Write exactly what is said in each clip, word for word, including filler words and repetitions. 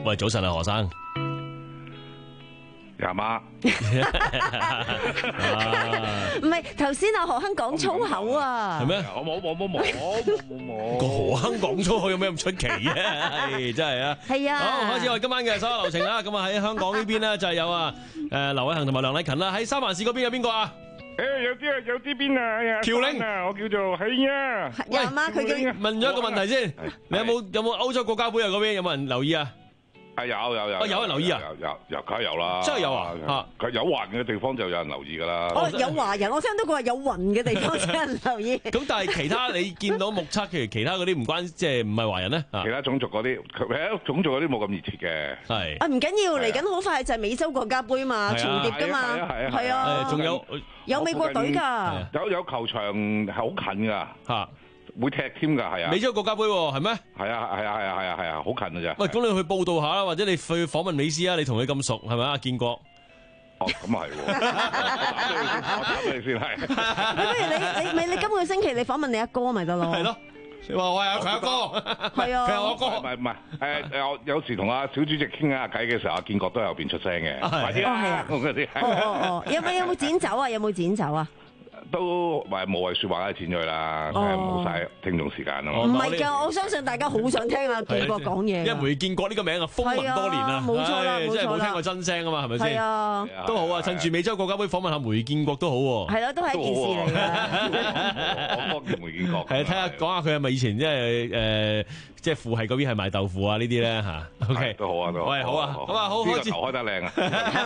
喂，早晨啊，何生。 阿媽， 唔係頭先阿何亨講粗口啊？ 係咩？ 我冇冇冇冇冇冇個何亨講粗口有咩咁出奇啊？係真係啊！ 係啊！ 好，開始我哋今晚嘅所有流程啦。咁啊喺香港呢邊咧就係有啊誒劉偉恒同埋梁禮勤啦。喺三藩市嗰邊有邊個啊？ 誒有啲啊有啲邊啊？ 喬玲啊，我叫做係啊。 喂，阿媽佢叫問咗一個問題先，你有冇有冇歐洲國家杯啊？嗰邊有冇人留意啊？ 係有有有， 啊有人留意啊？ 有有有，梗係有啦。 真係有啊！嚇， 佢有雲嘅地方就有人留意㗎啦。 哦，有華人，我聽到佢話有雲嘅地方先有人留意。 咁但係其他你見到目測，譬如其他嗰啲唔關，即係唔係華人咧？ 其他種族嗰啲，佢種族嗰啲冇咁熱切嘅。 係啊，唔緊要，嚟緊好快就係美洲國家杯嘛，重疊㗎嘛，係啊， 仲有有美國隊㗎， 有有球場係好近㗎嚇。 會踢添㗎，係啊！ 美洲國家杯喎，係咩？ 係啊，係啊，係啊，係啊，係啊，好近㗎咋！ 喂，咁你去報道下啦，或者你去訪問美斯啊？你同佢咁熟，係咪啊？建國。 哦，咁啊係喎，我打俾你先，我打俾你先係。 你不如你你你你今個星期你訪問你阿哥咪得咯？ 係咯，你話我係佢阿哥， 係啊， 佢係我哥。 唔係唔係，誒有有時同阿小主席傾下偈嘅時候，阿建國都有邊出聲嘅。快啲啊！哦哦哦，有冇有冇剪走啊？有冇剪走啊？ 都話無謂説話啦，剪咗佢啦，冇晒聽眾時間啊嘛。 唔係㗎，我相信大家好想聽阿建國講嘢。 因為梅建國呢個名啊，風雲多年啦， 冇錯啦，冇錯啦， 真係冇聽過真聲啊嘛，係咪先？ 係啊， 都好啊，趁住美洲國家杯訪問下梅建國都好喎。 係咯，都係一件事嚟㗎。 我幫梅建國。 係啊，睇下講下佢係咪以前即係誒，即係父系嗰邊係賣豆腐啊呢啲咧嚇。OK， 都好啊，都好。 喂，好啊，好啊，好開始。 頭開得靚啊！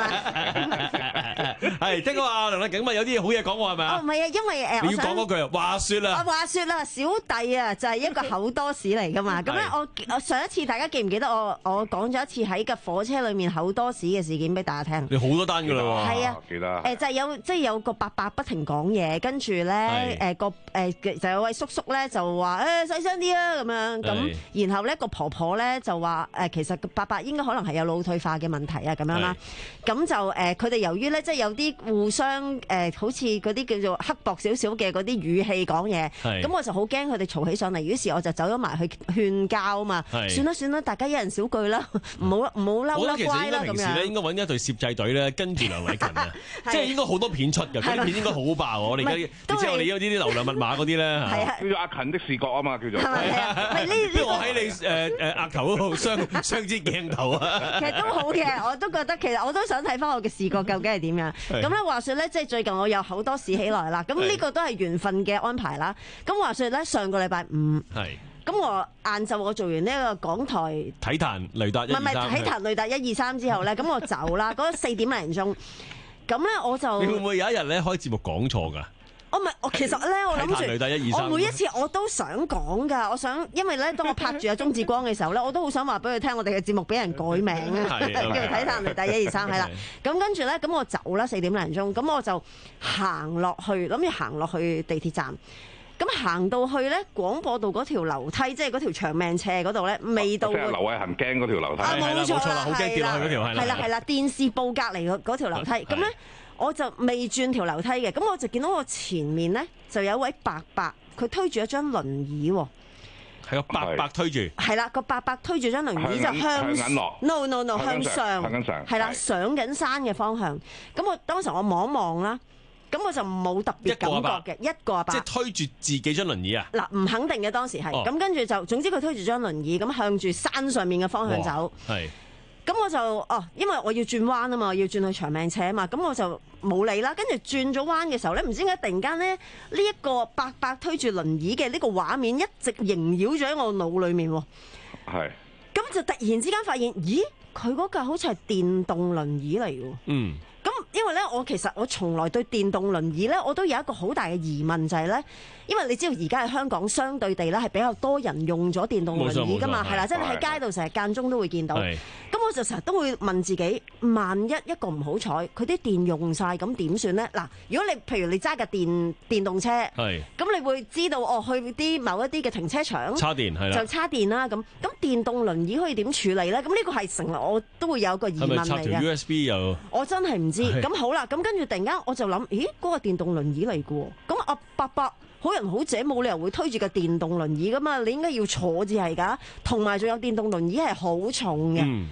係聽講阿梁禮勤咪有啲好嘢講喎，係咪啊？ 哦，唔係啊，因為誒， 你要講嗰句啊，話説啦。 啊，話説啦，小弟啊，就係一個口多士嚟㗎嘛。咁咧，我我上一次大家記唔記得我我講咗一次喺架火車裡面口多士嘅事件俾大家聽？ 你好多單㗎啦喎。 係啊， 記得。 誒就係有即係有個伯伯不停講嘢，跟住咧誒個誒就有位叔叔咧就話誒細聲啲啊咁樣咁，然後咧個婆婆咧就話誒其實個伯伯應該可能係有腦退化嘅問題啊咁樣啦。咁就誒佢哋由於咧即係有啲互相誒好似嗰啲叫做刻薄少少嘅嗰啲語氣講嘢，咁我就好驚佢哋嘈起上嚟，於是我就走咗埋去勸交啊嘛。算啦算啦，大家一人少句啦，唔好唔好嬲啦，乖啦咁樣。平時咧應該揾一隊攝製隊咧跟住梁禮勤啊，即係應該好多片出㗎，嗰啲片應該好爆。我哋而家你知我哋有啲啲流量密碼嗰啲咧嚇， 叫做阿勤的視覺啊嘛，叫做。 係啊，唔係呢呢個喺你誒誒額頭嗰度雙雙支鏡頭啊。 其實都好嘅，我都覺得其實我都想睇翻我嘅視覺究竟係點樣。咁咧話説咧，即係最近我有好多事起來啦。咁呢個都係緣分嘅安排啦。咁話説咧，上個禮拜五，係咁我晏晝我做完呢個港台體壇雷達一二三， 唔係唔係體壇雷達一二三之後咧，咁我走啦。嗰四點零鐘，咁咧我就你會唔會有一日咧開節目講錯㗎？ 我唔係，我其實咧，我諗住，我每一次我都想講㗎，我想，因為咧，當我拍住阿鍾志光嘅時候咧，我都好想話俾佢聽，我哋嘅節目俾人改名啊，叫做體壇雷達一二三，係啦。咁跟住咧，咁我走啦，四點零鐘，咁我就行落去，諗住行落去地鐵站。咁行到去咧，廣播道嗰條樓梯，即係嗰條長命斜嗰度咧，未到。即係劉偉恒驚嗰條樓梯。 啊，冇錯啦， 好驚跌落去嗰條係啦。 係啦係啦，電視部隔離嗰嗰條樓梯，咁咧。我就未轉條樓梯嘅，咁我就見到我前面咧就有一位伯伯，佢推住一張輪椅喎。 係個伯伯推住。係啦，個伯伯推住張輪椅就向向落。 No no no，向上。 向緊上。 係啦，上緊山嘅方向。咁我當時我望一望啦，咁我就冇特別感覺嘅，一個阿伯。 即係推住自己張輪椅啊？ 嗱，唔肯定嘅當時係，咁跟住就總之佢推住張輪椅，咁向住山上面嘅方向走。 係。 咁我就哦，因為我要轉彎啊嘛，要轉去長命斜啊嘛，咁我就冇理啦。跟住轉咗彎嘅時候咧，唔知點解突然間咧，呢、這、一個伯伯推住輪椅嘅呢個畫面一直縈繞咗喺我腦裏面喎。 係。 咁就突然之間發現，咦？佢嗰架好似係電動輪椅嚟嘅。嗯。咁因為咧，我其實我從來對電動輪椅咧，我都有一個好大嘅疑問，就係咧，因為你知道而家喺香港相對地咧係比較多人用咗電動輪椅噶嘛，係啦，即係你喺街度成日間中都會見到。咁我就成日都會問自己，萬一一個唔好彩，佢啲電用晒，咁點算咧？嗱，如果你譬如你揸架電電動車，係，咁你會知道哦，去啲某一啲嘅停車場插電係啦， 就插電啦。咁咁電動輪椅可以點處理咧？咁呢個係成日我都會有一個疑問嚟嘅。係咪插條 U S B 又？我真係唔知。咁好啦，咁跟住突然間我就諗，咦，嗰個電動輪椅嚟嘅喎。咁阿伯伯好人好姐冇理由會推住架電動輪椅噶嘛？你應該要坐至係㗎。同埋仲有電動輪椅係好重嘅。咁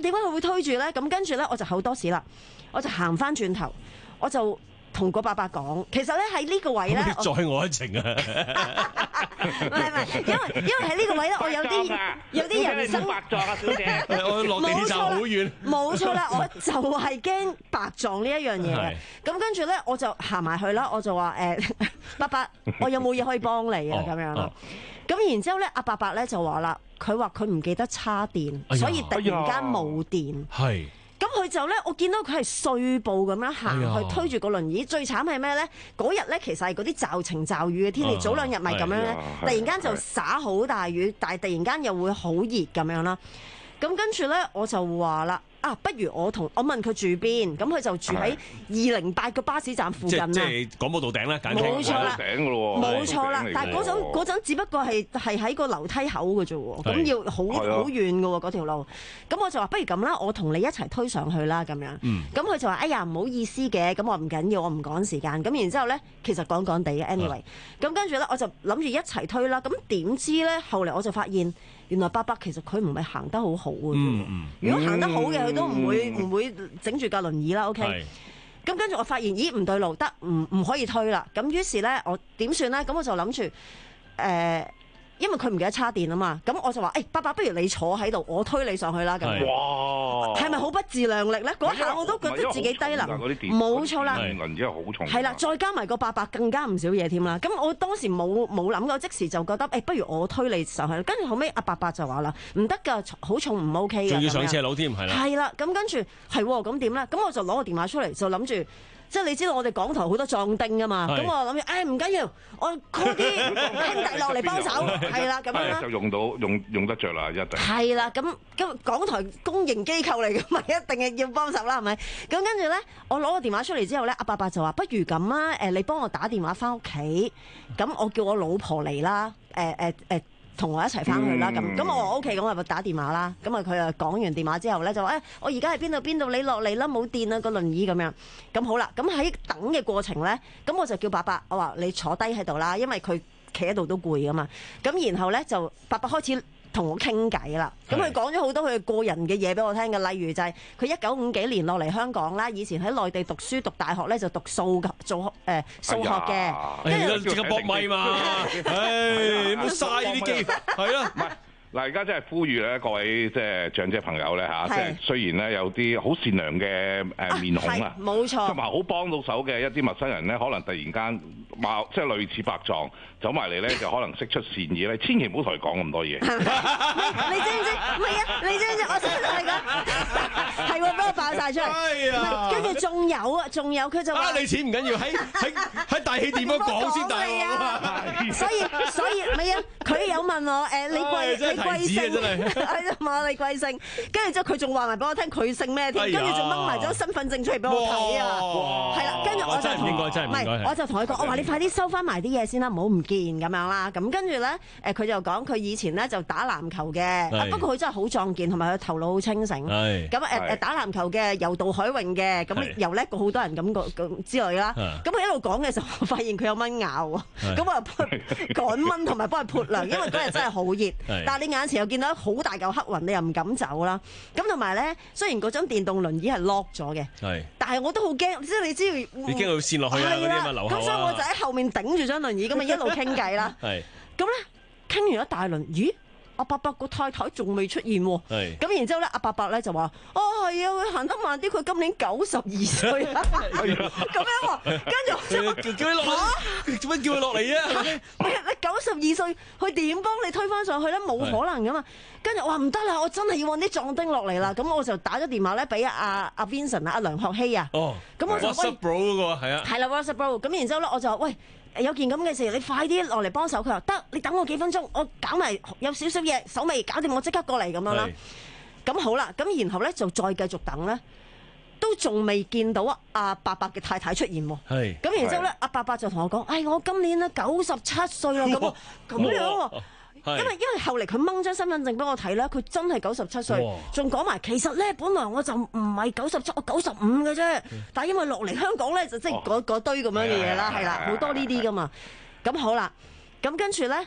點解佢會推住咧？咁跟住咧，我就好多事啦，我就行翻轉頭，我就同個伯伯講，其實咧喺呢個位咧， 載我一程啊！ 唔係唔係，因為因為喺呢個位咧，我有啲有啲人生白撞啊，小姐， 我落地鐵站好遠， 冇錯啦，我就係驚白撞呢一樣嘢嘅。咁跟住咧，我就行埋去啦，我就話誒，伯伯，我有冇嘢可以幫你啊？咁樣啦。咁然之後咧，阿伯伯咧就話啦，佢話佢唔記得叉電，所以突然間冇電。係。咁佢就咧，我見到佢係碎步咁樣行去推住個輪椅。最慘係咩咧？嗰日咧其實係嗰啲驟晴驟雨嘅天氣，早兩日咪咁樣咧，突然間就灑好大雨，但係突然間又會好熱咁樣啦。咁跟住咧，我就話啦。啊，不如我同我問佢住邊，咁佢就住喺二零八個巴士站附近啦。即係廣播道頂啦，簡稱。冇錯啦， 頂㗎咯喎， 冇錯啦。但係嗰陣嗰陣只不過係係喺個樓梯口嘅啫喎，咁要好好遠嘅喎嗰條路。咁我就話不如咁啦，我同你一齊推上去啦咁樣。咁佢就話：哎呀，唔好意思嘅，咁我唔緊要，我唔趕時間。咁然之後咧，其實趕趕地嘅 anyway。咁跟住咧，我就諗住一齊推啦。咁點知咧，後嚟我就發現。原來伯伯其實佢唔係行得好好嘅，嗯嗯、如果行得好嘅，佢都唔會唔、嗯、會整住架輪椅啦。OK，咁跟住我發現，咦唔對路，得唔唔可以推啦。咁於是咧，我點算咧？咁我就諗住誒。呃因為佢唔記得叉電啊嘛，咁我就話：誒、欸，伯伯，不如你坐喺度，我推你上去啦。咁，哇，係咪好不自量力咧？嗰下我都覺得自己低能，冇錯啦， 輪椅係好重， 係啦，再加埋個伯伯更加唔少嘢添啦。咁我當時冇冇諗過，即時就覺得：誒、欸，不如我推你上去。跟住後尾阿伯伯就話啦：唔得㗎，好重唔 OK 嘅， 仲要上斜路添，係啦。係啦，咁跟住係喎，咁點咧？咁我就攞個電話出嚟，就諗住。即係你知道我哋港台好多壯丁㗎嘛，咁我諗住，誒唔緊要，我 call 啲兄弟落嚟幫手，係啦咁樣啦， 就用到用用得着啦，一定係啦。咁咁港台公營機構嚟嘅，咪一定係要幫手啦，係咪？咁跟住咧，我攞個電話出嚟之後咧，阿伯伯就話：不如咁啊，誒你幫我打電話翻屋企，咁我叫我老婆嚟啦，誒誒誒。同我一齊翻去啦，咁咁、嗯、我 O K，咁我咪打電話啦。咁啊佢啊講完電話之後咧，就話：誒、哎、我而家喺邊度邊度，你落嚟啦，冇電啊個輪椅咁樣。咁好啦，咁喺等嘅過程咧，咁我就叫伯伯，我話你坐低喺度啦，因為佢企喺度都攰噶嘛。咁然後咧就伯伯開始同我傾偈啦，咁佢講咗好多佢個人嘅嘢俾我聽嘅，例如就係佢一九五幾年落嚟香港啦，以前喺內地讀書讀大學咧就讀數做誒數學嘅， 跟住即刻搏咪嘛，唉，冇嘥呢啲機會，係啦。 嗱，而家真係呼籲咧，各位即係長者朋友咧嚇，即係雖然咧有啲好善良嘅誒面孔啊， 冇錯， 同埋好幫到手嘅一啲陌生人咧，可能突然間貌即係類似白撞走埋嚟咧，就可能釋出善意咧，千祈唔好同佢講咁多嘢。 你知唔知？唔係啊，你知唔知？我想同你講，係喎，俾我爆曬出嚟。跟住仲有啊，仲有佢就話： 你錢唔緊要，喺喺喺大氣電波講先大喎。所以所以唔係啊，佢有問我誒，你貴你。貴姓？係就問你貴姓，跟住之後佢仲話埋俾我聽佢姓咩添，跟住仲掹埋張身份證出嚟俾我睇啊！係啦，跟住我就真係唔應該，真係唔應該。 我就同佢講，我話你快啲收翻埋啲嘢先啦，唔好唔見咁樣啦。咁跟住咧，誒佢就講佢以前咧就打籃球嘅，不過佢真係好壯健，同埋佢頭腦好清醒。咁誒誒打籃球嘅，游渡海泳嘅，咁游叻過好多人咁個咁之類啦。咁佢一路講嘅時候，我發現佢有蚊咬喎，咁我又幫佢趕蚊同埋幫佢潑涼，因為嗰日真係好熱。但係你眼前又見到好大嚿黑雲，你又唔敢走啦。咁同埋咧，雖然嗰張電動輪椅係 lock 咗嘅，係，但係我都好驚，即係你知， 你驚佢跣落去啊嗰啲咁嘅樓下啊。 咁所以我就喺後面頂住張輪椅，咁啊一路傾偈啦。係。咁咧傾完一大輪，咦？阿伯伯個太太仲未出現喎。係。咁然之後咧，阿伯伯咧就話：哦係啊，佢行得慢啲，佢今年九十二歲啦。係啊。咁樣喎，跟住叫佢落嚟，做乜叫佢落嚟啊？ 你九十二歲，佢點幫你推返上去咧？冇可能噶嘛。跟住我話唔得啦，我真係要揾啲壯丁落嚟啦。咁我就打咗電話咧俾阿阿 Vincent 啊，阿梁學希啊。哦。咁我就喂 WhatsApp Bro 嗰個係啊。 係啦 WhatsApp Bro。咁然之後咧，我就話喂。有件咁嘅事，你快啲落嚟幫手。佢話得，你等我幾分鐘，我搞埋有少少嘢手尾搞掂，我即刻過嚟咁樣啦。咁好啦，咁然後咧就再繼續等咧，都仲未見到阿伯伯嘅太太出現喎。係。咁然之後咧，阿伯伯就同我講：唉，我今年咧九十七歲啦，咁咁樣喎。因為因為後嚟佢掹張身份證俾我睇咧，佢真係九十七歲，仲講埋其實咧，本來我就唔係九十七，我九十五嘅啫。但係因為落嚟香港咧，就即係嗰嗰堆咁樣嘅嘢啦，係啦，好多呢啲噶嘛。咁好啦，咁跟住咧，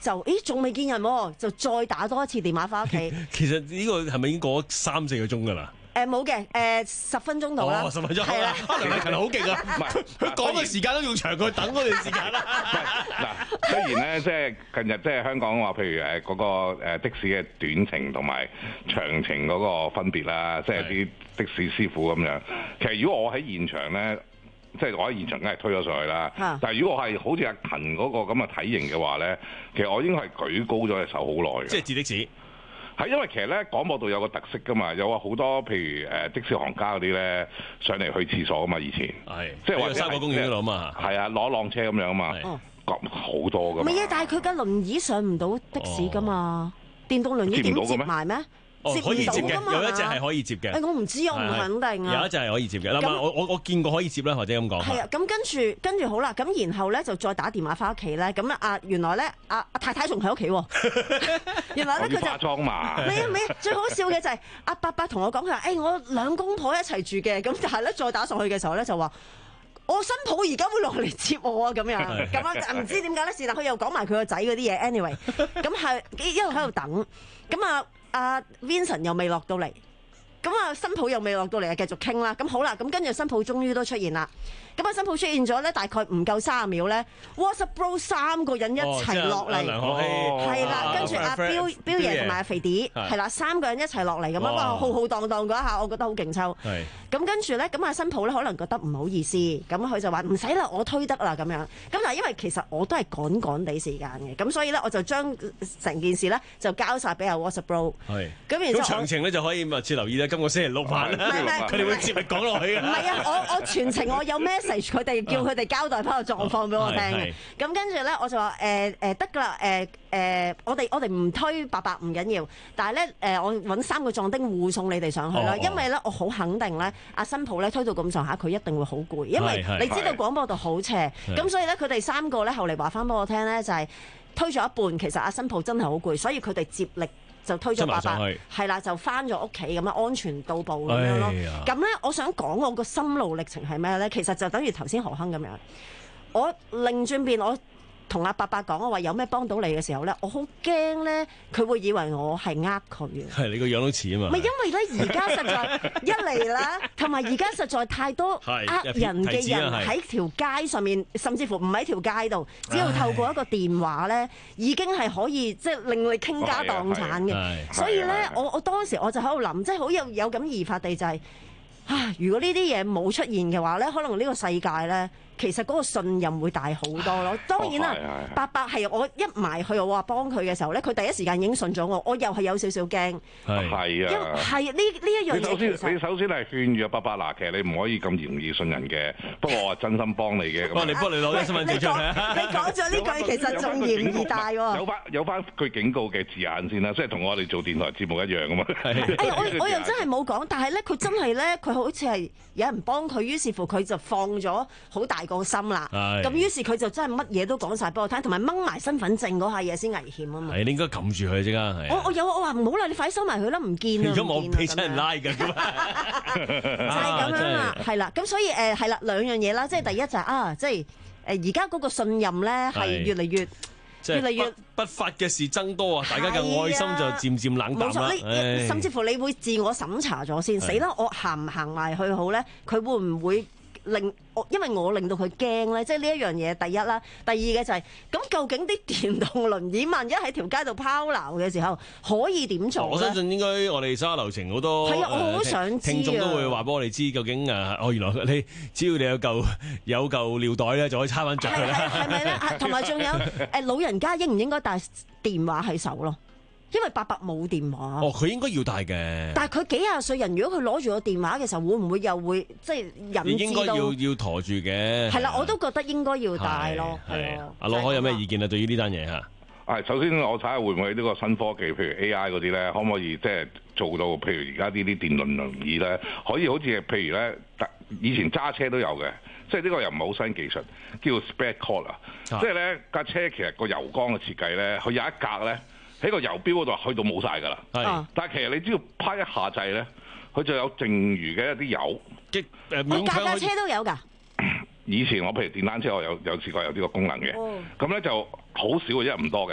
就咦仲未見人喎，就再打多一次電話翻屋企。 其實呢個係咪已經過咗三四個鐘㗎啦？ 誒冇嘅，誒十分鐘到啦， 十分鐘係啦。 梁麗勤好勁啊！ 唔係佢講嘅時間都要長過等嗰段時間啦。 嗱，雖然咧，即係近日即係香港話，譬如誒嗰個誒的士嘅短程同埋長程嗰個分別啦，即係啲的士師傅咁樣。其實如果我喺現場咧，即係我喺現場梗係推咗上去啦。但係如果我係好似阿勤嗰個咁嘅體型嘅話咧，其實我應該係舉高咗隻手好耐嘅。 即係截的士。 係因為其實咧廣播道有個特色㗎嘛，有話好多譬如誒的士行家嗰啲咧上嚟去廁所㗎嘛，以前係即係或者三個公園嗰度啊嘛， 係啊攞浪車咁樣啊嘛，咁好多㗎嘛。 唔係啊，但係佢嘅輪椅上唔到的士㗎嘛，電動輪椅點接埋咩？ 哦，可以接嘅，有一隻係可以接嘅。 誒，我唔知，我唔肯定啊。 有一隻係可以接嘅。嗱，我我我見過可以接啦，或者咁講。 係啊，咁跟住跟住好啦，咁然後咧就再打電話翻屋企咧，咁啊原來咧阿阿太太仲喺屋企喎。原來咧佢就化妝嘛。 唔係啊唔係，最好笑嘅就係阿伯伯同我講佢話，誒我兩公婆一齊住嘅，咁但係咧再打上去嘅時候咧就話，我新抱而家會落嚟接我啊咁樣，咁樣唔知點解咧？是但佢又講埋佢個仔嗰啲嘢 ，anyway， 咁係一路喺度等，咁啊。阿 Vincent 又未落到嚟，咁啊新抱又未落到嚟啊，繼續傾啦。咁好啦，咁跟住新抱終於都出現啦。咁啊新抱出現咗咧，大概唔夠三十秒咧 ，WhatsApp Bro 三個人一齊落嚟，係啦，跟住阿彪彪爺同埋阿肥碟，係啦，三個人一齊落嚟咁樣，哇浩浩蕩蕩嗰一下，我覺得好勁抽。咁跟住咧，咁啊新抱咧可能覺得唔好意思，咁佢就話唔使啦，我推得啦咁樣。咁但係因為其實我都係趕趕地時間嘅，咁所以咧我就將成件事咧就交晒俾阿 WhatsApp Bro。係。咁然之後， 咁詳情咧就可以密切留意啦。今個星期六晚啦，佢哋會接力講落去嘅。唔係啊，我我全程我有 message 佢哋，叫佢哋交代翻個狀況俾我聽嘅。咁跟住咧，我就話誒誒得㗎啦，誒誒我哋我哋唔推八百唔緊要，但係咧誒我揾三個壯丁護送你哋上去啦，因為咧我好肯定咧，阿新抱咧推到咁上下，佢一定會好攰，因為你知道廣播道好斜，咁所以咧佢哋三個咧後嚟話翻俾我聽咧，就係推咗一半，其實阿新抱真係好攰，所以佢哋接力。就推咗八百，係啦，就翻咗屋企咁樣安全到步咁樣咯。咁咧，我想講我個心路歷程係咩咧？其實就等於頭先何亨咁樣，我擰轉邊我。同阿伯伯講，我話有咩幫到你嘅時候咧，我好驚咧，佢會以為我係呃佢嘅。係你個樣都似啊嘛。 唔係因為咧，而家實在一嚟啦，同埋而家實在太多呃人嘅人喺條街上面，甚至乎唔喺條街度，只要透過一個電話咧，已經係可以即係令你傾家蕩產嘅。所以咧，我我當時我就喺度諗，即係好有有感而發地就係、是。啊！如果呢啲嘢冇出現嘅話咧，可能呢個世界咧，其實嗰個信任會大好多咯。當然啦，伯伯係我一埋去我話幫佢嘅時候咧，佢第一時間已經信咗我，我又係有少少驚。 係啊， 係呢呢一樣嘢。你首先你首先係勸住伯伯嗱，其實你唔可以咁容易信人嘅。不過我係真心幫你嘅。 幫你幫你攞啲身份證出嚟。 你講咗呢句其實仲嫌疑大喎。 有翻有翻句警告嘅字眼先啦，即係同我哋做電台節目一樣噶嘛。 我我又真係冇講，但係咧佢真係咧佢好似係有人幫佢，於是乎佢就放咗好大個心啦。咁於是佢就真係乜嘢都講晒俾我聽，同埋掹埋身份證嗰下嘢先危險啊嘛。 係你應該撳住佢啫㗎。 我我有我話唔好啦，你快啲收埋佢啦，唔見啊！ 如果冇俾親人拉㗎，咁就係咁樣啦，係啦。咁所以誒係啦，兩樣嘢啦，即係第一就係啊，即係誒而家嗰個信任咧係越嚟越。 越嚟越不法嘅事增多啊！大家嘅愛心就漸漸冷淡啦。 甚至乎你會自我審查咗先，死啦！我行唔行埋去好咧？佢會唔會令我？因為我令到佢驚咧，即係呢一樣嘢。第一啦，第二嘅就係、是、咁，究竟啲電動輪椅萬一喺條街度拋錨嘅時候，可以點做？ 我相信應該我哋所有流程好多係啊，我好想知啊！ 聽眾都會話俾我哋知，究竟誒哦，原來你只要你有嚿有嚿尿袋咧，就可以插翻著佢啦。 係咪咧？同埋仲有誒老人家應唔應該帶電話喺手咯？因為伯伯冇電話。 哦，佢應該要帶嘅。 但係佢幾廿歲人，如果佢攞住個電話嘅時候，會唔會又會即係引致到？ 應該要要陀住嘅。 係啦，我都覺得應該要帶咯。 係啊，阿羅可有咩意見啊？對於呢單嘢嚇？ 係首先我睇下會唔會呢個新科技，譬如 A I 嗰啲咧，可唔可以即係做到？譬如而家呢啲電動輪椅咧，可以好似譬如咧，以前揸車都有嘅，即係呢個又唔係好新技術，叫 spare cord 啊。即係咧架車其實個油缸嘅設計咧，佢有一格咧。喺個油標嗰度去到冇晒㗎啦，係。但係其實你只要拍一下掣咧，佢就有剩餘嘅一啲油。即誒，我架架車都有㗎。 以前我譬如電單車，我有有試過有呢個功能嘅。咁咧、哦、就好少嘅，因為唔多嘅。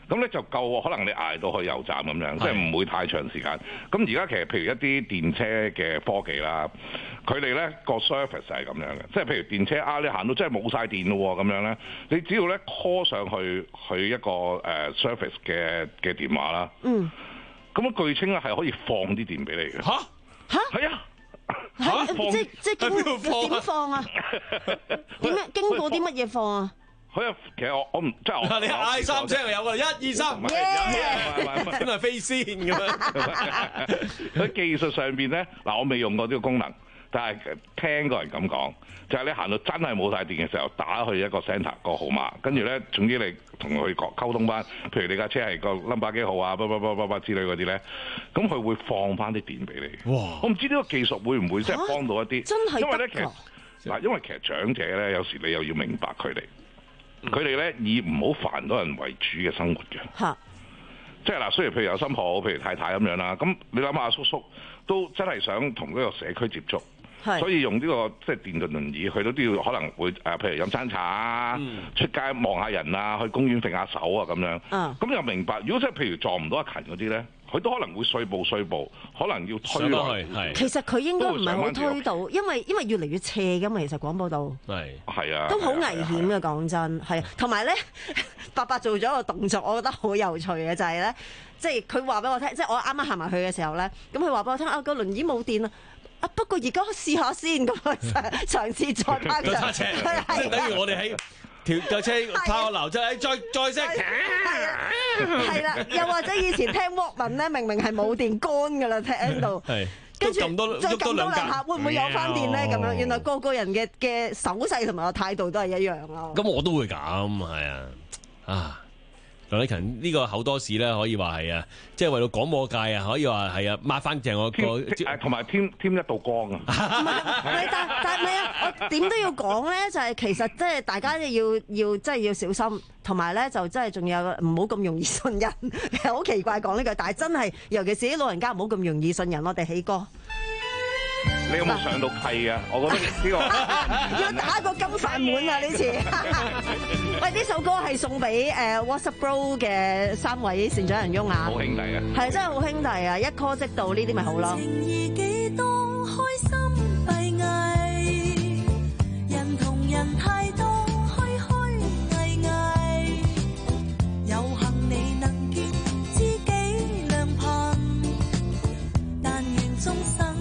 咁咧就夠可能你捱到去油站咁樣，即係唔會太長時間。咁而家其實譬如一啲電車嘅科技啦，佢哋咧個 service 係咁樣嘅，即係譬如電車啊，你行到真係冇晒電咯咁樣咧，你只要咧 call 上去去一個誒 service 嘅嘅電話啦，嗯，咁樣據稱咧係可以放啲電俾你嘅。嚇嚇係啊！ 嚇！即即經點放啊？點樣經過啲乜嘢放啊？ 佢啊，其實我我唔即係我你嗌三聲就有㗎，一二三，真係飛仙咁樣。 佢技術上邊咧，嗱我未用過呢個功能，但係聽個人咁講，就係你行到真係冇晒電嘅時候，打去一個 centre 個號碼，跟住咧，總之你同佢講溝通翻，譬如你架車係個 number 幾號啊，叭叭叭叭叭之類嗰啲咧，咁佢會放翻啲電俾你。哇！我唔知呢個技術會唔會即係幫到一啲， 真係因為咧其實嗱，因為其實長者咧，有時你又要明白佢哋。佢哋咧以唔好煩到人為主嘅生活嘅， 嚇， 即係嗱，雖然譬如有新抱，譬如太太咁樣啦，咁你諗下叔叔都真係想同呢個社區接觸，所以用呢個即係電動輪椅，去到都要可能會誒，譬如飲餐茶啊，嗯、出街望下人啊，去公園揈下手啊咁樣，咁、嗯、又明白。如果即係譬如撞唔到阿勤嗰啲咧。佢都可能會碎步碎步，可能要推落去。 其實佢應該唔係好推到，因為因為越嚟越斜㗎嘛。其實廣播道係係啊， 都好危險嘅。講真係，同埋咧，伯伯做咗一個動作，我覺得好有趣嘅就係咧，即係佢話俾我聽，即係我啱啱行埋去嘅時候咧，咁佢話俾我聽啊，個輪椅冇電啊。啊！不過而家試下先咁啊，嘗試再攀上， 即係等於我哋喺條架車拋個流，即係再再升。 係啦，又或者以前聽 Walkman 咧，明明係冇電乾㗎啦，聽到，跟住再撳多兩下，會唔會有翻電咧？咁樣原來個個人嘅嘅手勢同埋個態度都係一樣咯。 咁我都會咁，係啊，啊！梁禮勤呢個口多士咧，可以話係啊，即係為到廣播界啊，可以話係啊，抹翻正我個， 同埋添添一道光啊！ 唔係，但但唔係啊！我點都要講咧，就係其實即係大家要要即係要小心，同埋咧就真係仲有唔好咁容易信人。好奇怪講呢句，但係真係，尤其是啲老人家唔好咁容易信人。我哋起歌。 你有冇上到契啊？我覺得呢個要打個金飯碗啊！呢次，喂，呢首歌係送俾誒 WhatsApp Bro 嘅三位善長人翁啊！ 好兄弟啊！ 係真係好兄弟啊！一 call 即到，呢啲咪好咯。情義幾多開心閉翳，人同人太多虛虛偽偽，有幸你能見知己良朋，但願終生。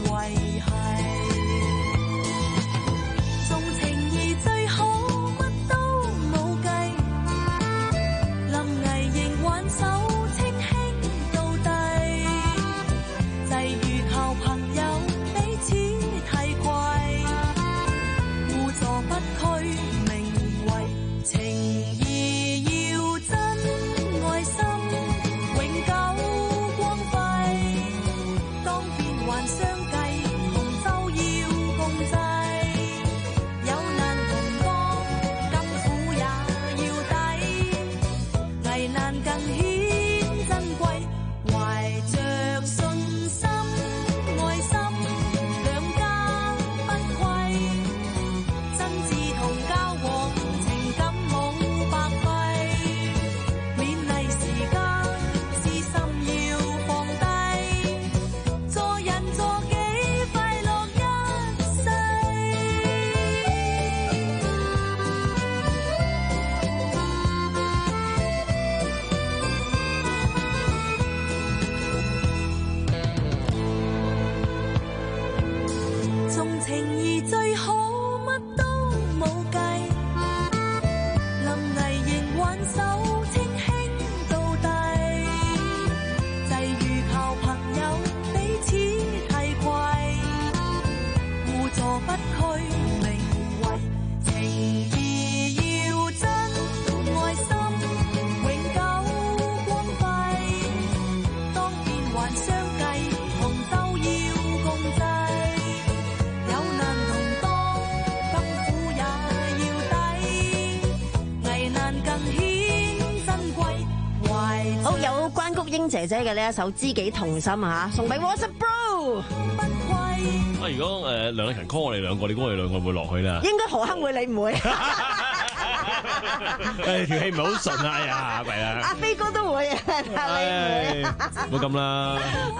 英姐姐嘅呢一首《知己同心》嚇，送俾 WhatsApp Bro。 啊，如果誒梁禮勤 call 我哋兩個，你估我哋兩個會落去咧？ 應該何鏗會，你唔會。 誒條氣唔係好順啊！哎呀，係啊！ 阿飛哥都會啊，但係你唔會啊。 唔好咁啦。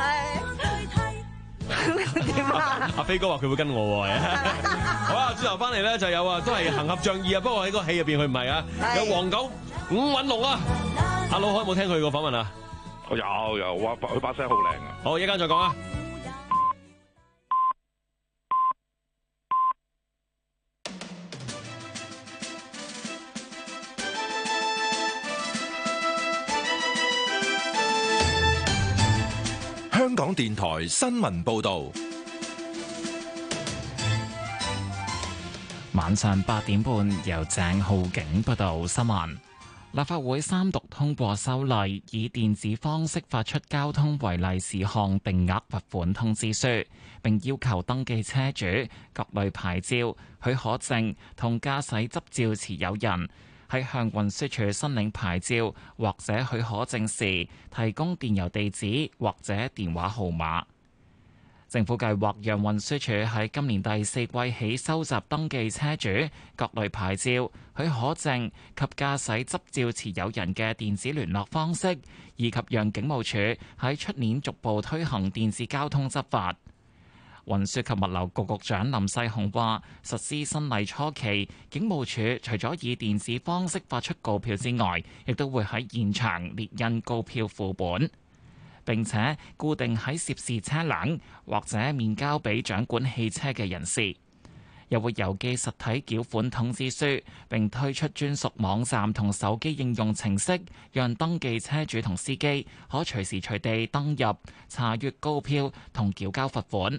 點啊？ 阿飛哥話佢會跟我喎。好啊，轉頭翻嚟咧就有啊，都係行俠仗義啊，不過喺個戲入邊佢唔係啊，有黃九伍允龍啊。阿老海有冇聽佢個訪問啊？ 我有有，哇！佢把聲好靚啊！ 好，一陣再講啊。 香港電台新聞報道， 晚上八點半由鄭浩景報道新聞。立法會三讀通過修例，以電子方式發出交通違例事項定額罰款通知書，並要求登記車主、各類牌照、許可證同駕駛執照持有人喺向運輸署申領牌照或者許可證時，提供電郵地址或者電話號碼。政府計劃讓運輸署喺今年第四季起收集登記車主、各類牌照、許可證及駕駛執照持有人嘅電子聯絡方式，以及讓警務處喺出年逐步推行電子交通執法。運輸及物流局局長林世雄話：實施新例初期，警務處除咗以電子方式發出告票之外，亦都會喺現場列印告票副本。並且固定喺涉事車輛或者面交俾掌管汽車嘅人士，又會郵寄實體繳款通知書，並推出專屬網站同手機應用程式，讓登記車主同司機可隨時隨地登入查閱告票同繳交罰款。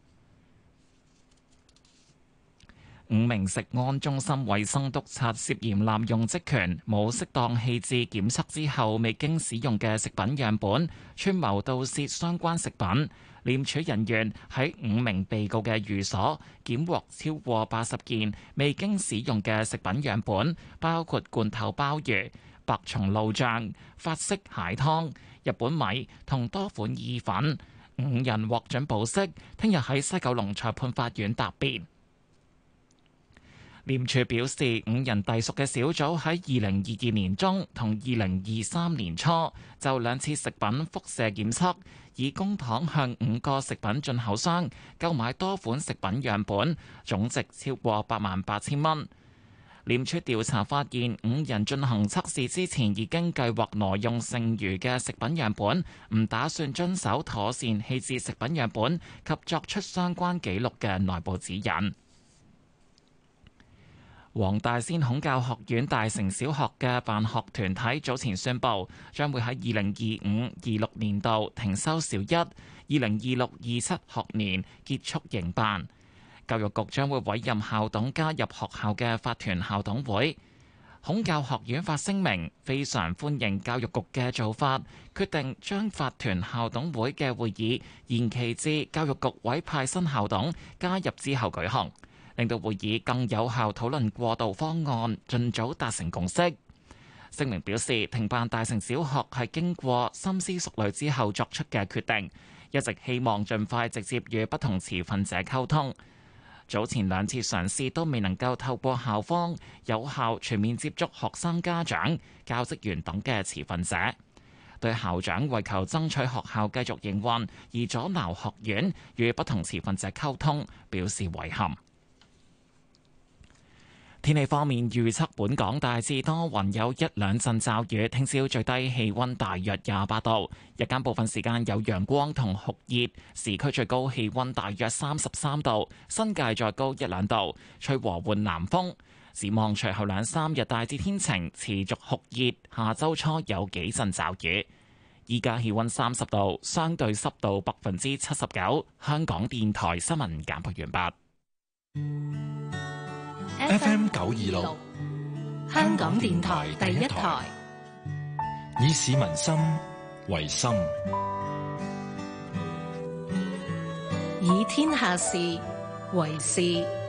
五名食安中心衛生督察涉嫌濫用職權，冇適當棄置檢測之後未經使用嘅食品樣本，串謀盜竊相關食品。廉署人員喺五名被告嘅寓所檢獲超過八十件未經使用嘅食品樣本，包括罐頭鮑魚、白松露醬、法式蟹湯、日本米同多款意粉。五人獲准保釋，聽日喺西九龍裁判法院答辯。廉署表示，五人隸屬嘅小組喺二零二二年中同二零二三年初就兩次食品輻射檢測，以公帑向五個食品進口商購買多款食品樣本，總值超過八萬八千蚊。廉署調查發現，五人進行測試之前已經計劃挪用剩餘嘅食品樣本，唔打算遵守妥善棄置食品樣本及作出相關記錄嘅內部指引。黃大仙孔教學院大成小學嘅辦學團體早前宣布，將會喺二零二五二六年度停收小一，二零二六二七學年結束營辦。教育局將會委任校董加入學校嘅法團校董會。孔教學院發聲明，非常歡迎教育局嘅做法，決定將法團校董會嘅會議延期至教育局委派新校董加入之後舉行，令到會議更有效討論過渡方案，盡早達成共識。聲明表示，停辦大成小學係經過深思熟慮之後作出嘅決定，一直希望盡快直接與不同持份者溝通。早前兩次嘗試都未能夠透過校方有效全面接觸學生、家長、教職員等嘅持份者，對校長為求爭取學校繼續營運而阻撓學院與不同持份者溝通，表示遺憾。天氣方面預測，本港大致多雲，有一兩陣驟雨。聽朝最低氣溫大約廿八度，日間部分時間有陽光同酷熱，市區最高氣溫大約三十三度，新界再高一兩度，吹和緩南風。展望隨後兩三日大致天晴，持續酷熱，下周初有幾陣驟雨。依家氣溫三十度，相對濕度百分之七十九。香港電台新聞簡報完畢。 F M 九二六， 香港電台第一台， 以市民心為心， 以天下事為事。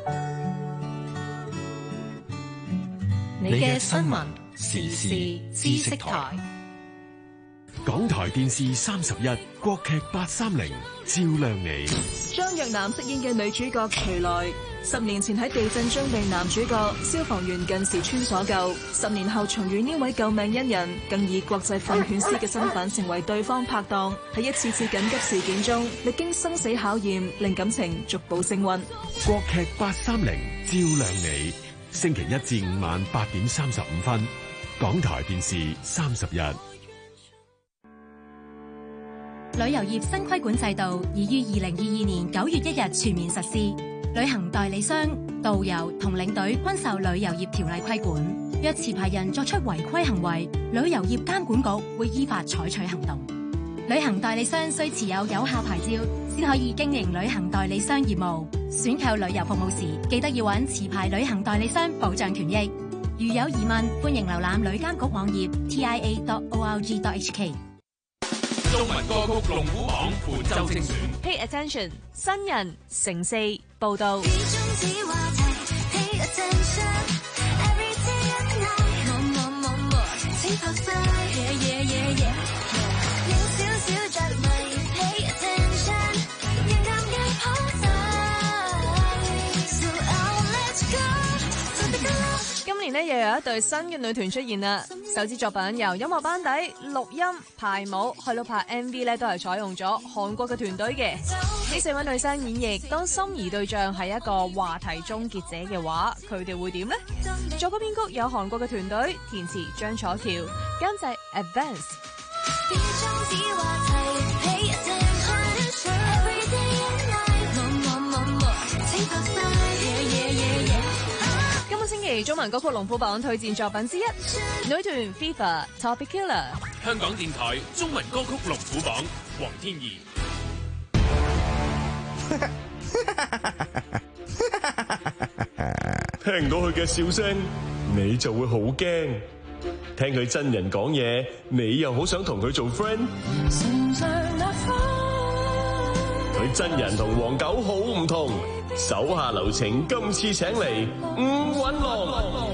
你嘅新聞時事知識台， 港台電視三十一，國劇八三零，照亮你。 張若楠飾演嘅女主角徐來。 十年前喺地震中被男主角消防員近時穿鎖救，十年後重遇呢位救命恩人，更以國際訓犬師嘅身份成為對方拍檔。喺一次次緊急事件中，歷經生死考驗，令感情逐步升溫。 國劇八三零照亮你，星期一至五晚八點三十五分，港台電視三十日。 旅遊業新規管制度已於二零二二年九月一日全面實施，旅行代理商、導遊同領隊均受旅遊業條例規管。若持牌人作出違規行為，旅遊業監管局會依法採取行動。旅行代理商須持有有效牌照，先可以經營旅行代理商業務。選購旅遊服務時，記得要揾持牌旅行代理商保障權益。如有疑問，歡迎瀏覽旅監局網頁 t i a dot org dot h k。 中文歌曲龍虎榜本周精選 Pay attention， 新人乘四報道。今年呢，又有一隊新嘅女團出現啦。首支作品由音樂班底、錄音、排舞去到拍 M V 咧，都係採用咗韓國嘅團隊嘅。呢四位女生演繹，當心儀對象係一個話題終結者嘅話，佢哋會點呢？作曲編曲有韓國嘅團隊，填詞張楚喬，監製 Advance。星期中文歌曲龍虎榜推薦作品之一，女團 FIFA Topic Killer。 香港電台中文歌曲龍虎榜，黃天怡。 聽到佢嘅笑聲，你就會好驚；聽佢真人講嘢，你又好想同佢做 friend。佢真人同黃狗好唔同，手下留情，今次請嚟伍允龍。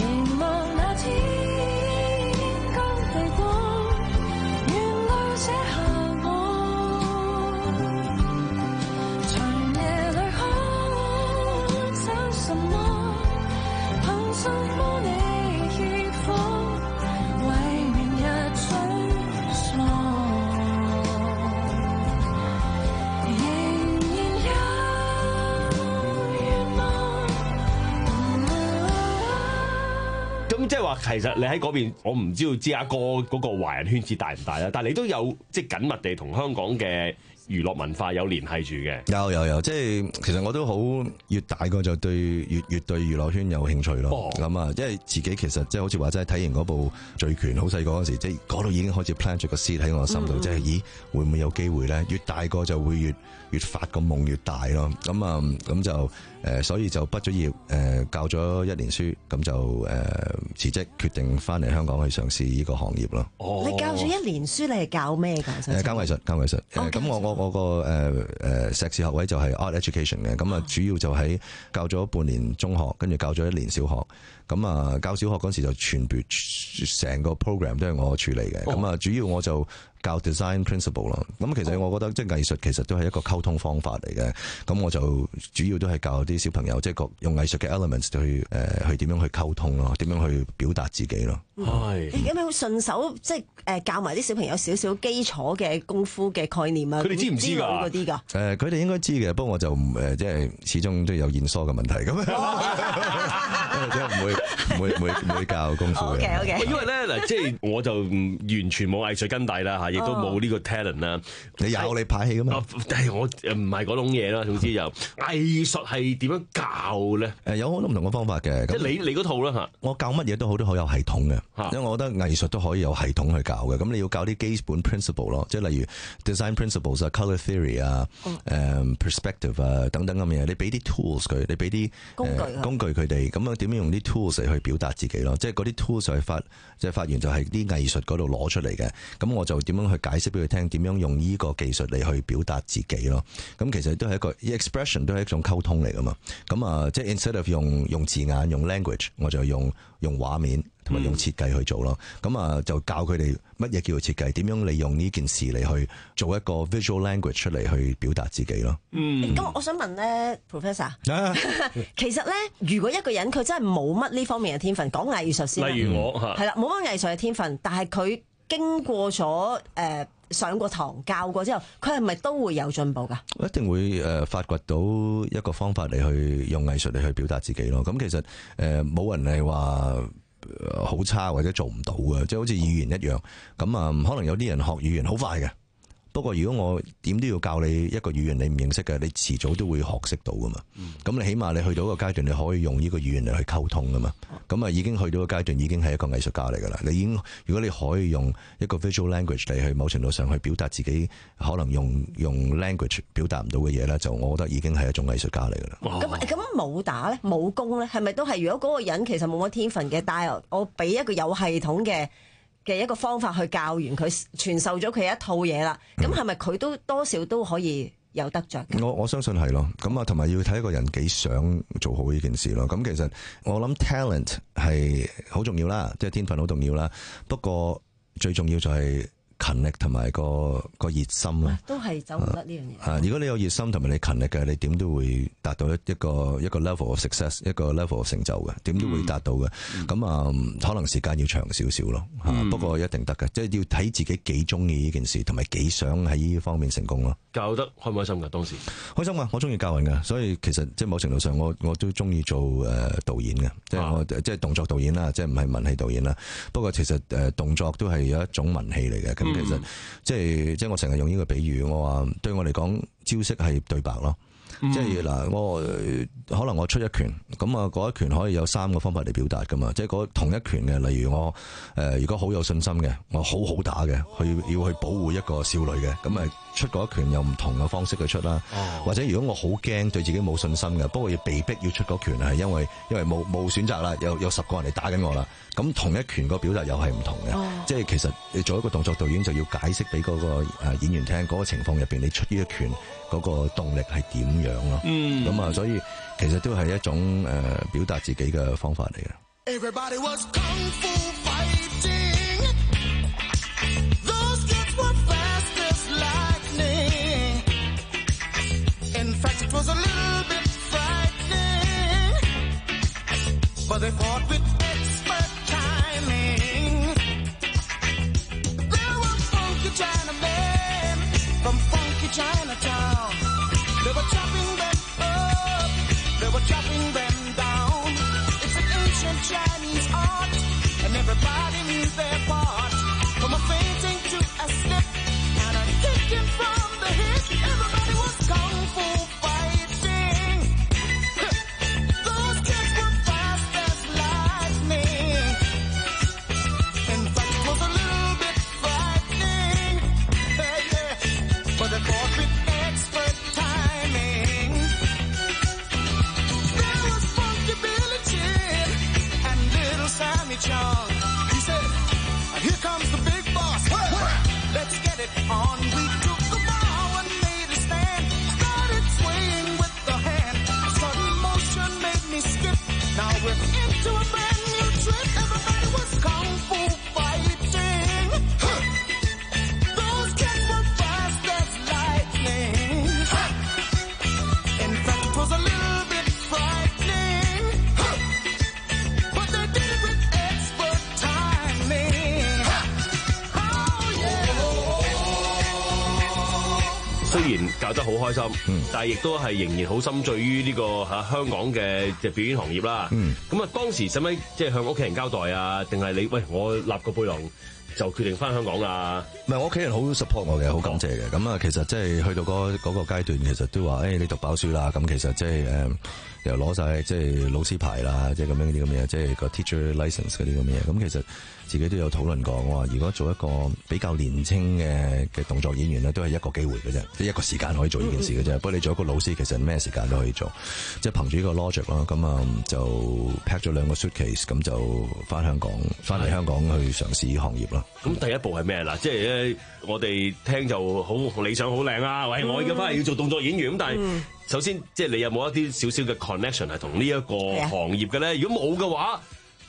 咁即係話，其實你喺嗰邊，我唔知道芝加哥嗰個華人圈子大唔大啦，但係你都有即係緊密地同香港嘅娛樂文化有聯繫住嘅。 有有有，即係其實我都好越大個就對越越對娛樂圈有興趣咯。咁啊、哦，因為自己其實即係好似話齋睇完嗰部《醉拳》，好細個嗰時，即係嗰度已經開始 plant 咗個 seed 喺我心度，嗯、即係咦會唔會有機會咧？越大個就會越越發個夢越大咯。咁啊咁就。誒，所以就畢咗業，誒教咗一年書，咁就誒辭職，決定翻嚟香港去嘗試呢個行業咯。 哦，你教咗一年書，你係教咩㗎？ 誒，教藝術，教藝術。誒，咁我我我個誒誒碩士學位就係 art education 嘅，咁啊主要就喺教咗半年中學，跟住教咗一年小學。咁啊教小學嗰時就全部成個 program 都係我處理嘅。咁啊、哦、主要我就教 design principle 咯。咁其實我覺得即係藝術其實都係一個溝通方法嚟嘅。咁我就主要都係教啲小朋友，即係用藝術嘅 elements 去誒去點樣去溝通咯，點樣去表達自己咯。 係。你咁樣順手即係誒教埋啲小朋友少少基礎嘅功夫嘅概念啊？ 佢哋知唔知㗎？ 嗰啲㗎？ 誒，佢哋應該知嘅，不過我就唔誒，即係始終都有現疏嘅問題咁樣，即係唔會唔會唔會唔會教功夫嘅。 OK OK。 因為咧嗱，即係我就完全冇藝術根底啦嚇，亦都冇呢個 talent 啦。 你有你拍戲㗎嘛？ 但係我唔係嗰種嘢啦。總之就藝術係點樣教咧？ 誒，有好多唔同嘅方法嘅。 即係你你嗰套啦嚇。 我教乜嘢都好，都好有系統嘅。因為我覺得藝術都可以有系統去教嘅。咁你要教啲基本 principle 咯，即係例如 design principles 啊、colour theory 啊、誒 perspective 啊等等咁嘅嘢。你俾啲 tools 佢，你俾啲工具工具佢哋，咁樣點樣用啲 tools 嚟去表達自己咯？即係嗰啲 tools 就係發即係發現就係啲藝術嗰度攞出嚟嘅。咁我就點樣去解釋俾佢聽？點樣用呢個技術嚟去表達自己咯？咁其實都係一個 expression， 都係一種溝通嚟噶嘛。咁啊，即係 instead of 用用字眼用 language，我就用用畫面同埋用設計去做咯。咁啊、嗯、就教佢哋乜嘢叫做設計，點樣利用呢件事嚟去做一個 visual language 出嚟去表達自己咯。 嗯，咁我想問咧 ，Professor，其實咧，如果一個人佢真係冇乜呢方面嘅天分，講藝術先， 例如我係啦，冇乜藝術嘅天分，但係佢經過咗誒、呃、上過堂教過之後，佢係咪都會有進步㗎？ 一定會誒發掘到一個方法嚟去用藝術嚟去表達自己咯。咁其實誒冇、呃、人係話好差或者做唔到嘅，即係好似語言一樣。咁啊，可能有啲人學語言好快嘅。不過如果我點都要教你一個語言你唔認識嘅，你遲早都會學識到噶嘛。咁、嗯、你起碼你去到一個階段，你可以用呢個語言嚟去溝通噶嘛。咁啊已經去到個階段，已經係一個藝術家嚟噶啦。你已經如果你可以用一個 visual language 嚟去某程度上去表達自己，可能用用 language 表達唔到嘅嘢咧，就我覺得已經係一種藝術家嚟噶啦。 咁咁武打咧，武功咧，係咪都係？如果嗰個人其實冇乜天分嘅，但係我俾一個有系統嘅嘅一個方法去教完佢，傳授咗佢一套嘢啦，咁係咪佢都多少都可以有得着？ 我我相信係咯，咁啊同埋要睇一個人幾想做好呢件事咯。咁其實我諗 talent 係好重要啦，即係天分好重要啦。不過最重要就係勤力同埋個個熱心啊，都係走唔甩呢樣嘢。啊，如果你有熱心同埋你勤力嘅，你點都會達到一一個一個 level of success， 一個 level of 成就嘅，點都會達到嘅。咁啊、嗯，可能時間要長少少咯，吓、嗯，不過一定得嘅，即係要睇自己幾中意呢件事，同埋幾想喺呢方面成功咯。 教得開唔開心噶？當時開心啊！我中意教人噶，所以其實即係某程度上我，我我都中意做誒導演嘅，即係我、啊、即係動作導演啦，即係唔係文戲導演啦。不過其實誒動作都係有一種文戲嚟嘅，咁、嗯、其實即係即係我成日用呢個比喻，我話對我嚟講招式係對白咯。嗯、即係嗱，我可能我出一拳，咁啊嗰一拳可以有三個方法嚟表達噶嘛。即係嗰同一拳嘅，例如我誒、呃，如果好有信心嘅，我好好打嘅，去要去保護一個少女嘅，咁啊出嗰一拳有唔同嘅方式去出啦。哦、或者如果我好驚對自己冇信心嘅，不過要被逼要出嗰拳係因為因為冇冇選擇啦，有有十個人嚟打緊我啦。咁同一拳個表達又係唔同嘅。哦、即係其實你做一個動作導演就要解釋俾嗰個誒演員聽，嗰、嗰個情況入邊你出呢一拳嗰個動力係點樣咯。嗯，咁啊，所以其實都係一種誒、呃、表達自己嘅方法嚟嘅。Everybody was kung fu fighting. Those kids were fast as lightning. In fact, it was a little bit frightening. But they fought with expert timing. There were funky Chinamen from funky Chinatown. They were chopping them up, they were chopping them down. It's an ancient Chinese art, and everybody knew their part. From a fainting to a step, and a kicking from the hip. Everybody was kung fu fighting. Those kids were fast as lightning. In fact, it was a little bit frightening. Yeah, yeah. But they fought with expert timing. There was Funky Billy Chin and Little Sammy Chung. He said, here comes the big boss. Let's get it on. We took the bow and made a stand. Started swaying with the hand. A sudden motion made me skip. Now we're into a brand new trip. Everybody was kung fu fighting. Those kids were fast as lightning. In fact, it was a little bit frightening. But they did it with expert timing. Oh yeah. 雖然教得好開心，嗯、但係亦都係仍然好深醉於呢、這個嚇、啊、香港嘅即係表演行業啦。咁啊、嗯，當時使唔使即係向屋企人交代啊？定係你喂我立個背囊就決定翻香港啦？ 唔係，我屋企人好 support 我嘅，好感謝嘅。咁啊，其實即係去到嗰嗰個階段，其實都話誒、欸，你讀飽書啦。咁其實即係誒，又攞晒即係老師牌啦，即係咁樣啲咁嘅嘢，即係個 teacher license 嗰啲咁嘅嘢。咁其實自己都有討論過，我話如果做一個比較年輕嘅嘅動作演員咧，都係一個機會嘅啫，即係一個時間可以做呢件事嘅啫。不過你做一個老師，其實咩時間都可以做，即係憑住呢個 logic 咯。咁啊，就 pack 咗兩個 suitcase，咁就翻香港，翻嚟香港去嘗試呢行業咯。 咁第一步係咩嗱？即係咧，我哋聽就好理想，好靚啊！喂，我而家翻嚟要做動作演員，咁但係首先即係你有冇一啲少少嘅 connection 係同呢一個行業嘅咧？如果冇嘅話，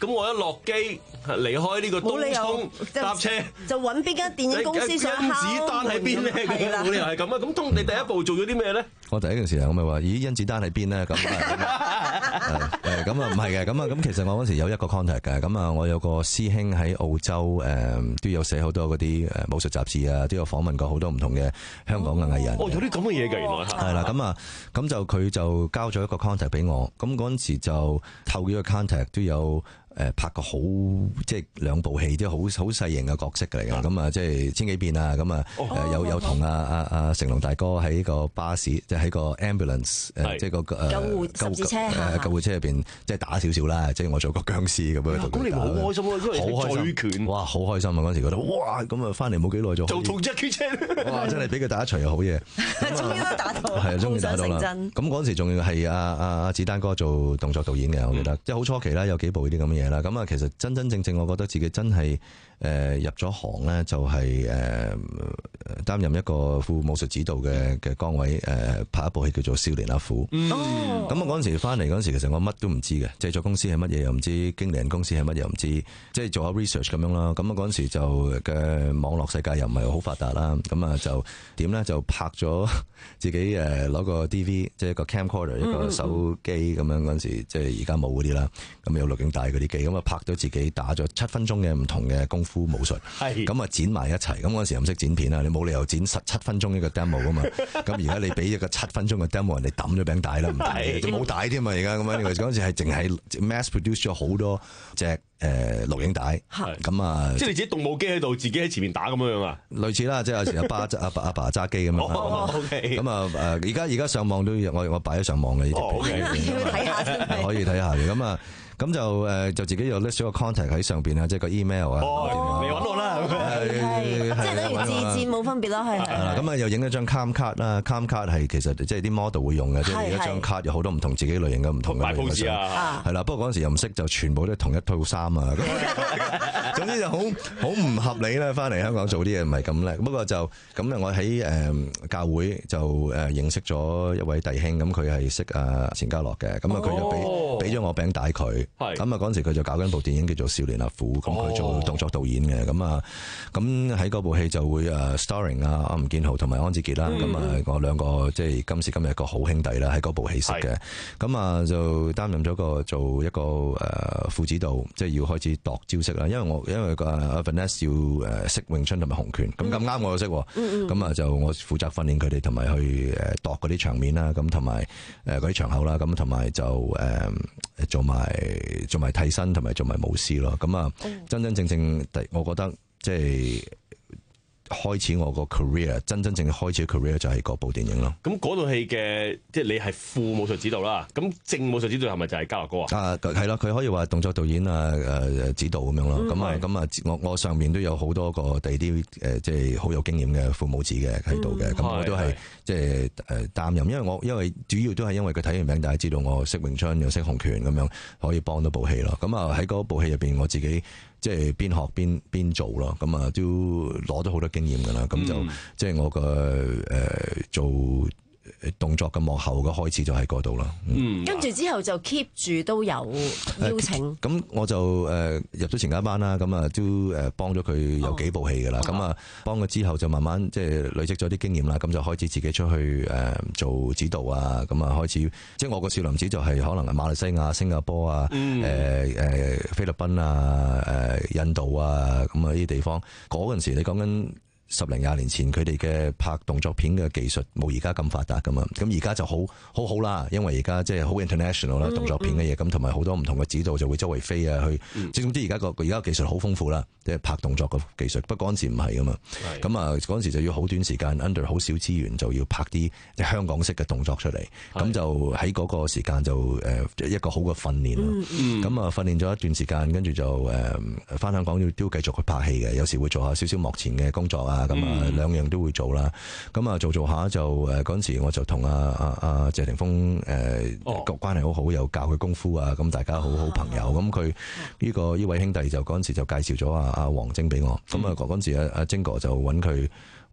咁我一落機離開呢個東涌搭車， 就揾邊間電影公司想敲甄子丹喺邊咧？冇理由係咁啊！咁通你第一步做咗啲咩咧？ 我第一件事我咪話，咦，甄子丹喺邊咧？咁誒咁啊唔係嘅，咁啊咁其實我嗰時有一個 contact 嘅，咁啊我有個師兄喺澳洲誒都有寫好多嗰啲誒武術雜誌啊，都有訪問過好多唔同嘅香港嘅藝人。 哦，有啲咁嘅嘢㗎，原來係啦，咁啊咁就佢就交咗一個 contact 俾我，咁嗰陣時就透過個 contact 都有。誒拍過好即係兩部戲，即係好好細型嘅角色嚟嘅，咁啊即係千幾變啊，咁啊誒有有同阿阿阿成龍大哥喺個巴士，即係喺個 ambulance 誒，即係個誒救護救護車誒救護車入邊，即係打少少啦，即係我做個僵屍咁樣。 咁你咪好開心咯，因為好醉拳， 哇好開心啊！嗰陣時覺得哇咁啊翻嚟冇幾耐就做同隻決車， 哇真係俾佢打一錘又好嘢， 終於都打到， 係終於打到啦。咁嗰陣時仲要係阿阿阿子丹哥做動作導演嘅，我記得即係好初期啦，有幾部呢啲咁嘅嘢啦。咁啊其實真真正正我覺得自己真係誒入咗行咧，就係誒擔任一個副武術指導嘅嘅崗位，誒拍一部戲叫做《少年阿虎》。咁啊嗰陣時翻嚟嗰陣時，其實我乜都唔知嘅，製作公司係乜嘢又唔知，經理人公司係乜又唔知，即係做下 research 咁樣啦。咁啊嗰陣時就嘅網絡世界又唔係好發達啦。咁啊就點咧就拍咗自己誒攞個 D V， 即係一個 camcorder 一個手機咁樣嗰陣時，即係而家冇嗰啲啦。咁有錄影帶嗰啲機，咁啊拍到自己打咗七分鐘嘅唔同嘅功夫武術，咁啊剪埋一齊。咁嗰陣時又唔識剪片啊，你冇理由剪十七分鐘一個 demo 噶嘛。咁而家你俾一個七分鐘嘅 demo，人哋抌咗餅帶啦，唔睇，就冇帶添嘛。而家咁樣，嗰陣時係淨係 mass produce 咗好多隻誒錄影帶，咁啊， 即係你自己動武機喺度，自己喺前面打咁樣樣啊？ 類似啦，即係有時阿爸阿爸阿爸揸機咁樣。咁啊誒，而家而家上網都有，我我擺咗上網嘅呢啲片， 睇下先， 可以睇下嘅。咁啊。咁就誒就自己又 list 咗個 contact 喺上邊啊，即係個 email 啊， 你揾我啦， 即係等於自薦冇分別咯，係。 咁啊又影一張 cam 卡啦 ，cam 卡係其實即係啲 model 會用嘅，即係一張卡有好多唔同自己類型嘅唔同嘅。 擺 pose 啊， 係啦，不過嗰陣時又唔識，就全部都同一套衫啊。總之就好好唔合理啦，翻嚟香港做啲嘢唔係咁叻。不過就咁咧，我喺誒教會就誒認識咗一位弟兄，咁佢係識啊錢嘉樂嘅，咁啊佢就俾俾咗我餅帶佢。係咁啊！嗰陣時佢就搞緊部電影叫做《少年阿虎》，咁佢做動作導演嘅，咁啊，咁喺嗰部戲就會誒 starring 啊，阿吳建豪同埋安志傑啦，咁啊，我兩個即係今時今日一個好兄弟啦，喺嗰部戲識嘅，咁啊就擔任咗個做一個誒副指導，即係要開始度招式啦。因為我因為個阿 Vanessa 要誒識詠春同埋洪拳，咁咁啱我又識，咁啊就我負責訓練佢哋同埋去誒度嗰啲場面啦，咁同埋誒嗰啲場口啦，咁同埋就誒做埋。做埋替身同埋做埋武師咯，咁啊真真正正，我覺得即係開始我個 career， 真真正正開始 career 就係嗰部電影咯。 咁嗰套戲嘅即係你係副武術指導啦，咁正武術指導係咪就係嘉樂哥啊？ 啊，係啦，佢可以話動作導演啊，誒指導咁樣咯。咁啊咁啊，我我上面都有好多個第啲誒，即係好有經驗嘅副武指嘅喺度嘅，咁、嗯、我都係即係誒擔任，因為我因為主要都係因為佢睇完名，大家知道我識詠春又識洪拳咁樣，可以幫到部戲咯。咁啊喺嗰部戲入邊，我自己。即係邊學邊邊做咯，咁啊都攞咗好多經驗㗎啦，咁、嗯、就即係我個誒、呃、做動作嘅幕後嘅開始就喺嗰度啦。 嗯，跟住之後就 keep 住都有邀請。咁、 呃、我就誒、呃、入咗前家班啦，咁啊都誒幫咗佢有幾部戲㗎啦，咁啊幫佢之後就慢慢即係累積咗啲經驗啦，咁就開始自己出去誒、呃、做指導啊，咁啊開始即係我個少林寺就係可能係馬來西亞、新加坡啊、誒、嗯、誒、呃、菲律賓啊、誒、呃、印度啊咁啊呢啲地方，嗰陣時你講緊。十零廿年前佢哋嘅拍動作片嘅技術冇而家咁發達噶嘛，咁而家就好好好啦，因為而家即係好 international 啦，動作片嘅嘢，咁同埋好多唔同嘅指導就會周圍飛啊去，即係總之而家個而家技術好豐富啦，即係拍動作嘅技術。不過嗰陣時唔係噶嘛，咁啊嗰陣時就要好短時間 under 好少資源就要拍啲即係香港式嘅動作出嚟，咁就喺嗰個時間就誒一個好嘅訓練咯。咁啊訓練咗一段時間，跟住就誒翻香港要都繼續去拍戲嘅，有時會做下少少幕前嘅工作啊。咁啊，兩樣都會做啦。咁啊，做做下就誒嗰陣時，我就同阿阿阿謝霆鋒誒個關係好好，又教佢功夫啊。咁大家好好朋友。咁佢呢個呢位兄弟就嗰陣時就介紹咗阿阿黃晶俾我。咁啊嗰陣時阿阿晶哥就揾佢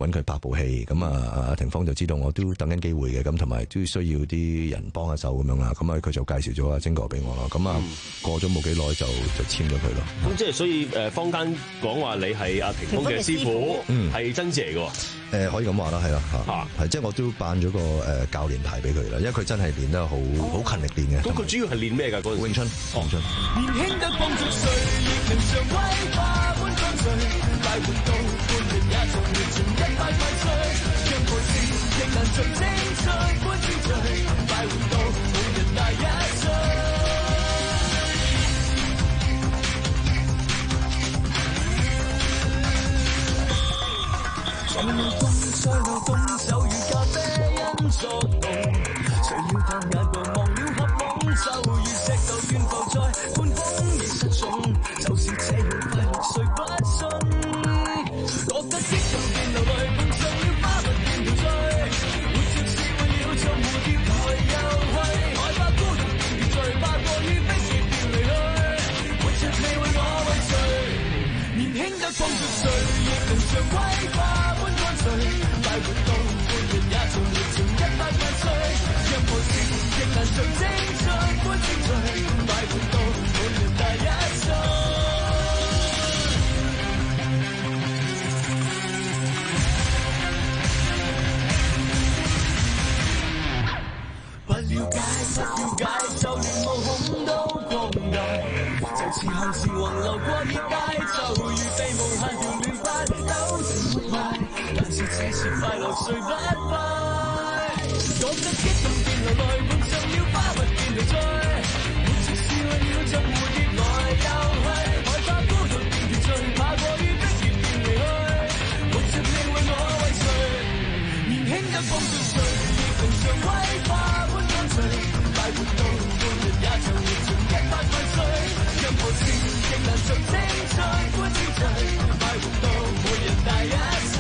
揾佢拍部戲，咁啊阿霆鋒就知道我都等緊機會嘅，咁同埋都需要啲人幫下手咁樣啦，咁啊佢就介紹咗阿晶哥俾我咯，咁啊、嗯、過咗冇幾耐就就簽咗佢咯。 咁即係所以誒坊間講話你係阿霆鋒嘅師傅，係真字嚟嘅。 誒可以咁話啦，係啦嚇，係即係我都辦咗個誒教練牌俾佢啦，因為佢真係練得好好、哦、勤力練嘅。 咁佢主要係練咩㗎？嗰陣詠春，詠春。 年輕得放逐誰，亦能像威化般乾脆，快活到半年也從年前一百萬歲，讓故事亦能像精粹般精粹，快活到每日大一歲。誰要動再路動手與咖啡因作動，誰要探眼光忘了合夢，就如石頭懸浮在半空已失蹤，就是這樣快樂誰不信？覺得激動便流淚，碰上了花蜜便陶醉，活着是為了像蝴蝶來又去，害怕孤獨便別醉，怕過於逼熱便離去，活着你為我為誰？年輕得放逐誰，亦能像威化快活到半日也從年前一百萬歲，讓無事亦能像精粹般精粹，快活到每日大一歲。不了解，不了解，就連毛孔都擴大，就似行時橫流過熱帶，就如被無限條亂髮糾纏活壞。但是這是快樂誰不快？覺得激動便流淚，碰上了花蜜便陶醉，活着是為了像蝴蝶來又去，害怕孤獨便別醉，怕過於逼熱便離去，活着你為我為誰？年輕得放逐誰，亦能像威化般乾脆，快活到半日也從年前一百萬歲，任何事亦能像精粹般精粹，快活到每日大一歲。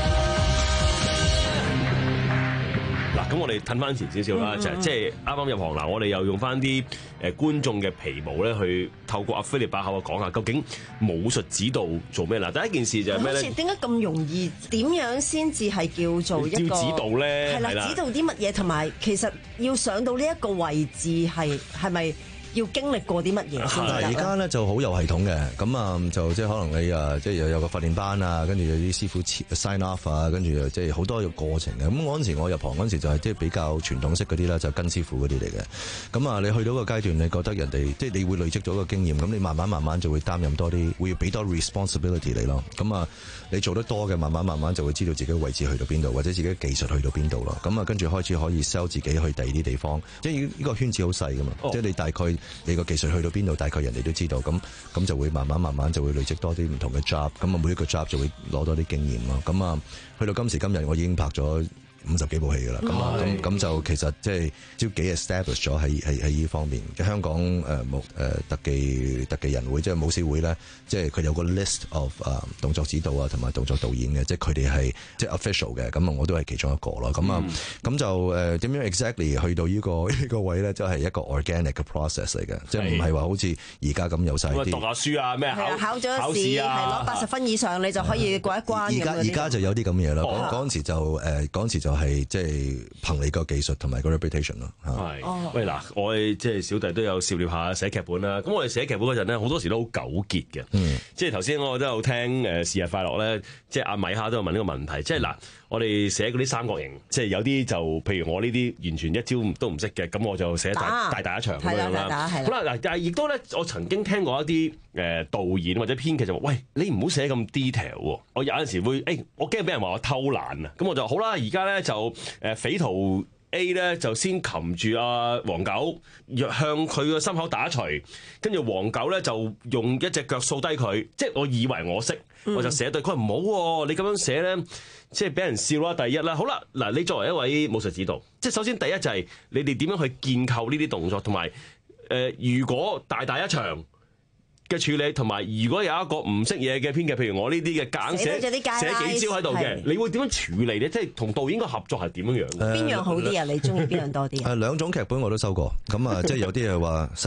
嗱，咁我哋褪翻前少少啦，就係即係啱啱入行嗱，我哋又用翻啲誒觀眾嘅皮毛咧，去透過阿菲力把口講下，究竟武術指導做咩啦？第一件事就係咩咧？ 好似點解咁容易？點樣先至係叫做一個要指導咧？ 係啦，指導啲乜嘢？同埋其實要上到呢一個位置係係咪？要經歷過啲乜嘢先得？ 而家咧就好有系統嘅，咁啊就即係可能你啊，即係又有個訓練班啊，跟住有啲師傅 sign off 啊，跟住即係好多個過程嘅。咁嗰陣時我入行嗰陣時就係即係比較傳統式嗰啲啦，就跟師傅嗰啲嚟嘅。咁啊，你去到個階段，你覺得人哋即係你會累積咗個經驗，咁你慢慢慢慢就會擔任多啲，會俾多 responsibility 你咯。咁啊，你做得多嘅，慢慢慢慢就會知道自己位置去到邊度，或者自己技術去到邊度咯。咁啊，跟住開始可以 sell 自己去第二啲地方，即係呢個圈子好細噶嘛，哦、即係你大概。你個技術去到邊度，大概人哋都知道，咁咁就會慢慢慢慢就會累積多啲唔同嘅 job，咁啊每一個 job 就會攞多啲經驗咯。咁啊，去到今時今日，我已經拍咗五十幾部戲噶啦，咁啊咁咁就其實即係都幾 establish 咗喺喺喺呢方面嘅香港誒武誒特技特技人會即係武師會咧，即係佢有個 list of 誒、uh, 動作指導啊同埋動作導演嘅，即係佢哋係即係 official 嘅，咁啊我都係其中一個咯。咁啊咁就誒點樣 exactly 去到呢、呢個呢、呢個位咧，就係、是、一個 organic 嘅 process 嚟嘅，即係唔係話好似而家咁有晒啲讀下書啊咩考考咗試係攞八十分以上你就可以過一關。 而家而家就有啲咁嘅嘢啦。嗰嗰陣時就誒嗰陣時就係即係憑你個技術同埋個 reputation 咯。 係，喂嗱，我哋即係小弟都有涉獵下寫劇本啦。咁我哋寫劇本嗰陣咧，好多時都好糾結嘅。嗯，即係頭先我都有聽誒是日快樂咧，即係阿米哈都有問呢個問題。即係嗱，我哋寫嗰啲三角形，即係有啲就譬如我呢啲完全一招都唔識嘅，咁我就寫大大大一場咁樣啦。好啦，嗱，但係亦都咧，我曾經聽過一啲誒導演或者編劇就話：喂，你唔好寫咁 detail 喎。我有陣時會，誒、欸，我驚俾人話我偷懶啊。咁我就好啦，而家咧就誒匪徒 A 咧就先擒住阿黃狗，若向佢個心口打一錘，跟住黃狗咧就用一隻腳掃低佢。即係我以為我識，我就寫對。佢話唔好，你咁樣寫咧，即係俾人笑啦。第一啦，好啦，嗱，你作為一位武術指導，即係首先第一就係你哋點樣去建構呢啲動作，同埋誒，如果大大一場嘅處理，同埋如果有一個唔識嘢嘅編劇，譬如我呢啲嘅簡寫寫幾招喺度嘅，你會點樣處理咧？即係同導演個合作係點樣樣？ 邊樣好啲啊？你中意邊樣多啲啊？ 誒兩種劇本我都收過，咁啊，即係有啲係話細打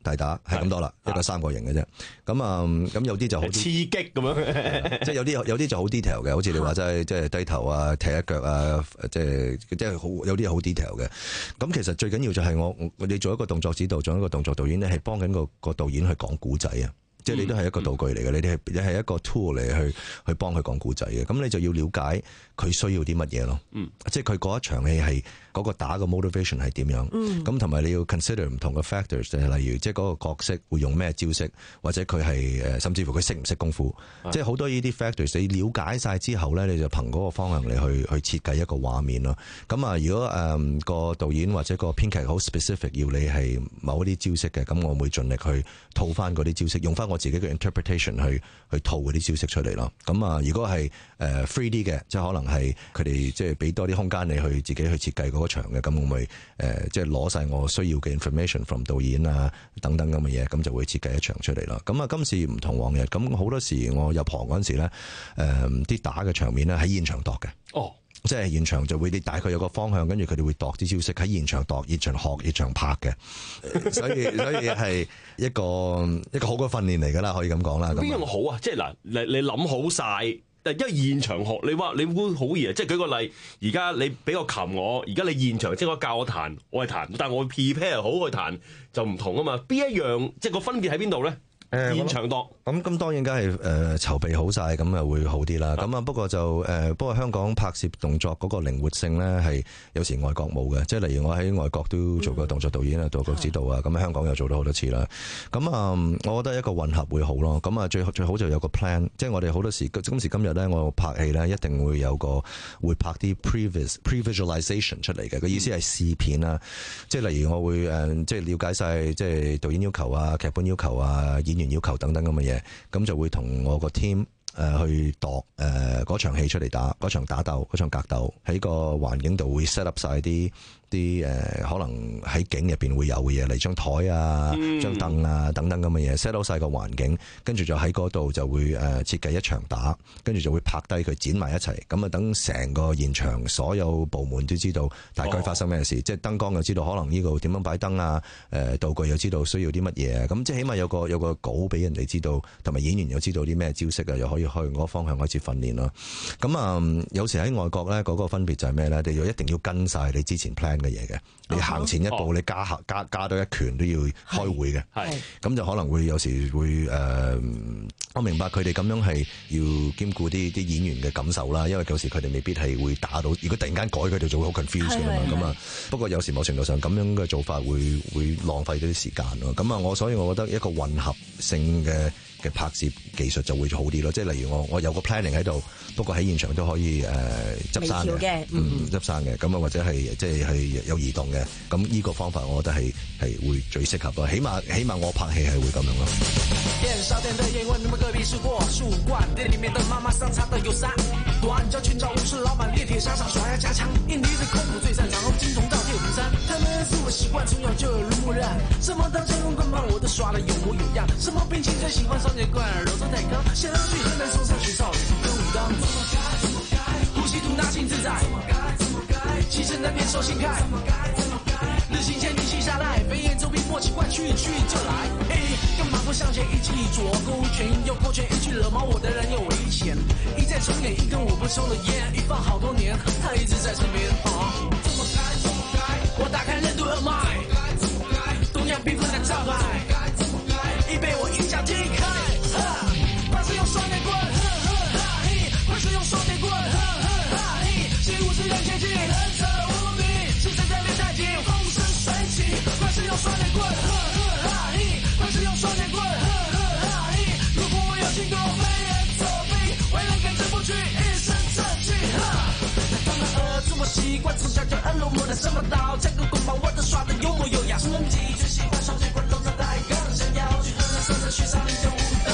大打係咁多啦，一個三角形嘅啫。咁啊咁有啲就好刺激咁樣， 即係有啲有啲就好 detail 嘅，好似你話齋即係低頭啊、踢一腳啊，即係即係好有啲好 detail 嘅。咁其實最緊要就係我我哋做一個動作指導，做一個動作導演咧，係幫緊個個導演去講古仔啊。即係你都係一個道具嚟嘅，你哋係你係一個 tool 嚟去去幫佢講故仔嘅，咁你就要了解佢需要啲乜嘢咯。嗯，即係佢嗰一場戲係嗰個打嘅 motivation 係點樣？嗯，咁同埋你要 consider 唔同嘅 factors，就係例如即係嗰個角色會用咩招式，或者佢係誒甚至乎佢識唔識功夫，嗯、即係好多呢啲 factors 你了解晒之後咧，你就憑嗰個方向嚟去去設計一個畫面咯。咁啊，如果誒、嗯、個導演或者個編劇好 specific 要你係某一啲招式嘅，咁我會盡力去套翻嗰啲招式，用翻我自己嘅 interpretation 去去套嗰啲招式出嚟咯。咁啊，如果係誒 three D 嘅，即係可能係佢哋即係俾多啲空間你去自己去設計嗰個場嘅，咁我咪誒即係攞晒我需要嘅 information from 導演啊等等咁嘅嘢，咁就會設計一場出嚟啦。咁啊，今次唔同往日，咁好多時我入行嗰陣時咧，誒、呃、啲打嘅場面咧喺現場度嘅。哦。即係現場就會你大概有個方向，跟住佢哋會度啲招式喺現場度，現場學，現場拍嘅，所以所以係一個一個好嘅訓練嚟㗎啦，可以咁講啦。 邊樣好啊？即係嗱，你你諗好晒，因為現場學你話你會好易啊！即係舉個例，而家你俾個琴我，而家你現場即係我教我彈，我係彈，但係我 prepare 好去彈就唔同啊嘛。邊一樣即係個分別喺邊度咧？誒現場度咁咁當然梗係誒籌備好晒，咁啊會好啲啦。咁啊不過就誒、呃、不過香港拍攝動作嗰個靈活性咧係有時外國冇嘅，即係例如我喺外國都做過動作導演啊、嗯、做過指導啊，咁香港又做咗好多次啦。咁啊、呃、我覺得一個混合會好咯。咁啊最最好就有個 plan， 即係我哋好多時今時今日咧，我拍戲咧一定會有個會拍啲 previs pre-visualization 出嚟嘅。個意思係試片啊，即係例如我會誒即係了解晒即係導演要求啊、劇本要求啊、演員要求等等咁嘅嘢，咁就會同我個 team 誒去度誒嗰場戲出嚟打，嗰場打鬥，嗰場格鬥喺個環境度會 set up 晒啲啲誒可能喺景入邊會有嘅嘢，嚟張台啊、張凳啊等等咁嘅嘢 set up 晒個環境，跟住就喺嗰度就會誒設計一場打，跟住就會拍低佢剪埋一齊，咁啊等成個現場所有部門都知道大概發生咩事，哦、即係燈光又知道可能呢個點樣擺燈啊，誒道具又知道需要啲乜嘢，咁即係起碼有個有個稿俾人哋知道，同埋演員又知道啲咩招式啊，又可以去嗰個方向開始訓練咯。咁啊、嗯，有時喺外國咧嗰個分別就係咩咧？你要一定要跟晒你之前 plan嘅嘢嘅，你行前一步，你加下加加多一拳都要開會嘅，係咁就可能會有時會誒、呃，我明白佢哋咁樣係要兼顧啲啲演員嘅感受啦，因為有時佢哋未必係會打到，如果突然間改佢哋就會好 confused 㗎嘛，咁啊，不過有時某程度上咁樣嘅做法會會浪費咗啲時間咯，咁啊，我所以我覺得一個混合性嘅嘅拍攝技術就會好啲咯，即係例如我我有個 planning 喺度，不過喺現場都可以誒執生嘅，嗯執生嘅，咁啊或者係即係係有移動嘅，咁呢個方法我覺得係係會最適合咯，起碼起碼我拍戲係會咁樣咯。 店少店的宴問，你們隔壁是過數罐，店裡面的媽媽桑擦的有三段，叫全招無視老闆練鐵沙上耍呀加強，印尼的空手最擅長，紅金銅到鐵虎山，他們是我習慣，從小就耳濡目染，什麼當前空棍棒我都耍得有模有樣，什麼兵器最喜歡雙截棍，柔中帶剛，想要去河南送上去少林跟武當，怎麼改怎麼改，呼吸吐納心自在，怎麼改怎麼改，氣聲難辨手心開，怎麼改怎麼改，日行千里氣下來，飛檐走壁默契貫去去就來，嘿，幹嘛不向前一起左勾拳右勾拳，一句惹毛我的人有危險，一再重演一根我不抽的煙，一放好多年，他一直在身邊，啊，怎麼改怎麼改，我打開任督二脈，怎麼改怎麼改，東洋繽紛的招牌，怎麼改已被我一腳踢開，哈，不是用雙截棍，呵呵哈嘿，不是用雙截棍，呵呵哈嘿，習武之人切記，人者無敵，是誰在練太極，風生水起，不是用雙截棍，呵呵哈嘿，不是用雙截棍，呵呵哈嘿，如果我有經過飛檐走壁，為人根治不屈，一身正氣，哈，當然兒子我習慣從小就耳濡目染，什麼刀這個棍棒我都耍得有模有樣，什麼技最喜歡雙截棍動作帶剛，想要去河南送上去少林跟武當。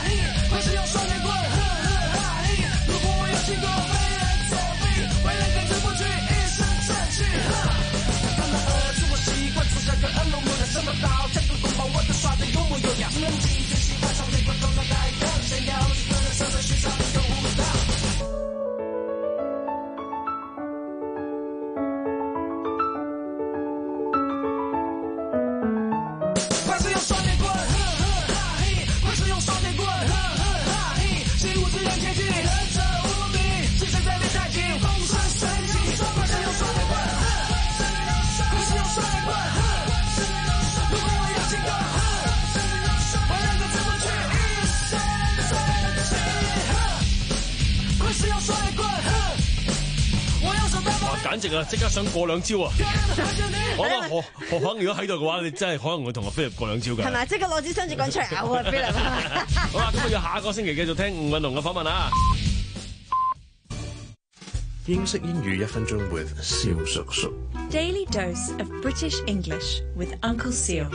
如果我有經過飛檐走壁，為人根治出勇氣，最喜歡朝美國動腦袋的，想要去個人社會學校裡有舞蹈。快使用雙截棍，呵呵哈嘿！快使用雙截棍，呵呵哈嘿！習武自然接近，忍者無敵，精神在變太極，風生水起。快使用雙截棍，呵呵，快使用雙截棍，呵呵。如果我要行動，呵呵，我兩個字不去，一三三七，呵，快使用雙截棍，呵。 哇！簡直啊，即刻想過兩招啊！我覺得何何肯如果喺度嘅話，你真係可能會同阿菲力過兩招㗎。 係咪？即刻攞支雙截棍出嚟咬啊！菲力。 好啦，咁我要下個星期繼續聽吳允龍嘅訪問啊！ 英式英語一分鐘 with 蕭叔叔。 Daily dose of British English with Uncle Seal。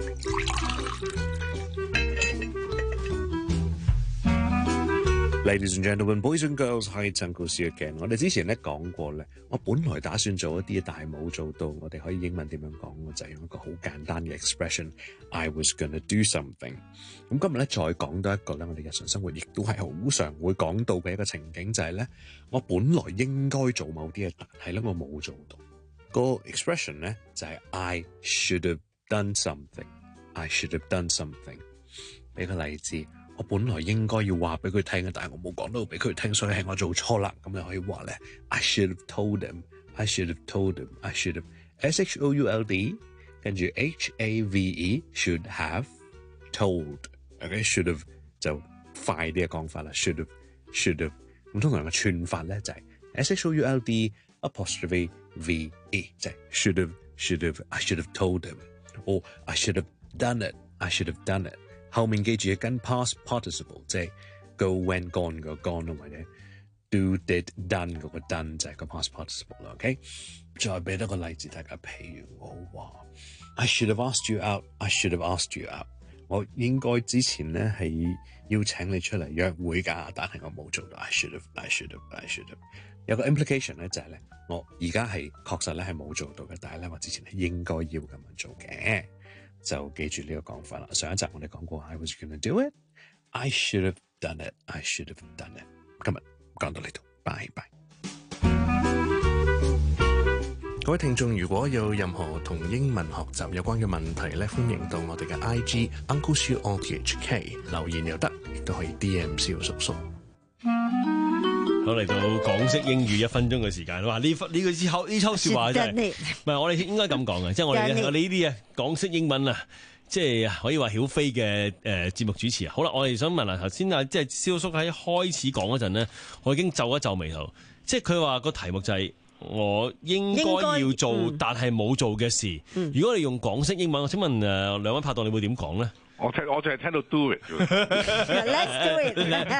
Ladies and gentlemen, boys and girls, hi, it's Uncle Seal again。我哋之前咧講過咧，我本來打算做一啲，但係冇做到。我哋可以英文點樣講？我就係用一個好簡單嘅 expression，I was gonna do something。咁今日咧再講多一個咧，我哋日常生活亦都係好常會講到嘅一個情景，就係咧，我本來應該做某啲嘢，但係咧我冇做到。個 expression 咧就係 I should have done something。I should have done something。俾個例子。我本來應該要話俾佢聽嘅，但係我冇講到俾佢聽，所以係我做錯啦。咁你可以話咧 I should have told him, I should have told him, I should have S H O U L D 跟住 H A V E should have told。OK should have 就快啲嘅講法啦 ，should have should have。咁通常嘅串法咧就係 S H O U L D apostrophe V E， 就係 should have should have I should have told him or I should have done it, I should have done it。後面記住要跟 past participle， 即係 go went gone 個 gone 或者 do did done 嗰個 done 就係個 past participle 啦。OK， 再俾多個例子大家，譬如我話 I should have asked you out，I should have asked you out。我應該之前咧係邀請你出嚟約會㗎，但係我冇做到。I should have，I should have，I should have。有個 implication 咧就係咧，我而家係確實咧係冇做到嘅，但係咧我之前係應該要咁樣做嘅。就記住呢個講法啦。上一集我哋講過 I was gonna do it, I should have done it, I should have done it。今日講到呢度，拜拜。各位聽眾，如果有任何同英文學習有關嘅問題咧，歡迎到我哋嘅 I G Uncle Siu O T H K 留言又得，亦都可以 D M 蕭叔叔。 好，嚟到港式英語一分鐘嘅時間，哇！呢呢個之後呢抽説話真係，唔係我哋應該咁講嘅，即係我哋我哋呢啲啊港式英文啊，即係可以話曉飛嘅誒節目主持啊。好啦，我哋想問下頭先啊，即係蕭叔喺開始講嗰陣咧，我已經皺一皺眉頭，即係佢話個題目就係我應該要做應該但係冇做嘅事。嗯、如果你用港式英文，我請問誒兩位拍檔，你會點講咧？ 我聽我淨係聽到 do it。 Let's do it。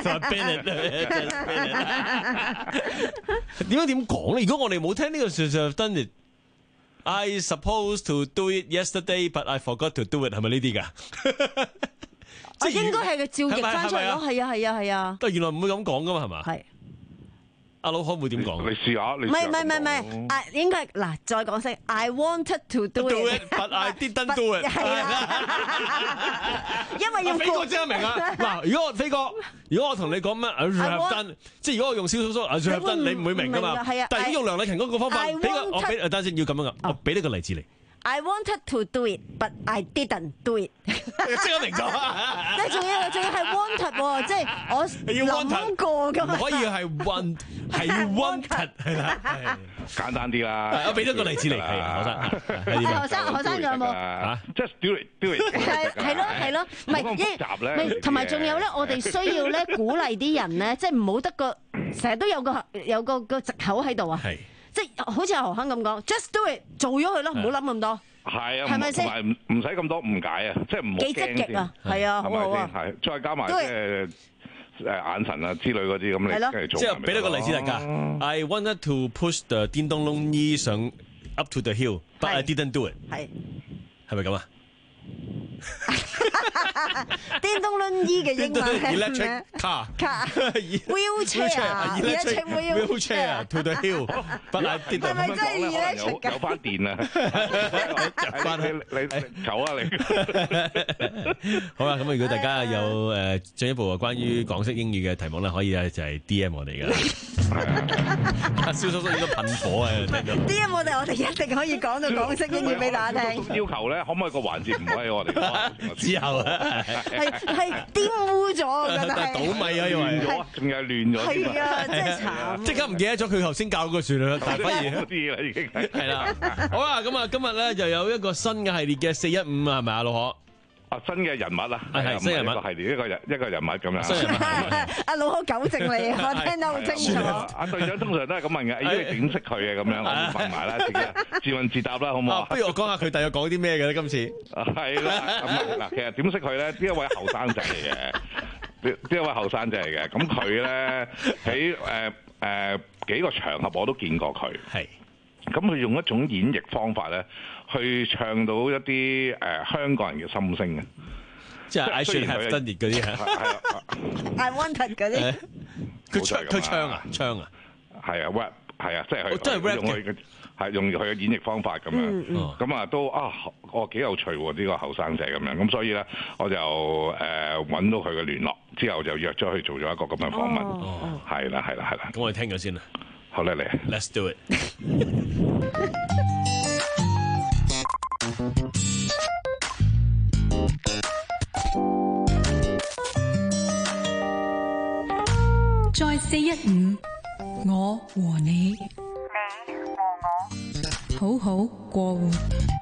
點樣點講咧？如果我哋冇聽呢個 should have done it，I supposed to do it yesterday, but I forgot to do it， 係咪呢啲㗎？ 我應該係佢照譯翻出嚟咯，係啊係啊係啊。 但係原來唔會咁講㗎嘛，係嘛？係。阿老可會點講？ 你試下，你唔係唔係唔係，啊應該嗱再講聲 I wanted to do it，but I didn't do it。係啦，因為要飛哥真係明啊！嗱，如果我飛哥，如果我同你講咩 I should have done， 即係如果我用蕭叔叔 I should have done， 你唔會明㗎嘛。係啊，但係如果用梁禮勤嗰個方法，俾個我俾，等陣先要咁樣噶，我俾呢個例子嚟。 I wanted to do it, but I didn't do it。 即刻明咗， 即係仲要仲要係 wanted 喎，即係我諗過㗎嘛。 唔可以係 want， 係 wanted 係啦。 簡單啲啦。 我俾咗個例子嚟，係學生。 學生學生仲有冇？ 嚇 ，just do it，do it。 係係咯係咯，唔係一唔係同埋仲有咧，我哋需要咧鼓勵啲人咧，即係唔好得個成日都有個有個個藉口喺度啊。係。即係好似阿何鏗咁講 ，just do it， 做咗佢咯，唔好諗咁多。係啊，係咪先？同埋唔唔使咁多誤解啊，即係唔好驚先。幾積極啊，係啊，好好啊。係，再加埋即係誒眼神啊之類嗰啲咁，你跟住做。即係俾多個例子大家。I wanted to push the 電動輪椅上 up to the hill，but I didn't do it。係。係咪咁啊？ 電動輪椅嘅英文係咩 ？Electric car car，wheelchair，electric wheelchair to the hill，不係電動。 係咪真係 electric 㗎？ 有翻電啊！ 翻去你走啊你！ 好啦，咁如果大家有誒進一步關於港式英語嘅題目咧，可以咧就係 D M 我哋㗎。阿蕭叔叔應該噴火啊！聽到 D M 我哋，我哋一定可以講到港式英語俾大家聽。 要求咧，可唔可以個環節唔可以我哋之後啊？ 係係玷污咗，我覺得係倒米啊，因為仲有亂咗。 係啊，真係慘。 即刻唔記得咗佢頭先教嗰個旋律，但係反而啲啦已經係啦。好啦，咁啊，今日咧就有一個新嘅系列嘅四一五啊，係咪啊，老何？ 啊，新嘅人物啊， 係新人物一個系列，一個人一個人物咁樣。 新人物。 阿老何糾正你，我聽得好清楚。 阿隊長通常都係咁問嘅，咦點識佢嘅咁樣，我問埋啦，自己自問自答啦，好唔好啊？ 不如我講下佢大約講啲咩嘅咧？今次係啦，咁啊嗱，其實點識佢咧？呢一位後生仔嚟嘅，呢一位後生仔嚟嘅，咁佢咧喺誒誒幾個場合我都見過佢。 係。 咁佢用一種演繹方法咧，去唱到一啲誒、呃、香港人嘅心聲嘅， 即係 I should have done it 嗰啲啊 ，I wanted 嗰啲， 佢唱佢唱啊唱啊， 係啊 rap 係啊，即係佢真係 rap 用佢嘅係用佢嘅演繹方法咁樣，咁、嗯、啊都啊我幾有趣喎呢個後生仔咁樣，咁所以咧我就誒揾、呃、到佢嘅聯絡，之後就約咗佢做咗一個咁嘅訪問，係啦係啦係啦， 咁我哋聽咗先啦。 好啦，嚟 ，Let's do it。 在四一五，我和你， 你和我，好好過活。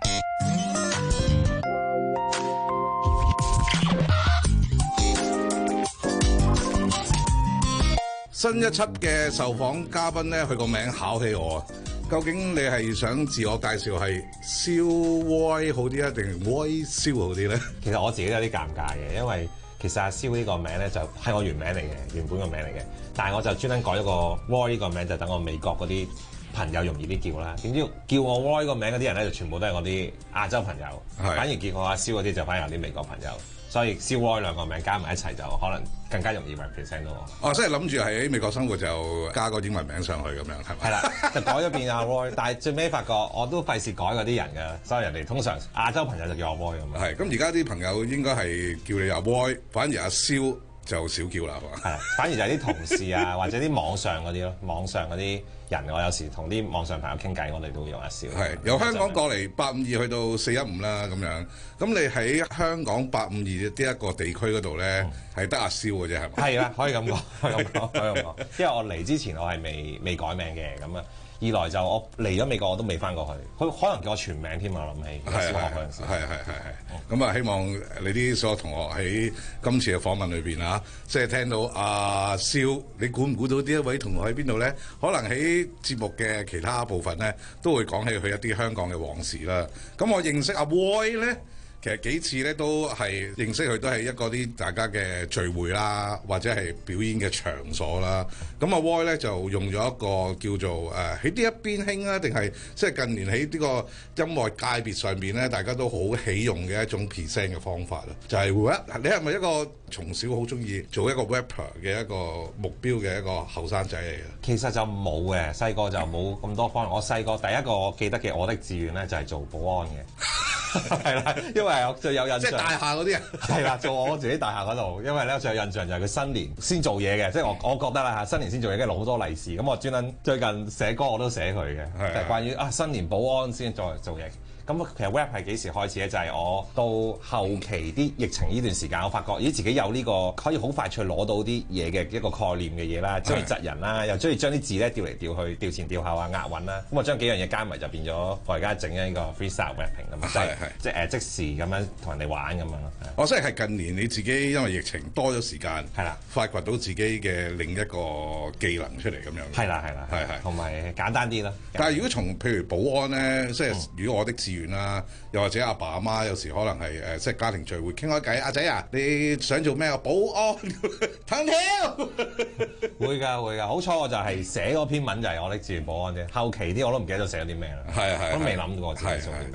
新一輯嘅受訪嘉賓咧，佢個名考起我啊！究竟你係想自我介紹係蕭威好啲啊，定係威蕭好啲咧？ 其實我自己都有啲尷尬嘅，因為其實阿蕭呢個名咧就係我原名嚟嘅，原本個名嚟嘅。但係我就專登改咗個威呢個名，就等我美國嗰啲朋友容易啲叫啦。點知叫我威個名嗰啲人咧，就全部都係我啲亞洲朋友，反而叫我阿蕭嗰啲就反而有啲美國朋友。所以蕭威兩個名加埋一齊就可能更加容易 represent 到我。 哦，即係諗住喺美國生活就加個英文名上去咁樣，係咪？ 係啦，就改咗變阿 Roy， 但係最尾發覺我都費事改嗰啲人㗎，所以人哋通常亞洲朋友就叫我 Roy 咁樣。 係，咁而家啲朋友應該係叫你阿 Roy，反而阿蕭就少叫啦，係嘛？ 係，反而就係啲同事啊，或者啲網上嗰啲咯，網上嗰啲人，我有時同啲網上朋友傾偈，我哋都會用阿蕭。 係由香港過嚟八五二去到四一五啦，咁樣。咁你喺香港八五二呢一個地區嗰度咧，係得阿蕭嘅啫，係咪？ 係啦，可以咁講，可以咁講，可以咁講。因為我嚟之前我係未未改名嘅，咁啊。二來就我嚟咗美國我都未翻過去，佢可能叫我全名添啊！我諗起小學嗰陣時， 係係係係。咁啊，希望你啲所有同學喺今次嘅訪問裏邊啊，即係聽到阿蕭，你估唔估到呢一位同學喺邊度咧？可能喺節目嘅其他部分咧，都會講起佢一啲香港嘅往事啦。咁我認識阿 Roy 咧。其實幾次咧都係認識佢，都係一個啲大家嘅聚會啦，或者係表演嘅場所啦。咁阿 Roy 咧就用咗一個叫做誒喺呢一邊興啊，定係即係近年喺呢個音樂界別上邊咧，大家都好喜用嘅一種 present 嘅方法啦。就係 rap，你係咪一個從小好中意做一個 rapper 嘅一個目標嘅一個後生仔嚟嘅？ 其實就冇嘅，細個就冇咁多方。我細個第一個記得嘅我的志願咧就係做保安嘅。係啦，因為我最有印象， 即係大廈嗰啲啊， 係啦，做我自己大廈嗰度，因為咧最有印象就係佢新年先做嘢嘅，即係我我覺得啦嚇，新年先做嘢，跟住攞好多利是，咁我專登最近寫歌我都寫佢嘅，就係關於啊新年保安先再做嘢。咁其實 rap 係幾時開始咧？就係、是、我到後期啲疫情呢段時間，我發覺咦自己有呢個可以好快脆攞到啲嘢嘅一個概念嘅嘢啦，中意窒人啦，又中意將啲字咧調嚟調去、調前調後啊、押韻啦。咁我將幾樣嘢加埋就變咗我而家整緊呢個 freestyle rapping 咁啊，即係即係誒即時咁樣同人哋玩咁樣咯。 我即係近年你自己因為疫情多咗時間， 係啦， 發掘到自己嘅另一個技能出嚟咁樣。 係啦係啦，係係，同埋簡單啲啦。 但係如果從譬如保安咧，即係如果我的志願啦，又或者阿爸阿媽有時可能係誒即係家庭聚會傾開偈，阿仔啊，你想做咩啊？保安藤條會㗎會㗎，好彩我就係寫嗰篇文就係我的志願保安啫，後期啲我都唔記得咗寫咗啲咩啦。 係係， 我都未諗過自己做啲咩。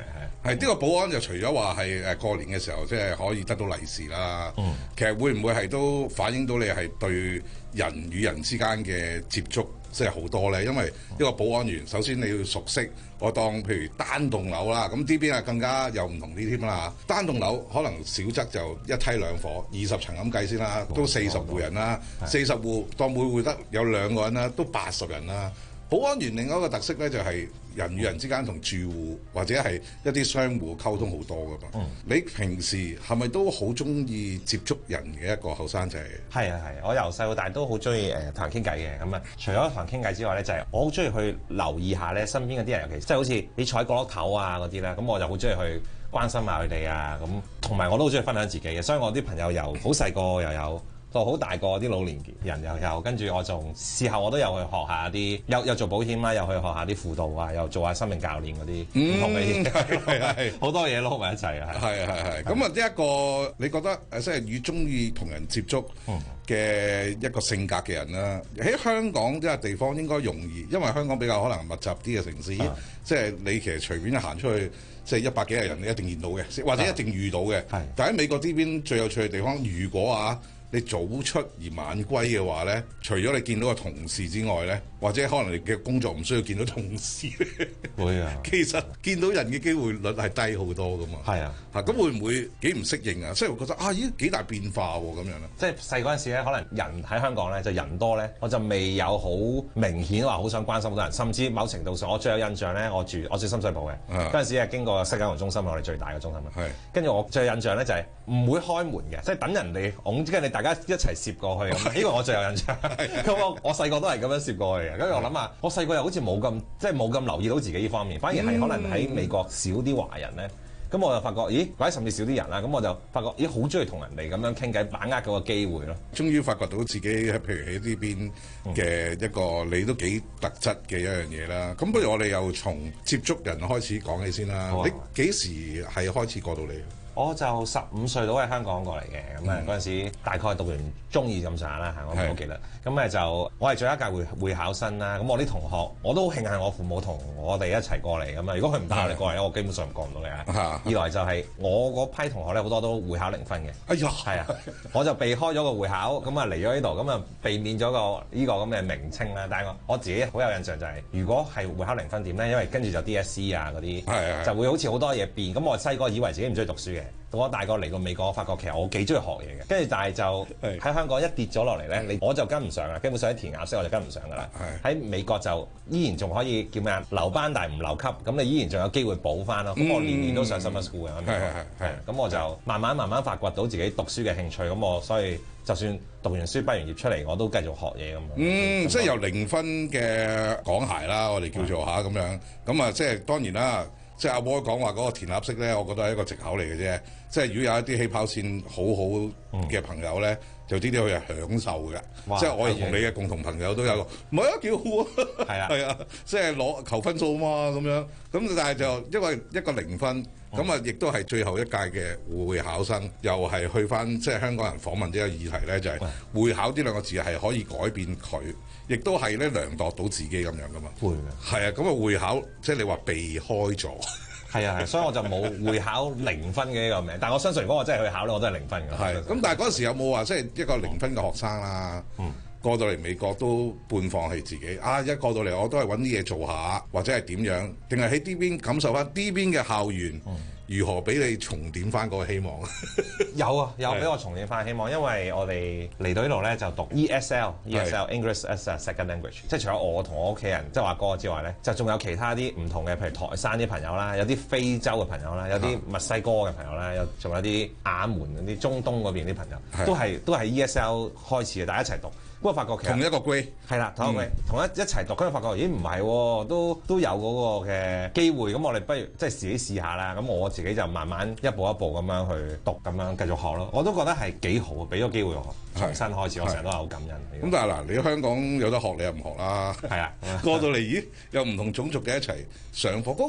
係呢個保安就除咗話係誒過年嘅時候即係可以得到利是啦，嗯、其實會唔會係都反映到你係對人與人之間嘅接觸即係好多咧？因為一個保安員首先你要熟悉，我當譬如單棟樓啦，咁呢邊啊更加有唔同啲添啦。單棟樓可能少則就一梯兩伙，二十層咁計先啦，都四十戶人啦，四十戶當每戶得有兩個人啦，都八十人啦。保安員另外一個特色咧，就係人與人之間同住戶或者係一啲商戶溝通好多噶嘛。嗯、你平時係咪都好中意接觸人嘅一個後生仔？ 係啊係，我由細到大都好中意誒同人傾偈嘅。咁啊，除咗同人傾偈之外咧，就係、是、我好中意去留意下咧身邊嗰啲人，尤其即係好似你坐喺角落頭啊嗰啲咧，咁我就好中意去關心下佢哋啊。咁同埋我都好中意分享自己嘅，所以我啲朋友由好細個又有。到好大個啲老年人又有，跟住我仲事後我都有去學下啲，有有做保險啦，又去學下啲輔導啊，又做下生命教練嗰啲唔同嘅嘢，係係好多嘢撈埋一齊啊！ 係係係。咁啊，呢一個你覺得誒，即係與中意同人接觸嘅一個性格嘅人啦，喺香港呢個地方應該容易，因為香港比較可能密集啲嘅城市，啊、即係你其實隨便一行出去，即係一百幾廿人你一定見到嘅，或者一定遇到嘅。係、啊。但喺美國呢邊最有趣嘅地方，如果啊〜你早出而晚歸嘅話咧，除咗你見到個同事之外咧，或者可能你嘅工作唔需要見到同事， 會啊， 其實見到人嘅機會率係低好多噶嘛。係啊，嚇咁會唔會幾唔適應啊？即係我覺得啊，咦幾大變化喎咁樣咧。 即係細嗰陣時咧，可能人喺香港咧就人多咧，我就未有好明顯話好想關心好多人，甚至某程度上我最有印象咧，我住我住深水埗嘅嗰陣時係經過西九龍中心，我哋最大嘅中心啦。係，跟住我最有印象咧就係唔會開門嘅，即係等人哋拱，跟住你大家一齊攝過去咁，呢個我最有印象。咁我我細個都係咁樣攝過去嘅，跟住我諗下，我細個又好似冇咁即係冇咁留意到自己呢方面，反而係可能喺美國少啲華人咧。咁我就發覺，咦，或者甚至少啲人啦，咁我就發覺，咦，好中意同人哋咁樣傾偈，把握嗰個機會咯。 終於發覺到自己，譬如喺呢邊嘅一個你都幾特質嘅一樣嘢啦。咁不如我哋又從接觸人開始講起先啦。啊、你幾時係開始過到嚟？ 我就十五歲到喺香港過嚟嘅，咁啊嗰陣時大概讀完中二咁上下啦，我唔係好記得。咁誒就我係最後一屆會會考生啦。咁我啲同學我都慶幸我父母同我哋一齊過嚟咁啊。如果佢唔帶我哋過嚟咧，我基本上過唔到嚟啊。二來就係我嗰批同學咧，好多都會考零分嘅。哎呀，係啊，我就避開咗個會考，咁啊嚟咗呢度，咁啊避免咗個呢個咁嘅名稱啦。但係我我自己好有印象就係、是，如果係會考零分點咧，因為跟住就 D S E 啊嗰啲，就會好似好多嘢變。咁我細個以為自己唔中意讀書嘅。到我大個嚟到美國，我發覺其實我幾中意學嘢嘅，跟住但係就喺香港一跌咗落嚟咧，你我就跟唔上啦，基本上喺填鴨式我就跟唔上噶啦。喺美國就依然仲可以叫咩啊？留班但係唔留級，咁你依然仲有機會補翻咯。咁、嗯、我年年都上 summer school 嘅，係係係。咁我就慢慢慢慢發掘到自己讀書嘅興趣，咁我所以就算讀完書畢完業出嚟，我都繼續學嘢咁。 嗯，即係由零分嘅港孩啦，我哋叫做下咁樣。咁啊，即係當然啦。即係阿波講話嗰個填鴨式咧，我覺得係一個藉口嚟嘅啫。即係如果有一啲起跑線好好嘅朋友咧，嗯、就呢啲佢係享受嘅。即係我同你嘅共同朋友都有個，唔係啊，幾好啊。係啊，係啊，即係攞求分數嘛咁樣。咁但係就因為一個零分，咁啊亦都係最後一屆嘅會考生，又係去翻即係香港人訪問呢個議題咧，就係、是、會考呢兩個字係可以改變佢。亦都係咧量度到自己咁樣噶嘛，會嘅，係啊，咁啊會考即係你話避開咗， 係啊，所以我就冇會考零分嘅呢個名，但係我相信如果我真係去考咧，我都係零分㗎。係， 咁但係嗰陣時有冇話即係一個零分嘅學生啦，嗯、過到嚟美國都半放棄自己，啊一過到嚟我都係揾啲嘢做下，或者係點樣，定係喺呢邊感受翻呢邊嘅校園？嗯如何俾你重點翻嗰個希望？ 有啊，有俾我重點翻希望，因為我哋嚟到呢度咧就讀 E S L，E S L English as a Second Language，即係除咗我同我屋企人即係話哥之外咧，就仲有其他啲唔同嘅，譬如台山啲朋友啦，有啲非洲嘅朋友啦，有啲墨西哥嘅朋友啦，有仲有啲亞門嗰啲中東嗰邊啲朋友，都係都係 E S L 開始嘅，大家一齊讀。不過發覺其實同一個 grade 係啦，同一個 grade、嗯、同一一齊讀，跟住發覺咦唔係喎，都都有嗰個嘅機會。咁我哋不如即係自己試下啦。咁我自己就慢慢一步一步咁樣去讀，咁樣繼續學咯。我都覺得係幾好，俾咗機會我重新開始。我成日都係好感恩。 咁但係嗱，你喺香港有得學，你又唔學啦。係啊，過到嚟咦，有唔同種族嘅一齊上課，嗰、嗰個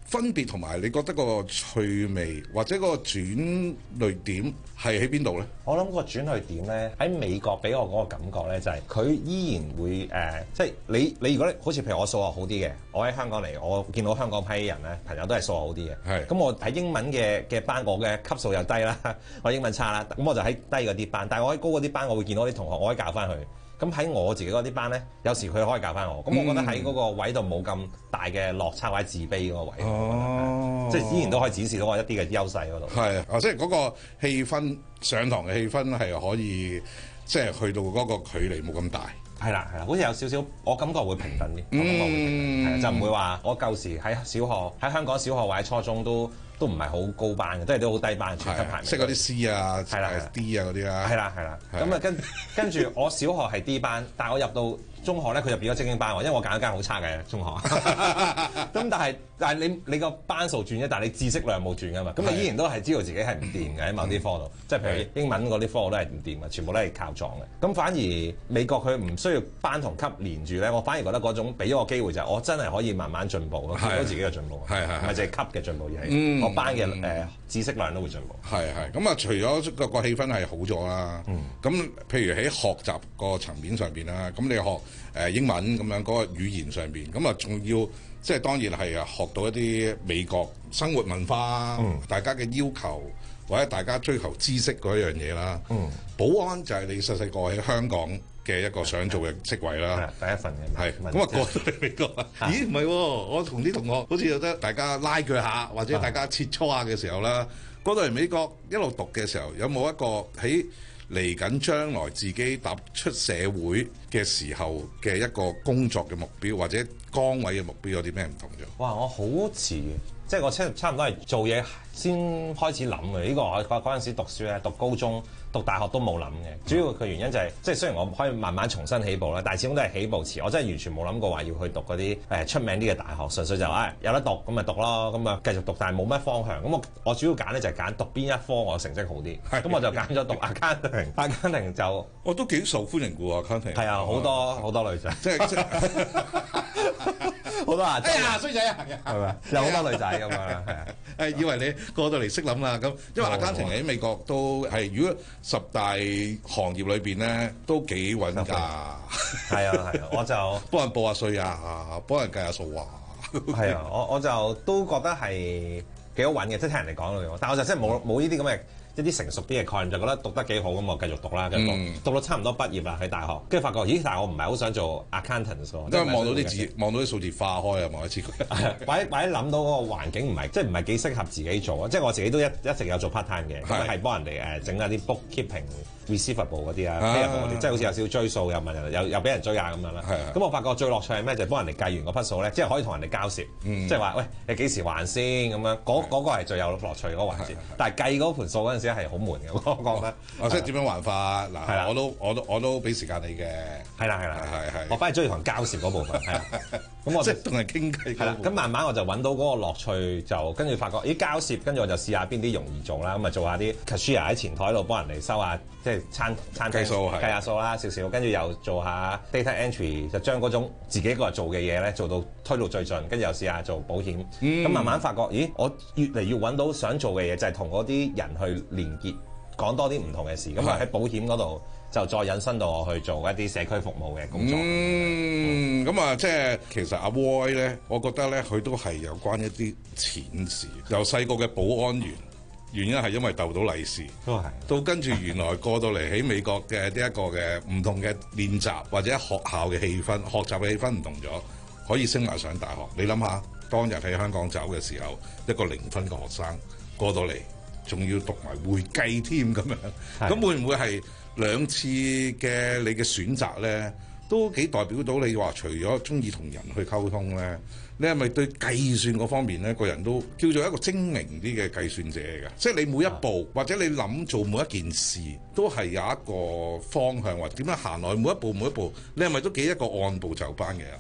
分別同埋你覺得個趣味或者個轉捩點係喺邊度咧？ 我諗個轉捩點咧喺美國俾我嗰個感覺咧就係佢依然會誒、呃，即係你你如果好似譬如我數學好啲嘅，我喺香港嚟，我見到香港批人咧朋友都係數學好啲嘅，係咁我喺英文嘅嘅班我嘅級數又低啦，我英文差啦，咁我就喺低嗰啲班，但係我喺高嗰啲班我會見到啲同學，我可以教翻佢。咁喺我自己嗰啲班咧，有時佢可以教翻我，咁我覺得喺嗰個位度冇咁大嘅落差或者自卑嗰個位，哦，即係依然都可以展示到我一啲嘅優勢嗰度。係啊，即係嗰個氣氛，上堂嘅氣氛係可以即係去到嗰個距離冇咁大。係啦係啦，好似有少少，我感覺會平等啲，我感覺會平等，係就唔會話我舊時喺小學喺香港小學或者初中都。都唔係好高班嘅，都係都好低班，全級排名。識嗰啲 C 啊、係啦、D 啊嗰啲啦。係啦係啦，咁啊跟跟住我小學係 D 班，但係我入到中學咧，佢就變咗精英班喎，因為我揀一間好差嘅中學。咁但係但係你你個班數轉啫，但係你知識量冇轉噶嘛，咁你依然都係知道自己係唔掂嘅喺某啲科度，即係譬如英文嗰啲科我都係唔掂嘅，全部都係靠撞嘅。咁反而美國佢唔需要班同級連住咧，我反而覺得嗰種俾咗個機會就係我真係可以慢慢進步咯，見到自己嘅進步，係係唔係淨係級嘅進步，而係我班嘅誒知識量都會進步。係係咁啊，除咗個個氣氛係好咗啦，咁譬如喺學習個層面上邊啦，咁你學誒英文咁樣嗰個語言上邊，咁啊仲要即係當然係啊學到一啲美國生活文化，嗯、大家嘅要求或者大家追求知識嗰一樣嘢啦。嗯、保安就係你細細個喺香港嘅一個想做嘅職位啦，第一份嘅。係咁啊，過到嚟美國啊，咦唔係喎，我同啲同學好似有得大家拉鋸下，或者大家切磋下嘅時候啦，過到嚟美國一路讀嘅時候，有冇一個喺嚟緊將來自己踏出社會嘅時候嘅一個工作嘅目標或者崗位嘅目標有啲咩唔同咗？哇！我好遲，即係我差差唔多係做嘢先開始諗嘅。呢、這個我嗰嗰陣時讀書咧，讀高中、讀大學都冇諗嘅。主要嘅原因就係、是，即係雖然我可以慢慢重新起步啦，但係始終都係起步遲。我真係完全冇諗過話要去讀嗰啲誒出名啲嘅大學，純粹就誒、是、有得讀咁咪讀咯，咁啊繼續讀，但係冇乜方向。咁我我主要揀咧就係揀讀邊一科我成績好啲，咁我就揀咗讀 accounting。accounting 就我都幾受歡迎嘅喎 accounting。係啊，好多好多女仔，即係即係好多亞洲。哎呀，衰仔啊，係咪？有好多女仔咁樣，係啊。誒，以為你過到嚟識諗啦，咁因為 accounting 喺美國都係如果十大行業裏邊咧都幾穩㗎。係啊係啊，我就幫人報下稅啊，幫人計下數啊。係啊，我我就都覺得係幾好揾嘅，即係聽人哋講咯。但係我就真係冇冇呢啲咁嘅。一啲成熟啲嘅概念就覺得讀得幾好咁，我繼續讀啦，繼續讀，嗯、讀到差唔多畢業啦喺大學，跟住發覺咦，但係我唔係好想做 accountant 喎，因為望到啲字，望到啲數字化開啊，望一次佢，或者或者諗到嗰個環境唔係，即係唔係幾適合自己做啊，即係我自己都一一直有做 part time 嘅，咁係幫人哋誒整下啲 bookkeeping、receivable 嗰啲啊 payable 嗰啲，即係好似有少少追數又問人，又又俾人追下咁樣啦。咁我發覺最樂趣係咩？就係、是、幫人哋計完嗰筆數咧，即係可以同人哋交涉，嗯、即係話喂，你幾時還先咁樣？嗰嗰個係最有樂趣嗰個環節。但係計嗰盤數嗰陣時係好悶嘅，我覺得。我識點樣還法嗱？係啦，我都我都我都俾時間你嘅。係啦係啦係係。我反而中意同人交涉嗰部分係啦。咁我即係同人傾偈。係啦。咁慢慢我就揾到嗰個樂趣，就跟住發覺咦交涉，跟住我就試下邊啲容易做啦。咁啊做下啲 cashier 喺前台度幫人哋收下，即係餐餐計數計下數啦少少，跟住又做下 data entry， 就將嗰種自己個人做嘅嘢咧做到推到最盡，跟住又試下做保險。咁、嗯、慢慢發覺咦，我越嚟越揾到想做嘅嘢，就係同嗰啲人去連結，講多啲唔同嘅事。咁啊喺保險嗰度就再引申到我去做一啲社區服務嘅工作。嗯，咁啊，即係其實阿 Roy 咧，我覺得咧佢都係有關一啲錢事。由細個嘅保安員，原因係因為鬥到利是，都係到跟住原來過到嚟喺美國嘅呢一個嘅唔同嘅練習或者學校嘅氣氛、學習嘅氣氛唔同咗，可以升埋上大學。你諗下，當日喺香港走嘅時候，一個零分嘅學生過到嚟，仲要讀埋會計添咁樣，咁會唔會係兩次嘅你嘅選擇咧，都幾代表到你話除咗中意同人去溝通咧？你係咪對計算嗰方面咧，個人都叫做一個精明啲嘅計算者嚟㗎？即係你每一步或者你諗做每一件事，都係有一個方向或點樣行落去，每一步每一步，你係咪都幾一個按部就班嘅人嚟？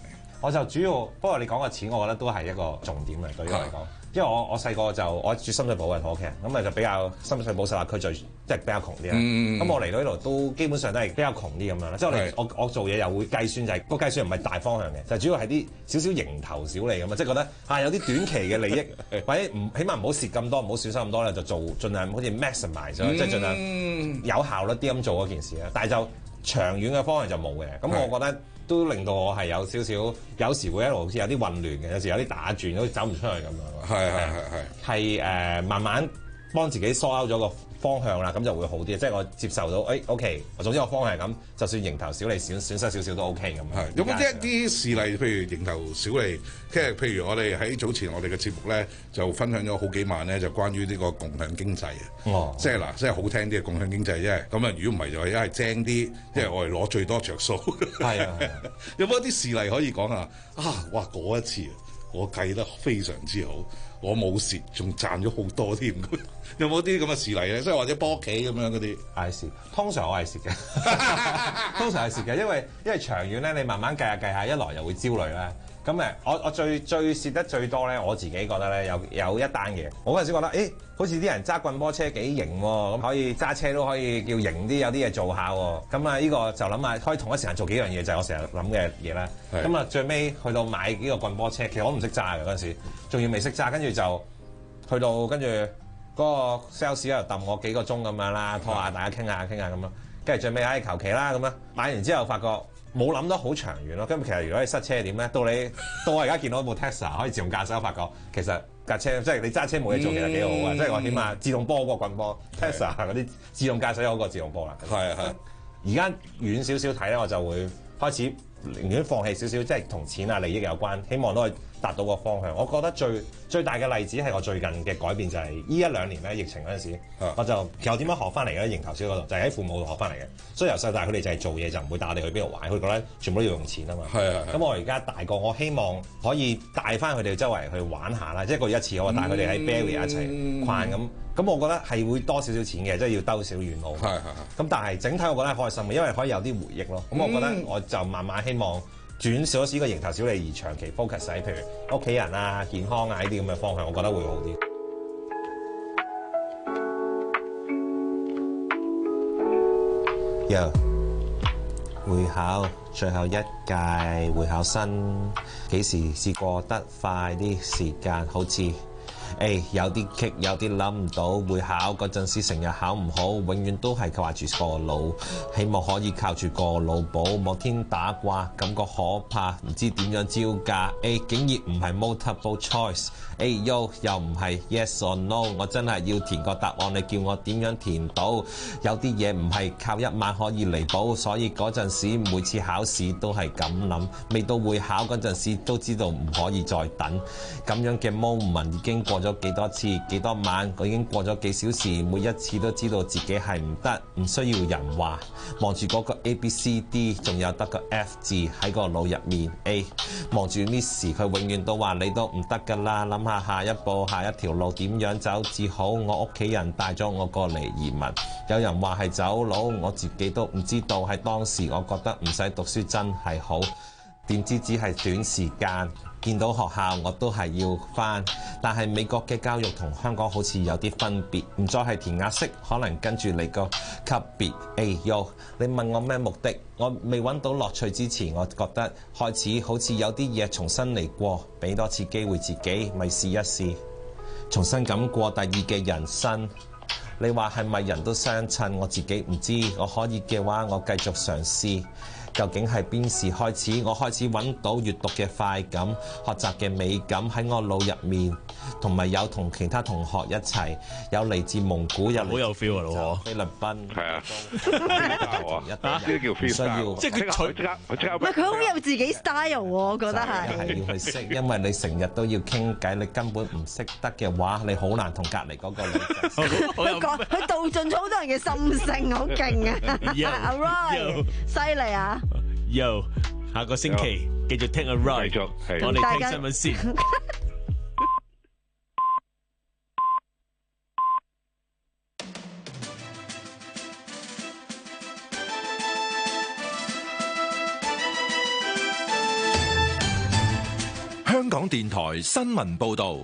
我就主要，不過你講個錢，我覺得都係一個重點嚟對於我嚟講。因為我我細個就我住深水埗嘅同屋企人，咁啊就比較深水埗十八區最即係比較窮啲啦。咁、嗯、我嚟到呢度都基本上都係比較窮啲咁樣啦。即係我哋我我做嘢又會計算，就係、是、個計算唔係大方向嘅，就係、主要係啲少少蠅頭小利咁啊，即係覺得啊有啲短期嘅利益，或者唔起碼唔好蝕咁多，唔好損失咁多咧，就做盡量好似 maximize 咗、嗯，即係盡量有效率啲咁做嗰件事啦。但係就長遠嘅方向就冇嘅。咁我覺得。都令到我係有少少，有時會一路好似有啲混亂嘅，有時有啲打轉，好似走唔出去咁樣。係係係係。係誒、呃，慢慢幫自己梳out咗個方向啦，咁就會好啲。即係我接受到，誒、哎、OK，總之個方向係咁，就算蠅頭小利損損失少少都 OK 咁。係。有冇啲一啲事例，譬如蠅頭小利，即係譬如我哋喺早前我哋嘅節目咧，就分享咗好幾萬咧，就關於呢個共享經濟嘅。哦。即係嗱，即係好聽啲嘅共享經濟啫。咁啊，如果唔係就係一係精啲，即係我哋攞最多着數。係啊。有冇一啲事例可以講啊？啊，哇！嗰一次我計得非常之好，我冇蝕，仲賺咗好多添。有冇啲咁嘅事例咧？即係或者波企咁樣嗰啲？係蝕，通常我係蝕嘅，通常係蝕嘅，因為因為長遠咧，你慢慢計下計下，一來又會焦慮啦。咁誒，我我最最蝕得最多咧，我自己覺得咧，有有一單嘢，我嗰陣時覺得，誒、欸，好似啲人揸棍波車幾型喎，咁可以揸車都可以叫型啲，有啲嘢做下喎。咁啊，呢個就諗下，可以同一時間做幾樣嘢，就係、是、我成日諗嘅嘢啦。咁啊，最尾去到買呢個棍波車，其實我唔識揸嘅嗰陣時，仲要未識揸，跟住就去到跟住嗰個 sales 喺度揼我幾個鐘咁樣啦，拖下大家傾下傾下咁咯。跟住最尾唉求其啦咁樣，買完之後發覺。冇諗得好長遠咯，咁其實如果你塞車點咧？到你到我而家見到部 Tesla 可以自動駕駛，我發覺其實架車即係你揸車冇嘢做，其實幾好啊！即係我起碼自動波嗰個棍波 Tesla 嗰啲自動駕駛好過自動波啦。係係。而家遠少少睇咧，我就會開始寧願放棄少少，即係同錢啊利益有關，希望都可以達到個方向。我覺得最最大嘅例子係我最近嘅改變，就係呢一兩年咧疫情嗰陣時，我就其實我點樣學翻嚟嘅咧？蠅頭小嗰度就係、是、喺父母度學翻嚟嘅。所以由細到大佢哋就係做嘢就唔會帶我哋去邊度玩，佢覺得全部都要用錢啊嘛。係啊。咁我而家大個，我希望可以帶翻佢哋周圍去玩下啦，即係一個月一次，我帶佢哋喺 Barrie 一齊逛咁。咁、嗯、我覺得係會多少少錢嘅，即係要兜少遠路。係係係。咁但係整體我覺得係開心嘅，因為可以有啲回憶咯。咁我覺得我就慢慢希望轉少少個蠅頭小利，而長期 focus 喺譬如屋企人啊、健康啊呢啲咁嘅方向，我覺得會好啲。Yo， 會考最後一屆會考生，幾時試過得快啲時間？好似誒、欸、有啲棘，有啲諗唔到。會考嗰陣時成日考唔好，永遠都係靠住個腦，希望可以靠住個腦補。望天打卦感覺可怕，唔知點樣招架。誒、欸、竟然唔係 multiple choice， 誒、欸、yo 又唔係 yes or no， 我真係要填個答案，你叫我點樣填到？有啲嘢唔係靠一晚可以彌補，所以嗰陣時每次考試都係咁諗。未到會考嗰陣時都知道唔可以再等，咁樣嘅 moment 已經過咗幾多次幾多晚，我已經過咗幾小時，每一次都知道自己係唔得，唔需要人話。望住嗰個 A B C D， 仲有得個 F 字喺個腦入面。A 望住 Miss， 佢永遠都話你都唔得㗎啦，諗下下一步下一條路點樣走至好。我屋企人帶咗我過嚟移民，有人話係走佬，我自己都唔知道。喺當時我覺得唔使讀書真係好，點知只係短時間。見到學校我都係要返，但係美國嘅教育同香港好似有啲分別，唔再係填鴨式，可能跟住你個級別。哎喲，你問我咩目的？我未揾到樂趣之前，我覺得開始好似有啲嘢重新嚟過，俾多次機會自己，咪試一試，重新咁過第二嘅人生。你話係咪人都相襯？我自己唔知，我可以嘅話，我繼續嘗試。究竟係邊時開始，我開始揾到閱讀嘅快感，學習嘅美感喺我腦入面，同埋有同其他同學一齊，有嚟自蒙古，有好有 feel 啊，老婆菲律賓，係啊，呢啲叫 feel，需要即係佢取，唔係佢好有自己 style 喎，我覺得係。係要去識，因為你成日都要傾偈，你根本唔識得嘅話，你好難同隔離嗰個女仔。佢講，佢道盡咗好多人嘅心聲，好勁啊！阿 Roy，犀利啊！ Yo， 下個星期繼續聽阿 Roy， 我哋聽新聞先。 香港電台新聞報導。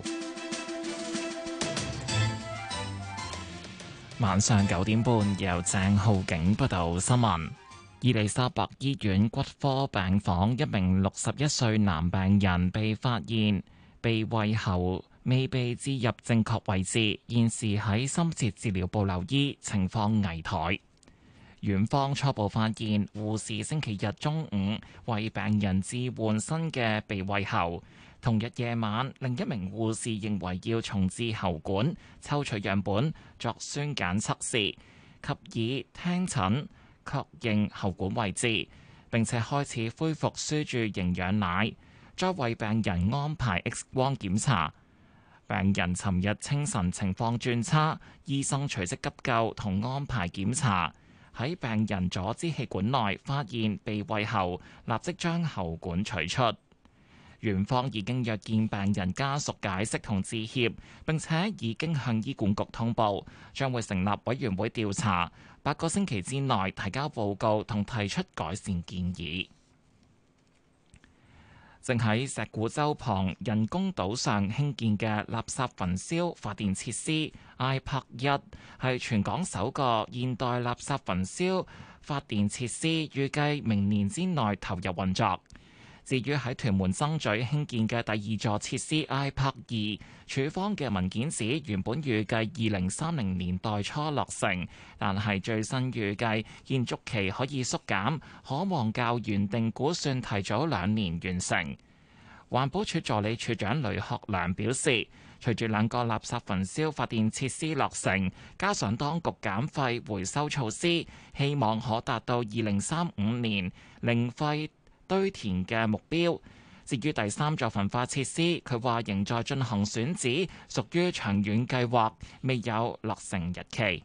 晚上九點半，由鄭浩景報道新聞。伊利沙伯醫院骨科病房一名六十一歲男病人被發現鼻胃喉未被置入正確位置，現時喺深切治療部留醫，情況危殆。院方初步發現，護士星期日中午為病人置換新嘅鼻胃喉。同日夜晚，另一名護士認為要重置喉管，抽取樣本作酸鹼測試，及以聽診確認喉管位置，並且開始恢復輸注營養奶，再為病人安排 X 光檢查。病人尋日清晨情況轉差，醫生隨即急救同安排檢查，喺病人左支氣管內發現鼻胃喉，立即將喉管取出。院方已經約見病人家屬解釋同致歉，並且已經向醫管局通報，將會成立委員會調查，八個星期之內提交報告同提出改善建議。正喺石鼓洲旁人工島上興建嘅垃圾焚燒發電設施 I P A C 一係全港首個現代垃圾焚燒發電設施，預計明年之內投入運作。至於喺屯門增咀興建嘅第二座設施 I P A C 二，署方嘅文件指原本預計二零三零年代初落成，但係最新預計建築期可以縮減，可望較原定估算提早兩年完成。環保署助理署長雷學良表示，隨住兩個垃圾焚燒發電設施落成，加上當局減廢回收措施，希望可達到二零三五年零廢堆填嘅目標。至於第三座焚化設施，佢話仍在進行選址，屬於長遠計劃，未有落成日期。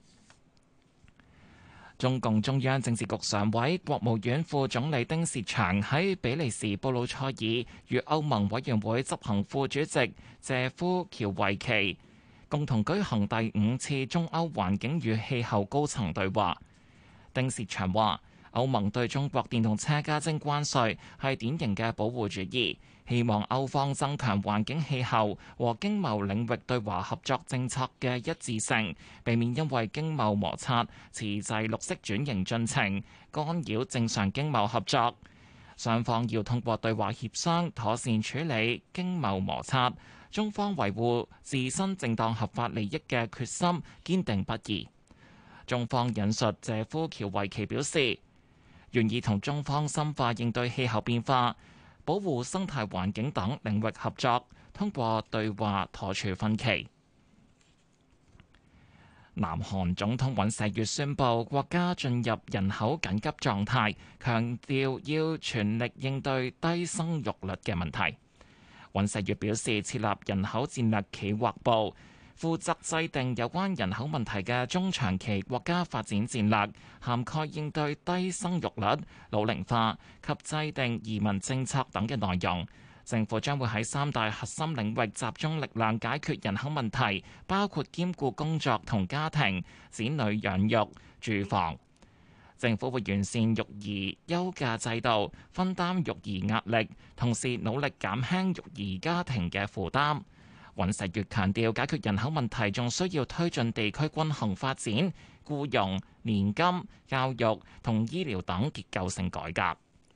中共中央政治局常委、國務院副總理丁薛祥喺比利時布魯塞爾與歐盟委員會執行副主席謝夫喬維奇共同舉行第五次中歐環境與氣候高層對話。丁薛祥話，歐盟對中國電動車加徵關稅係典型嘅保護主義，希望歐方增強環境氣候和經貿領域對華合作政策嘅一致性，避免因為經貿摩擦遲滯綠色轉型進程，干擾正常經貿合作。雙方要通過對話協商，妥善處理經貿摩擦。中方維護自身正當合法利益嘅決心堅定不移。中方引述謝夫喬維奇表示，願意同中方深化應對氣候變化、保護生態環境等領域合作，通過對話妥處分歧。南韓總統尹錫悅宣布國家進入人口緊急狀態，強調要全力應對低生育率嘅問題。尹錫悅表示，設立人口戰略企劃部，負責制定有關人口問題嘅中長期國家發展戰略，涵蓋應對低生育率、老齡化及制定移民政策等嘅內容。政府將會喺三大核心領域集中力量解決人口問題，包括兼顧工作同家庭、子女養育、住房。政府會完善育兒休假制度，分擔育兒壓力，同時努力減輕育兒家庭嘅負擔。尹錫悅強調，解決人口問題仲需要推進地區均衡發展、僱傭、年金、教育同醫療等結構性改革。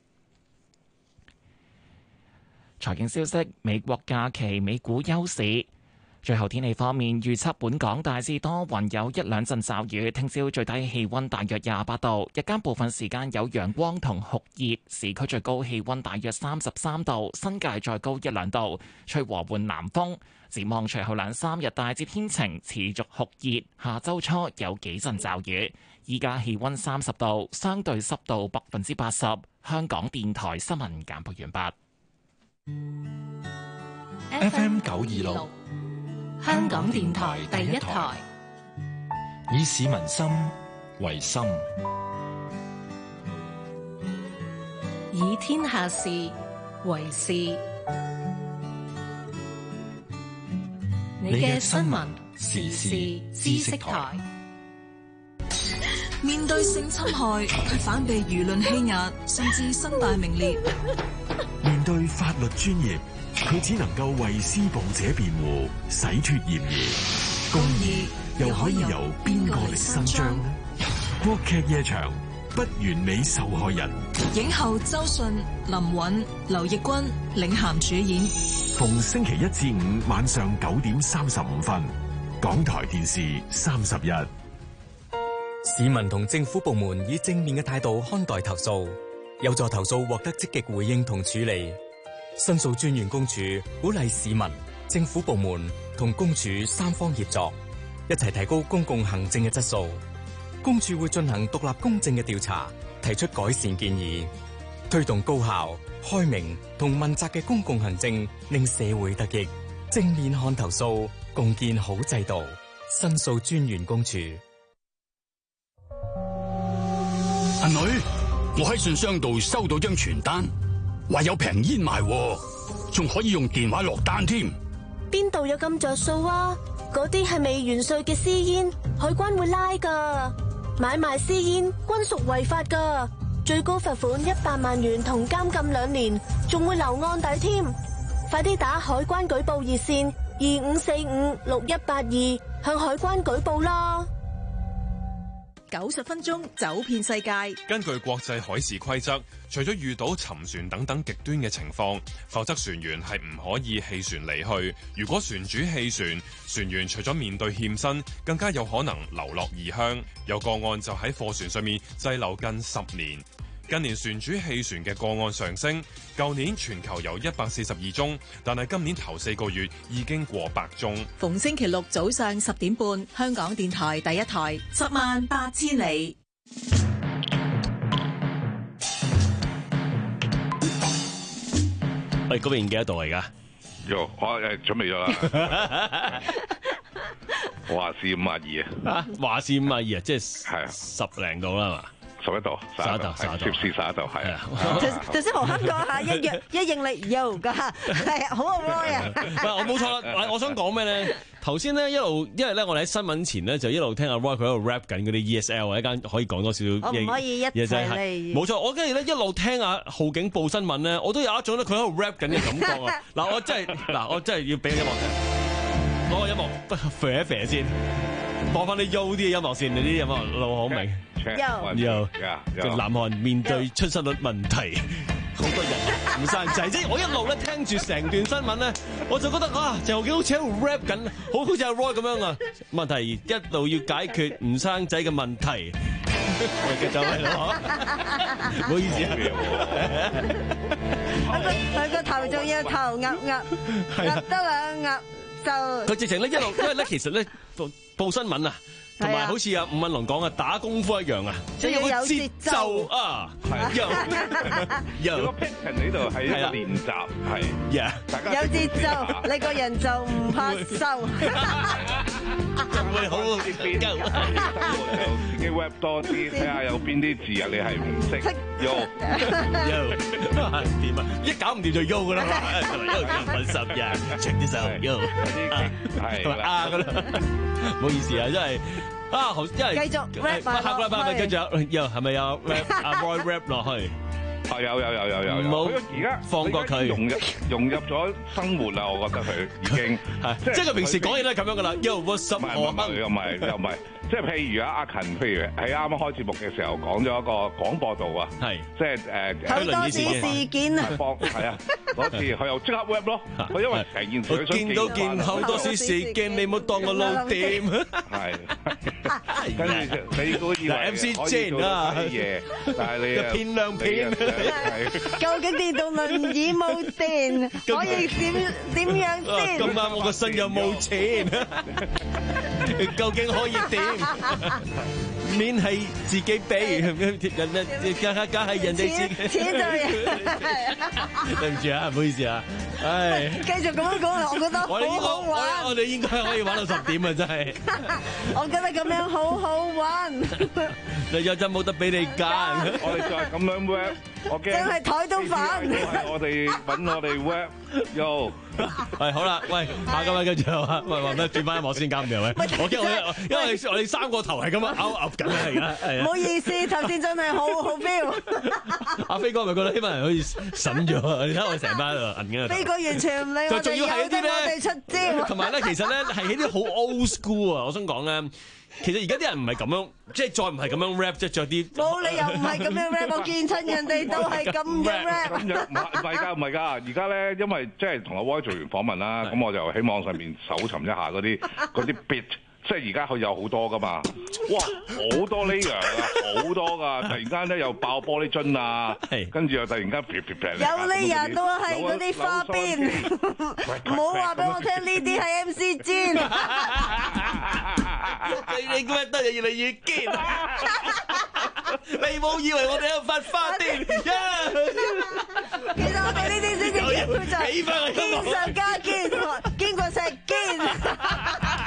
財經消息：美國假期美股休市。最後天氣方面，預測本港大致多雲，有一兩陣驟雨。聽朝最低氣溫大約廿八度，日間部分時間有陽光同酷熱，市區最高氣溫大約三十三度，新界再高一兩度，吹和緩南風。展望隨後兩三日大致天晴，持續酷熱，下周初有幾陣驟雨。依家氣溫三十度，相對濕度百分之八十。香港電台新聞簡報完畢。 F M 九二六。 香港電台第一台， 以市民心為心， 以天下事為事。你嘅新聞時事知識台。 面對性侵害，反被輿論欺壓，甚至身敗名裂； 面對法律專業， 佢只能夠為施暴者辯護，洗脫嫌疑。公義又可以由邊個嚟伸張呢？國劇夜場，不完美受害人。 影后周迅、林允、劉奕君領銜主演。 逢星期一至五晚上九點三十五分，港台電視三十一。 市民同政府部門以正面嘅態度看待投訴，有助投訴獲得積極回應同處理。申訴專員公署鼓勵市民、政府部門同公署三方協作，一齊提高公共行政嘅質素。公署會進行獨立公正嘅調查，提出改善建議，推動高效、開明同問責嘅公共行政，令社會得益。正面看投訴，共建好制度。申訴專員公署。 阿女，我喺信箱度收到張傳單，話有平煙賣，仲可以用電話落單添。 邊度有咁着數啊？嗰啲係未完稅嘅私煙，海關會拉噶。買賣私煙均屬違法噶，最高罰款一百萬元同監禁兩年，仲會留案底添。快啲打海關舉報熱線二五四五六一八二向海關舉報啦。 九十分鐘走遍世界。 根據國際海事規則，除咗遇到沉船等等極端嘅情況，否則船員係唔可以棄船離去。如果船主棄船，船員除咗面對欠薪，更加有可能流落異鄉。有個案就喺貨船上面滯留近十年。近年船主棄船嘅個案上升，舊年全球有一百四十二宗，但係今年頭四個月已經過百宗。 逢星期六早上十點半，香港電台第一台，十萬八千里。 喂，嗰邊幾多度嚟㗎？ 喲，我誒準備咗啦。華氏五啊二啊， 華氏五啊二啊，即係十零度啦嘛。 十一度， 十一度，十一度， 攝氏十一度，係啊。 頭先何克講下一應一應力有㗎，係啊，好啊 Roy 啊。 喂，我冇錯啦，我想講咩咧？頭先咧一路，因為咧我哋喺新聞前咧就一路聽阿 Roy 佢喺度 rap 緊嗰啲 E S L， 一間可以講多少少嘢。 我唔可以一齊嚟。 冇錯，我跟住咧一路聽阿浩景報新聞咧，我都有一種咧佢喺度 rap 緊嘅感覺啊！嗱，我真係嗱，我真係要俾個音樂聽，攞個音樂肥一肥先，播翻啲優啲嘅音樂先，你啲音樂路好明。又又南韓面對出生率問題，好多人唔生仔，即係我一路咧聽住成段新聞咧，我就覺得啊，就好似喺度 rap 緊，好好似阿 Roy 咁樣啊。問題一路要解決唔生仔嘅問題，繼續係咯，唔好意思啊。 佢個頭仲要頭鴨鴨，鴨得兩鴨就。 佢直情咧一路，因為咧其實咧報報新聞啊。同埋好似阿伍允龍講嘅打功夫一樣啊，即係有個節奏啊，係有有個 pattern 呢度係一個練習，係，大家有節奏，你個人就唔怕瘦， 會好啲邊就自己 rap 多啲，睇下有邊啲字啊你係唔識，yo yo 點啊？一搞唔掂就 yo 噶啦嘛，yo 人品十日，長啲手 yo， 係啊噶啦，唔好意思啊，真係。啊，好，因為繼續 rap 埋落去，繼續又係咪有 rap 阿 Roy rap 落去？ 係有有有有有， 唔好而家放過佢， 融入融入咗生活啦，我覺得佢已經係，即係佢平時講嘢都係咁樣噶啦。Yo what's up？ 又唔係又唔係又唔係，即係譬如啊，阿勤，譬如喺啱啱開節目嘅時候講咗一個廣播道啊，係即係誒好多次事件啊， 係啊，嗰次佢又即刻 rap 咯，佢因為成件事佢想見到見好多次事件，你冇當我老店，係跟住你估以為 M C Jane 啊啲嘢，但係你片兩片。 究竟電動輪椅冇電，可以點點樣先？ 咁啱我個身又冇錢，究竟可以點？免係自己俾人咧，家家家係人哋自己。 錢就係。 對唔住啊，唔好意思啊，唉。 繼續咁樣講，我覺得好好玩。 我哋應該可以玩到十點啊，真係。 我覺得咁樣好好玩。 你有陣冇得俾你揀， 我哋再咁樣 rap。 我驚真係台到反。 係我哋揾我哋 rap 又係好啦，喂，下個位跟住啊，喂，話咩轉翻音樂先啱嘅喂，我驚我因為我哋三個頭係咁樣拗拗緊啊而家，係啊。 唔好意思，頭先真係好好 feel。 阿飛哥係咪覺得呢班人好似審咗？你睇我哋成班喺度摁緊。 飛哥完全唔理我哋， 仲要係一啲咧， 我哋出招。 同埋咧，其實咧係喺啲好 old school 啊！我想講咧，其實而家啲人唔係咁樣，即係再唔係咁樣 rap，即係着啲。 冇理由唔係咁樣 rap，我見親人哋都係咁樣 rap。 咁樣唔係唔係㗎，唔係㗎。而家咧，因為即係同阿 Y 做完訪問啦，咁我就喺網上面搜尋一下嗰啲嗰啲 beat。即係而家佢有好多噶嘛，哇好多 layer 啊，好多噶，突然間咧又爆玻璃樽啊，跟住又突然間撇撇撇， 有 layer 都係嗰啲花邊，唔好話俾我聽呢啲係 M C 尖， 你你覺得越嚟越堅，你冇以為我哋有發花癲？ 其實我哋呢啲先至叫做堅上加堅，堅過石堅。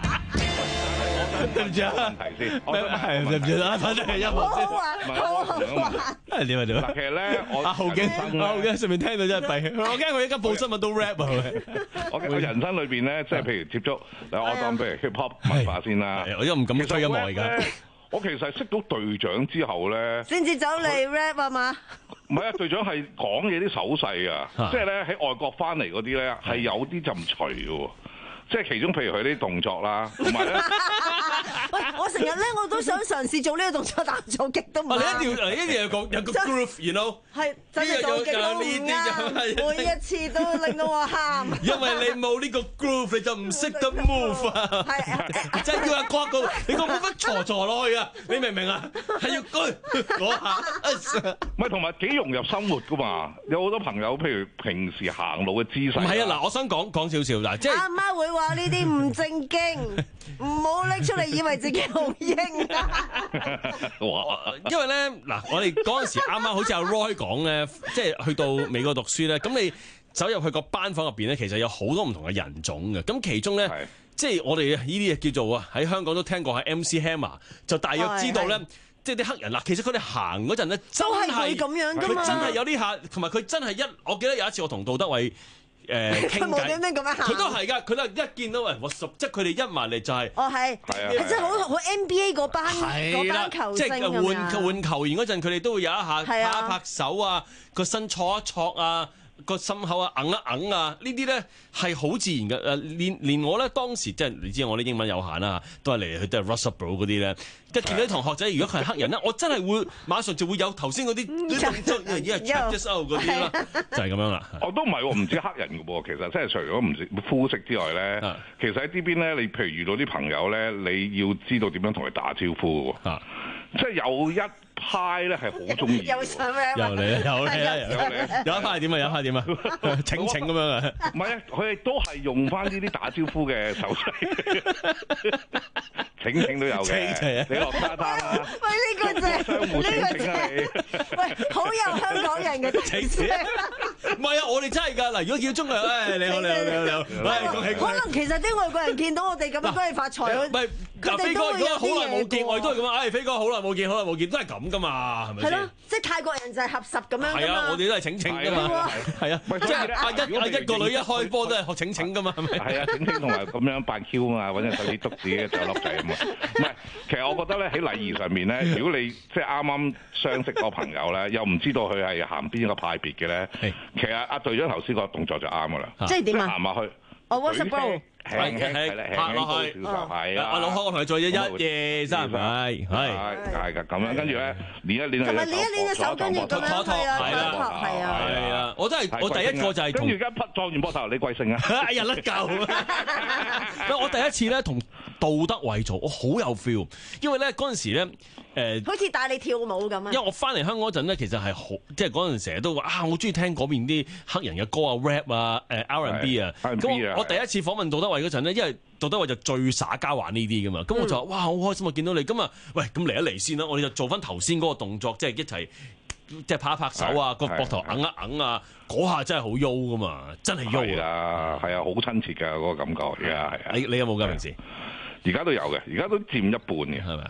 對唔住啊！問題先，我係對唔住啊，反正係音樂先。 好好玩， 係點啊點啊！ 嗱，其實咧，我阿浩景，阿浩景上面聽到真係弊，我驚佢一間報新聞都 rap 啊！ 我我人生裏邊咧，即係譬如接觸，嗱我當譬如 hip hop 文化先啦， 我都唔敢吹音樂而家。 我其實係識到隊長之後咧， 先至走嚟 rap 啊嘛。 唔係啊，隊長係講嘢啲手勢啊，即係咧喺外國翻嚟嗰啲咧係有啲陣除嘅喎。即係其中，譬如佢啲動作啦，同埋咧， 喂，我成日咧我都想嘗試做呢個動作，但做極都唔啱。 你一定要，一定要有個有個 groove，you know？ 係真係做極都唔啱，每一次都令到我喊。 因為你冇呢個 groove，你就唔識得 move 啊！係，真係要阿哥個，你個 move 挫挫落去啊！你明唔明啊？係要舉嗰下， 唔係同埋幾融入生活噶嘛？有好多朋友，譬如平時行路嘅姿勢。 唔係啊！嗱，我想講講少少嗱，即係阿媽會話。話呢啲唔正經，唔好拎出嚟以為自己好英啊！ 因為咧嗱，我哋嗰陣時啱啱好似阿 Roy 講咧，即係去到美國讀書咧，咁你走入去個班房入邊咧，其實有好多唔同嘅人種嘅。咁其中咧，即係我哋呢啲嘢叫做啊，喺香港都聽過係 M C Hammer，就大約知道咧，即係啲黑人嗱，其實佢哋行嗰陣咧，真係咁樣㗎嘛， 佢真係有啲下，同埋佢真係一，我記得有一次我同杜德偉。誒傾偈，佢都係㗎，佢都係一見到人，我熟，即係佢哋一埋嚟就係。 哦，係，係即係好好 N B A 嗰班嗰班球星咁樣。 即係換換球員嗰陣，佢哋都會有一下拍一拍手啊，個身挫一挫啊，個心口啊，硬一硬啊，呢啲咧係好自然嘅。誒，連連我咧當時即係你知我啲英文有限啦，都係嚟去都係 Russell Bro 嗰啲咧。一見到啲同學仔，如果佢係黑人咧，我真係會馬上就會有頭先嗰啲啲動作，而家 check this out 嗰啲啦，就係咁樣啦。 我都唔係喎，唔止黑人嘅喎，其實即係除咗唔止膚色之外咧，其實喺呢邊咧，你譬如遇到啲朋友咧，你要知道點樣同佢打招呼喎。即係有一派咧係好中意， 又想咩？ 又嚟啦，又嚟啦，又嚟！有一派係點啊？有一派點啊？請請咁樣啊？ 唔係啊，佢哋都係用翻呢啲打招呼嘅手勢。請請都有嘅，你落沙灘啦。 喂，呢個就係相互請請啊你。 喂，好有香港人嘅請請。唔係啊，我哋真係㗎嗱，如果叫中國人，誒你好你好你好你好，喂恭喜恭喜。 可能其實啲外國人見到我哋咁樣都係發財。 唔係，嗱飛哥，如果好耐冇見，我哋都係咁啊！誒飛哥好耐冇見，好耐冇見，都係咁㗎嘛，係咪先？ 係咯，即係泰國人就係合十咁樣。 係啊，我哋都係請請㗎嘛。係啊，即係阿一阿一個女一開波都係學請請㗎嘛，係咪？ 係啊，請請同埋咁樣扮 Q 啊嘛，揾隻手指捉自己嘅手粒仔啊嘛。唔係，其實我覺得咧喺禮儀上面咧，如果你即係啱啱相識個朋友咧，又唔知道佢係行邊一個派別嘅咧，其實阿隊長頭先個動作就啱㗎啦。 即係點啊？ 行埋去。 我 WhatsApp bro。 輕輕係啦， 拍落去， 係啊！ 阿老康，我同你做咗一二三，係係係㗎，咁樣跟住咧，練一練， 同埋練一練隻手，跟住咁樣拖拖，係啊，係啊， 係啊！我真係我第一個就係跟住而家拍撞完膊頭，你貴姓啊？ 哎呀，甩臼！我第一次咧同杜德偉做，我好有 feel，因為咧嗰陣時咧誒， 好似帶你跳舞咁啊！ 因為我翻嚟香港嗰陣咧，其實係好，即係嗰陣成日都話啊，我中意聽嗰邊啲黑人嘅歌啊 rap 啊，誒 R and B 啊，咁我第一次訪問杜德偉嗰陣咧，因為杜德偉就最耍家玩呢啲噶嘛，咁我就話哇好開心啊見到你，咁啊喂咁嚟一嚟先啦，我哋就做翻頭先嗰個動作，即係一齊即係拍一拍手啊，個膊頭硬一硬啊，嗰下真係好喐噶嘛，真係喐啊，係啊，好親切㗎嗰個感覺，而家係啊， 你你有冇㗎平時？ 而家都有嘅，而家都佔一半嘅， 係咪啊？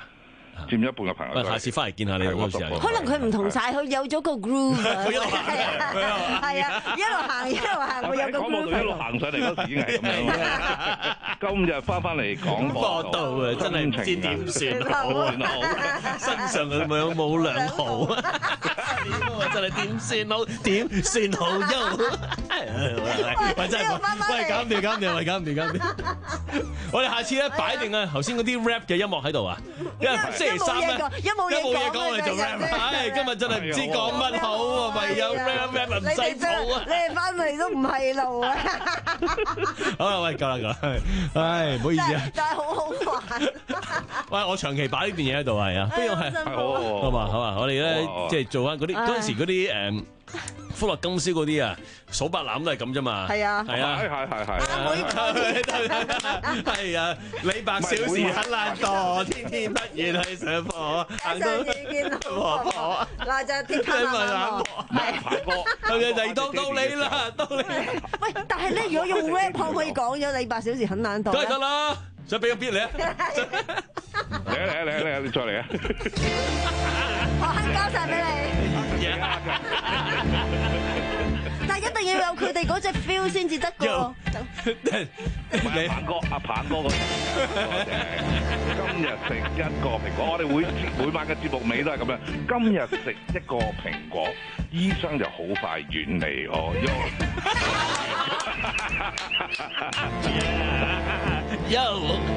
佔一半嘅朋友都係。 下次翻嚟見下你嗰時候。 可能佢唔同晒，佢有咗個 groove 啊，係啊，一路行一路行，會有個 groove。 一路行上嚟嗰時已經係咁樣。今日翻翻嚟廣播道啊，真係唔知點算好，身上佢有冇兩毫啊？真係點算好？點算好優？喂，真係喂，減掉減掉，喂，減掉減掉。我哋下次咧擺定啊頭先嗰啲 rap 嘅音樂喺度啊，因為星期三咧一冇嘢講， 我哋做 rap。唉，今日真係唔知講乜好啊，唯有 rap rap 唔使譜啊。 你哋翻嚟都唔係路啊！ 好啦，喂，夠啦夠啦，唉，唔好意思啊。 但係好好玩。 喂，我長期擺呢段嘢喺度係啊，邊個係？ 好， 好嘛好嘛，我哋咧即係做翻嗰啲嗰陣時嗰啲誒。歡樂今宵嗰啲啊，數白欖都係咁啫嘛。 係啊， 係啊， 係係係係。係啊，李白小時很懶惰，天天不願去上課，行到見婆婆， 嗱就鐵塔冷漠。 係哥， 係啊，嚟到到你啦，到你。 喂，但係咧，如果用 rap 可唔可以講咗李白小時很懶惰？ 梗係得啦，想俾個 beat 你啊！ 嚟啊嚟啊嚟啊嚟啊！你再嚟啊！ 我肯交晒俾你。但係一定要有佢哋嗰隻 feel 先至得㗎。 你鵬哥，阿鵬哥嗰隻，今日食一個蘋果，我哋每每晚嘅節目尾都係咁樣。今日食一個蘋果，醫生就好快遠離我。 Yo，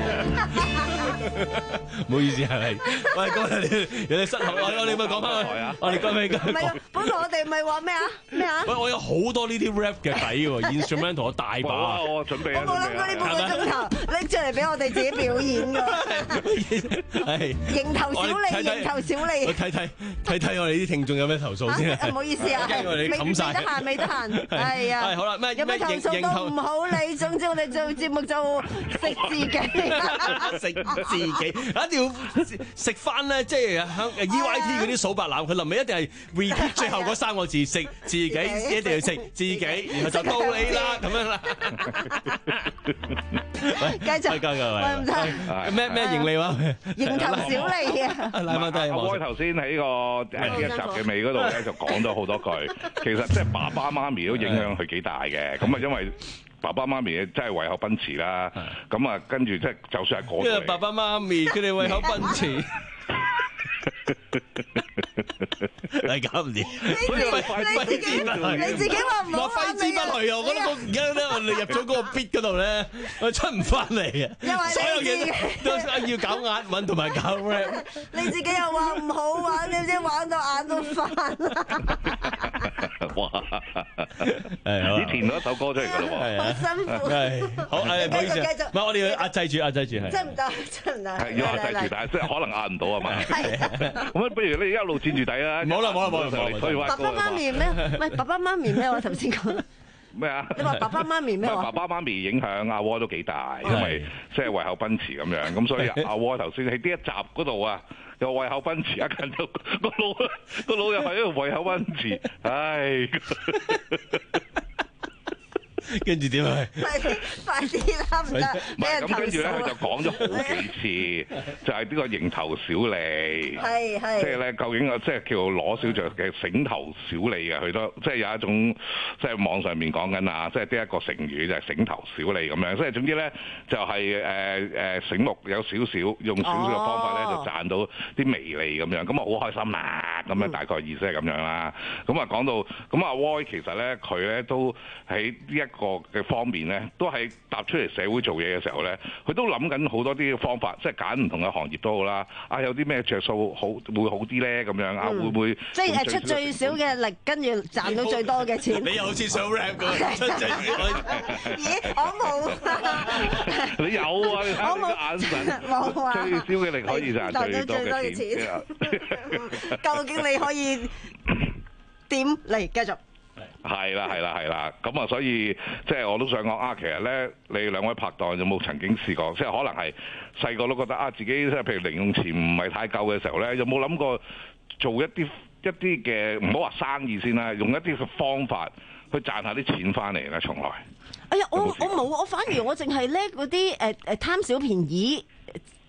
唔好意思係咪？喂，今日你有啲失控，我我哋咪講翻佢，我哋講咩？ 唔係啊，本來我哋咪話咩啊？咩啊？ 喂，我有好多呢啲 rap 嘅底喎 ，instrument 同我大把。 我準備。 我冇諗過呢半個鐘頭拎出嚟俾我哋自己表演㗎。係。蠅頭小利，蠅頭小利。 我睇睇睇睇我哋啲聽眾有咩投訴先啊！ 唔好意思啊， 未未得閒，未得閒。係啊。 係好啦，咩有咩投訴都唔好理，總之我哋做節目就食自己， 食自己，一定要食翻咧，即係響 E Y T 嗰啲數白欖，佢臨尾一定係 repeat 最後嗰三個字，食自己，一定要食自己，然後就到你啦，咁樣啦。 繼續， 繼續，喂，唔得，咩咩盈利話？ 蠅頭小利啊！ 拉翻低。 阿威頭先喺個呢一集嘅尾嗰度咧，就講咗好多句，其實即係爸爸媽咪都影響佢幾大嘅，咁啊因為。爸爸媽咪真係胃口奔馳啦，咁啊跟住即係就算係嗰，因為爸爸媽咪佢哋胃口奔馳，係搞唔掂。所以揮之不去， 你自己話唔好揮之不去啊！我覺得我而家咧，我哋入咗嗰個 beat 嗰度咧，我出唔翻嚟啊！所有嘢都要搞押韻同埋搞 rap。 你自己又話唔好玩，你知玩到眼都翻啦。 哇！你填咗一首歌出嚟㗎咯喎， 好辛苦。 係好，誒唔好意思，唔係我哋要壓制住，壓制住係。 真唔得，真唔得。 係要壓制住，但係即係可能壓唔到啊嘛。咁不如你一路佔住底啦。 冇啦冇啦冇啦冇啦。 爸爸媽咪咩？唔係爸爸媽咪咩？我頭先講。 咩啊？ 你話爸爸媽咪咩話？ 爸爸媽咪影響阿窩都幾大，因為即係胃口奔馳咁樣，咁所以阿窩頭先喺呢一集嗰度啊。又胃口奔馳，一近到個腦個腦又係一個胃口奔馳，唉！ 跟住點啊？ 快啲快啲啦，唔得！ 唔係咁，跟住咧，佢就講咗好幾次，就係呢個蠅頭小利， 係係， 即係咧，究竟啊，即係叫攞小著嘅醒頭小利嘅，佢都即係有一種即係網上面講緊啊，即係呢一個成語就係醒頭小利咁樣，即係總之咧就係誒誒醒目有少少，用少少嘅方法咧就賺到啲微利咁樣，咁啊好開心啦，咁樣大概意思係咁樣啦。咁啊講到咁阿 Roy 其實咧佢咧都喺呢一個嘅方面咧，都喺踏出嚟社會做嘢嘅時候咧，佢都諗緊好多啲方法，即係揀唔同嘅行業都好啦。啊，有啲咩着數好會好啲咧？咁樣啊，會唔會即係出最少嘅力，跟住賺到最多嘅錢？ 你又好似想 rap 咁，出最咦？我冇。 你有啊？你睇你個眼神。 冇啊！ 最少嘅力可以賺最多嘅錢。 究竟你可以點嚟繼續？ 係啦，係啦，係啦，咁啊，所以即係我都想講啊，其實咧，你兩位拍檔有冇曾經試過，即係可能係細個都覺得啊，自己即係譬如零用錢唔係太夠嘅時候咧，有冇諗過做一啲一啲嘅唔好話生意先啦，用一啲嘅方法去賺下啲錢翻嚟咧？從來， 哎呀，我我冇，我反而我淨係叻嗰啲誒誒貪小便宜。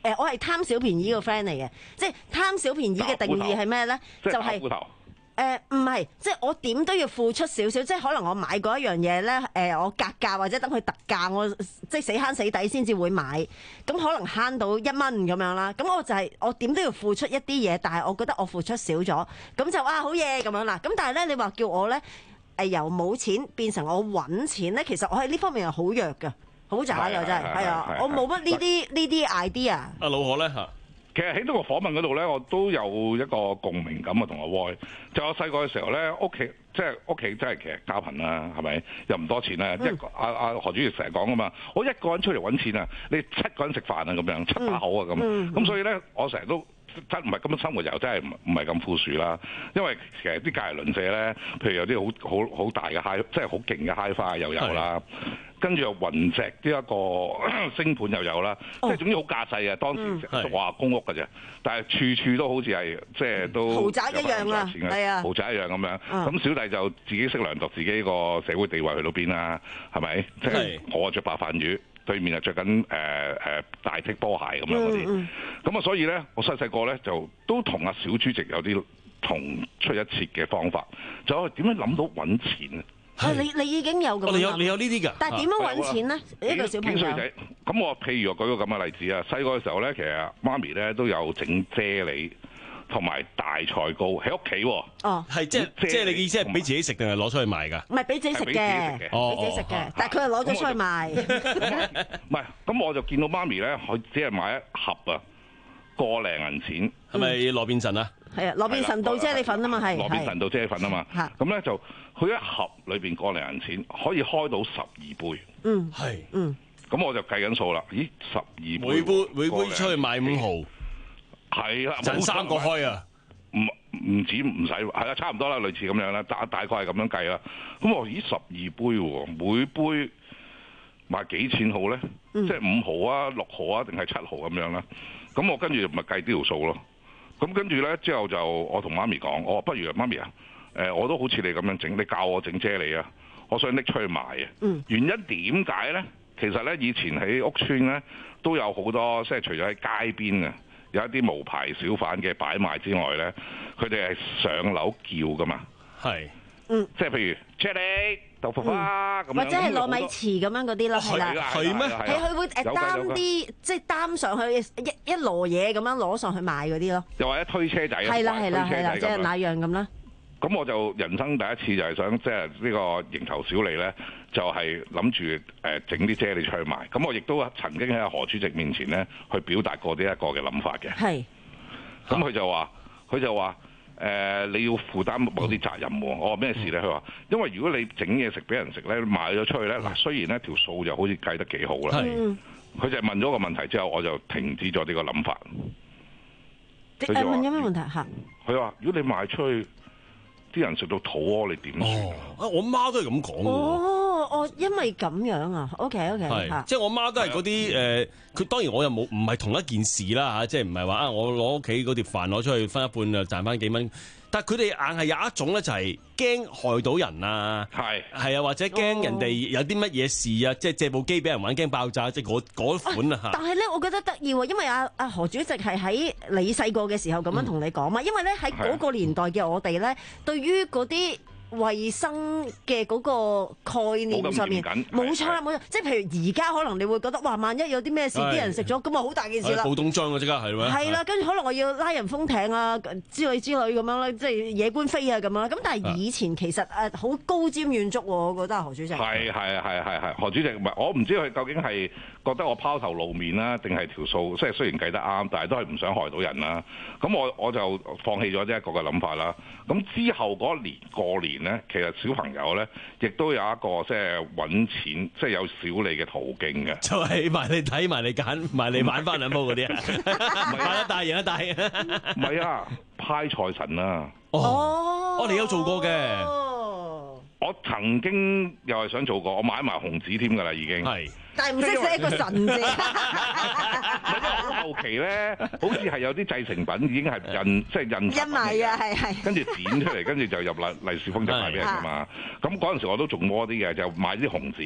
誒，我係貪小便宜個 friend 嚟嘅，即係貪小便宜嘅定義係咩咧？就係誒唔係，即係我點都要付出少少，即係可能我買過一樣嘢咧，誒我格價或者等佢特價，我即係死慳死抵先至會買，咁可能慳到一蚊咁樣啦。咁我就係、是、我點都要付出一啲嘢，但係我覺得我付出少咗，咁就啊好嘢咁樣啦。咁但係咧，你話叫我咧誒由冇錢變成我揾錢咧，其實我喺呢方面係好弱㗎，好渣㗎真係，係啊，我冇乜呢啲呢啲 idea。 阿老何咧嚇。 其實喺呢個訪問嗰度咧，我都有一個共鳴感啊，同阿 Roy。就我細個嘅時候咧，屋企即係屋企真係其實家貧啦，係咪？又唔多錢啦。一個阿阿何主席成日講噶嘛，我一個人出嚟揾錢啊，你七個人食飯啊咁樣，七把口啊咁。咁、嗯、所以咧，我成日都真唔係咁樣生活又真係唔唔係咁富庶啦。因為其實啲隔離鄰舍咧，譬如有啲好好好大嘅 high， 即係好勁嘅 HiFi 又有啦。跟住又雲石呢一個星盤又有啦，即係總之好架勢嘅。當時成日話公屋嘅啫，但係處處都好似係即係都豪宅一樣啊，係啊， 豪宅一樣咁樣。咁小弟就自己識量度自己個社會地位去到邊啦，係咪？即係我着白飯魚，對面啊着緊誒誒大剔波鞋咁樣嗰啲。咁啊，所以咧，我細細個咧就都同阿小主席有啲同出一轍嘅方法，就係點樣諗到揾錢啊！ 啊！你你已經有咁， 你有你有呢啲㗎。 但係點樣揾錢咧？一個小朋友。幾歲仔？ 咁我譬如我舉個咁嘅例子啊，細個嘅時候咧，其實媽咪咧都有整啫喱同埋大菜糕喺屋企喎。 哦， 係即係即係你嘅意思係俾自己食定係攞出去賣㗎？ 唔係俾自己食嘅，俾自己食嘅。但係佢又攞咗出去賣。 唔係，咁我就見到媽咪咧，佢只係買一盒啊，個零銀錢。 係咪羅便臣啊？ 係啊，羅便臣倒啫喱粉啊嘛，係。 羅便臣倒啫喱粉啊嘛。咁咧就。佢一盒裏邊個零銀錢可以開到十二杯， 嗯， 係， 嗯， 咁我就計緊數啦。咦，十二杯， 每杯每杯出去賣五毫，係啦， 陣三個開啊， 唔唔止唔使，係啦，差唔多啦，類似咁樣啦，大大概係咁樣計啦。咁我咦十二杯喎，每杯賣幾錢好咧？嗯、即係五毫啊、六毫啊，定係七毫咁樣啦。咁我跟住咪計呢條數咯。咁跟住咧之後就我同媽咪講，我話不如媽咪啊。誒，我都好似你咁樣整，你教我整啫喱啊！我想拎出去賣啊！嗯、原因點解咧？其實咧，以前喺屋村咧都有好多，即係除咗喺街邊啊，有一啲無牌小販嘅擺賣之外咧，佢哋係上樓叫噶嘛。係，嗯，即係譬如啫喱、豆腐花咁、嗯、 或者係糯米糍咁樣嗰啲咯，係啦， 係咩？ 係佢會誒擔啲，即係擔上去一一籮嘢咁樣攞上去賣嗰啲咯。 又或者推車仔， 係啦係啦係啦，即係那樣咁啦。 咁我就人生第一次就係想即係呢個蠅頭小利咧，就係諗住誒整啲啫喱出去賣。咁我亦都曾經喺何主席面前咧去表達過呢一個嘅諗法嘅。係。咁佢就話，佢就話誒、呃、你要負擔某啲責任喎。我話咩事咧？佢話因為如果你整嘢食俾人食咧，賣咗出去咧，嗱雖然咧條數就好似計得幾好啦。係。佢就問咗個問題之後，我就停止咗呢個諗法。 誒問咗咩問題嚇？ 佢話如果你賣出去，啲人食到肚屙，你點算啊？ 我媽都係咁講嘅喎。 哦，哦，因為咁樣啊。OK OK， 係，即係我媽都係嗰啲誒，佢、呃、當然我又冇唔係同一件事啦嚇，即係唔係話啊我攞屋企嗰碟飯攞出去分一半啊賺翻幾蚊。但係佢哋硬係有一種咧，就係驚害到人啊，係係啊，或者驚人哋有啲乜嘢事啊，即係借部機俾人玩驚爆炸，即係嗰款啊嚇。但係咧，我覺得得意喎，因為阿阿何主席係喺你細個嘅時候咁樣同你講嘛，因為咧喺嗰個年代嘅我哋咧，對於嗰啲衞生嘅嗰個概念上面，冇錯啦，冇錯，即係譬如而家可能你會覺得，哇，萬一有啲咩事，啲人食咗，咁啊好大件事啦， 暴動裝啊，即刻係咪？ 係啦，跟住可能我要拉人封艇啊，之類之類咁樣啦，即係野官飛啊咁樣啦。咁但係以前其實誒好高瞻遠矚喎，我覺得何主席。 係係係係係何主席，唔係我唔知佢究竟係覺得我拋頭露面啦，定係條數即係雖然計得啱，但係都係唔想害到人啦。咁我我就放棄咗呢一個嘅諗法啦。咁之後嗰年過年咧，其實小朋友咧亦都有一個即係揾錢，即係有小利嘅途徑嘅。 就係埋你睇，埋你揀，埋你玩翻兩鋪嗰啲啊！買一大贏一大。 唔係啊，派財神啊！ 哦，我哋有做過嘅。 我曾經又係想做過，我買埋紅紙添㗎啦，已經。係。 但係唔識寫一個神字。 好後期咧，好似係有啲製成品已經係印，即係印印埋啊，係係。 跟住剪出嚟，跟住就入利利是封就賣俾人㗎嘛。咁嗰陣時我都仲摸啲嘅，就買啲紅紙，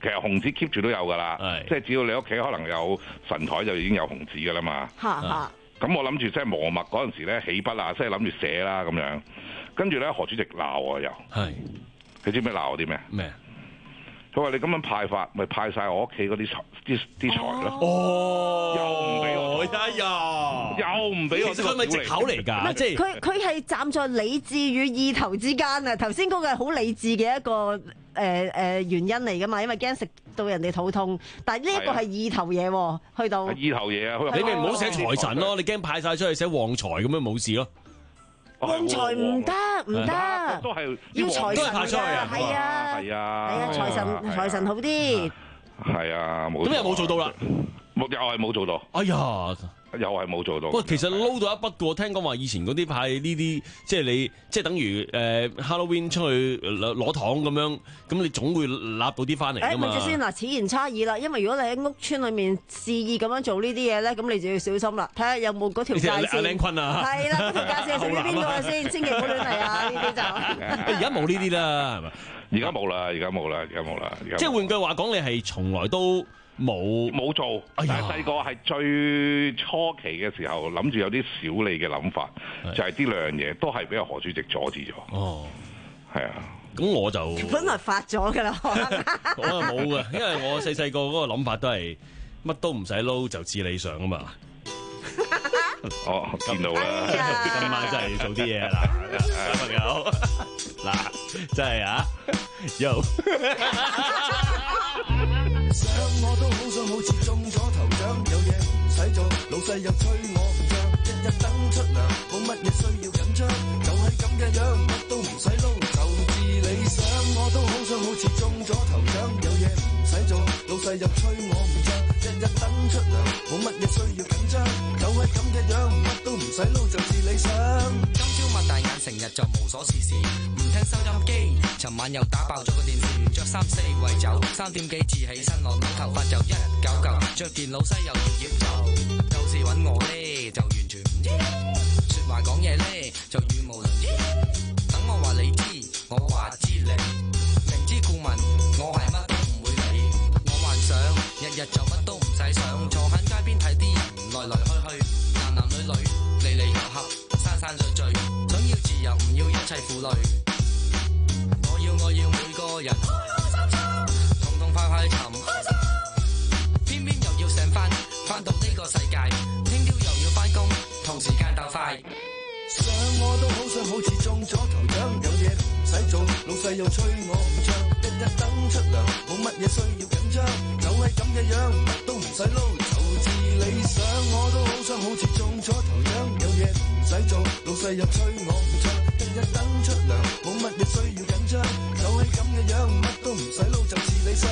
其實紅紙 keep 住都有㗎啦，即係只要你屋企可能有神台就已經有紅紙㗎啦嘛。咁我諗住即係磨墨嗰陣時咧起筆啊，即係諗住寫啦咁樣，跟住咧何主席鬧我又，你知唔知鬧我啲咩？ 咩？ 佢話你咁樣派法，咪派晒我屋企嗰啲財啲啲財咯。 哦， 又唔俾我， 哎呀， 又唔俾我。 其實佢咪藉口嚟㗎，即係佢佢係站在理智與意頭之間啊！頭先嗰個係好理智嘅一個誒誒、呃呃、原因嚟㗎嘛，因為驚食到人哋肚痛。但係呢一個係意頭嘢喎，去到意頭嘢啊！ 你咪唔好寫財神咯，你驚派晒出去寫旺財咁樣冇事咯。 旺財唔得唔得， 都係要財神派出去啊！ 係啊係啊， 係啊，財神財神好啲。 係啊，冇。 咁又冇做到啦， 冇又係冇做到。 哎呀！ 又係冇做到。 不過其實撈到一筆嘅喎，聽講話以前嗰啲派呢啲，即係你即係等於誒、呃、Halloween 出去攞糖咁樣，咁你總會揦到啲翻嚟㗎嘛。 誒，咪住先嗱，此言差異啦，因為如果你喺屋村裏面肆意咁樣做呢啲嘢咧，咁你就要小心啦，睇下有冇嗰條界線。 阿靚坤啊， 係啦，嗰條界線係屬於邊個先？千祈唔好亂嚟啊！呢啲就而家冇呢啲啦，係咪？ 而家冇啦，而家冇啦，而家冇啦。 即係換句話講，你係從來都冇冇做，但係細個係最初期嘅時候，諗住有啲小利嘅諗法，就係呢兩樣嘢都係俾阿何主席阻止咗。 哦， 係啊， 咁我就本來發咗㗎啦， 我係冇嘅，因為我細細個嗰個諗法都係乜都唔使撈就至理想啊嘛。 哦，見到啦， 今晚真係要做啲嘢啦，小朋友，嗱，真係啊，又。 想我都好想好似中咗頭獎，有嘢唔使做，老細又催我唔漲，日日等出糧，冇乜嘢需要緊張，就係咁嘅樣，乜都唔使撈就至理想。我都好想好似中咗頭獎，有嘢唔使做，老細又催我唔漲，日日等出糧，冇乜嘢需要緊張，就係咁嘅樣，乜都唔使撈就至理想。 今朝擘大眼成日就無所事事，唔聽收音機，尋晚又打爆咗個電視，着衫四圍走，三點幾至起身落樓，頭髮就一嚿嚿，着件老西又要要走，舊時揾我咧就完全唔知，説話講嘢咧就語無倫次，等我話你知，我話知你，明知故問，我係乜都唔會理，我幻想日日就乜都唔使想，坐喺街邊睇啲人來來去去，男男女女離離合合，山山聚聚，想要自由唔要一切負累，我要我要每個人痛痛快快尋，偏偏又要醒返，返到呢個世界，聽朝又要返工，同時間鬥快。 想我都好想好似中咗頭獎，有嘢唔使做，老細又催我唔漲，日日等出糧，冇乜嘢需要緊張，就係咁嘅樣，乜都唔使撈就至理想。我都好想好似中咗頭獎，有嘢唔使做，老細又催我唔漲，日日等出糧，冇乜嘢需要緊張，就係咁嘅樣，乜都唔使撈就至理想。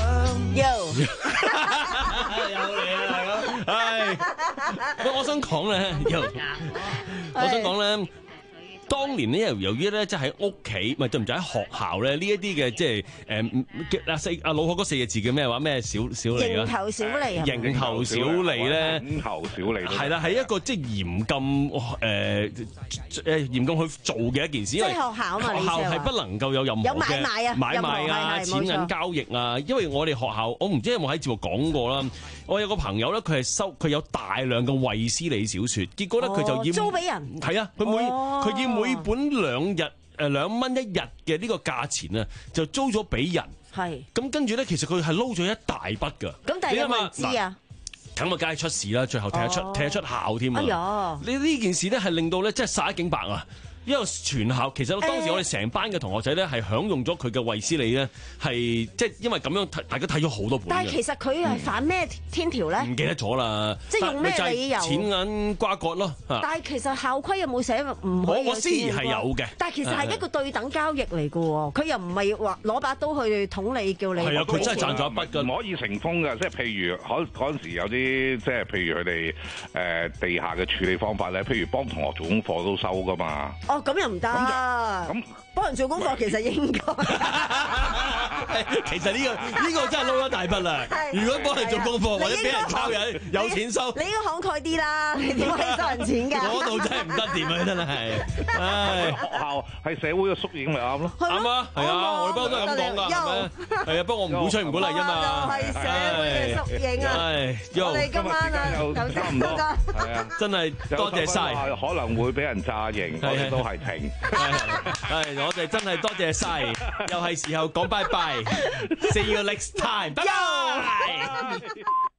Yo 有你啊，大哥！唉，喂，我想講咧，又，我想講咧。當年呢，由由於咧，即係喺屋企，咪對唔住喺學校咧，呢一啲嘅即係誒阿四阿老學嗰四個字叫咩話？咩小小利啊？ 蠅頭小利啊！ 蠅頭小利咧， 蠅頭小利係啦，係一個即係嚴禁誒誒嚴禁去做嘅一件事。 即係學校嘛， 學校係不能夠有任何嘅買賣啊、 買賣啊、錢銀交易啊。因為我哋學校，我唔知有冇喺節目講過啦。我有個朋友咧，佢係收佢有大量嘅衛斯理小説，結果咧佢就要租俾人。 係啊，佢每佢要每本兩日誒兩蚊一日嘅呢個價錢啊，就租咗俾人。 係。咁跟住咧，其實佢係撈咗一大筆㗎。 咁但係有冇人知啊？ 咁啊，梗係出事啦！最後踢得出踢得出校添啊！ 哎呀！ 呢呢件事咧係令到咧，即係殺一儆百啊！因為全校其實當時我哋成班嘅同學仔咧係享用咗佢嘅衛斯理咧，係即係因為咁樣睇，大家睇咗好多本。 但係其實佢係犯咩天條咧？ 唔記得咗啦。 即係用咩理由？ 錢銀瓜葛咯。 但係其實校規有冇寫唔可以？ 我我思疑係有嘅。 但係其實係一個對等交易嚟嘅喎，佢又唔係話攞把刀去捅你叫你。 係啊，佢真係賺咗一筆㗎。 唔可以成風㗎，即係譬如嗰嗰陣時有啲即係譬如佢哋誒地下嘅處理方法咧，譬如幫同學做功課都收㗎嘛。 哦，咁又唔得。咁幫人人做功課，其實應該。 其實呢、呢個呢、呢個真係撈一大筆啦。如果幫人做功課或者俾人抄人，有錢收。 你應該慷慨啲啦，你點可以收人錢㗎？ 嗰度真係唔得掂啊！真係，唉， 學校係社會嘅縮影咪啱咯。 啱啊，係啊，我哋不嬲都係咁講㗎，係咪？係啊，不過我唔鼓吹唔鼓勵啫嘛。 就係社會嘅縮影啊！我哋今晚啊，又差唔多， 係啊， 真係多謝晒。 可能會俾人炸型，我哋都係停。 係，我哋真係多謝晒，又係時候講拜拜。See you next time，拜拜。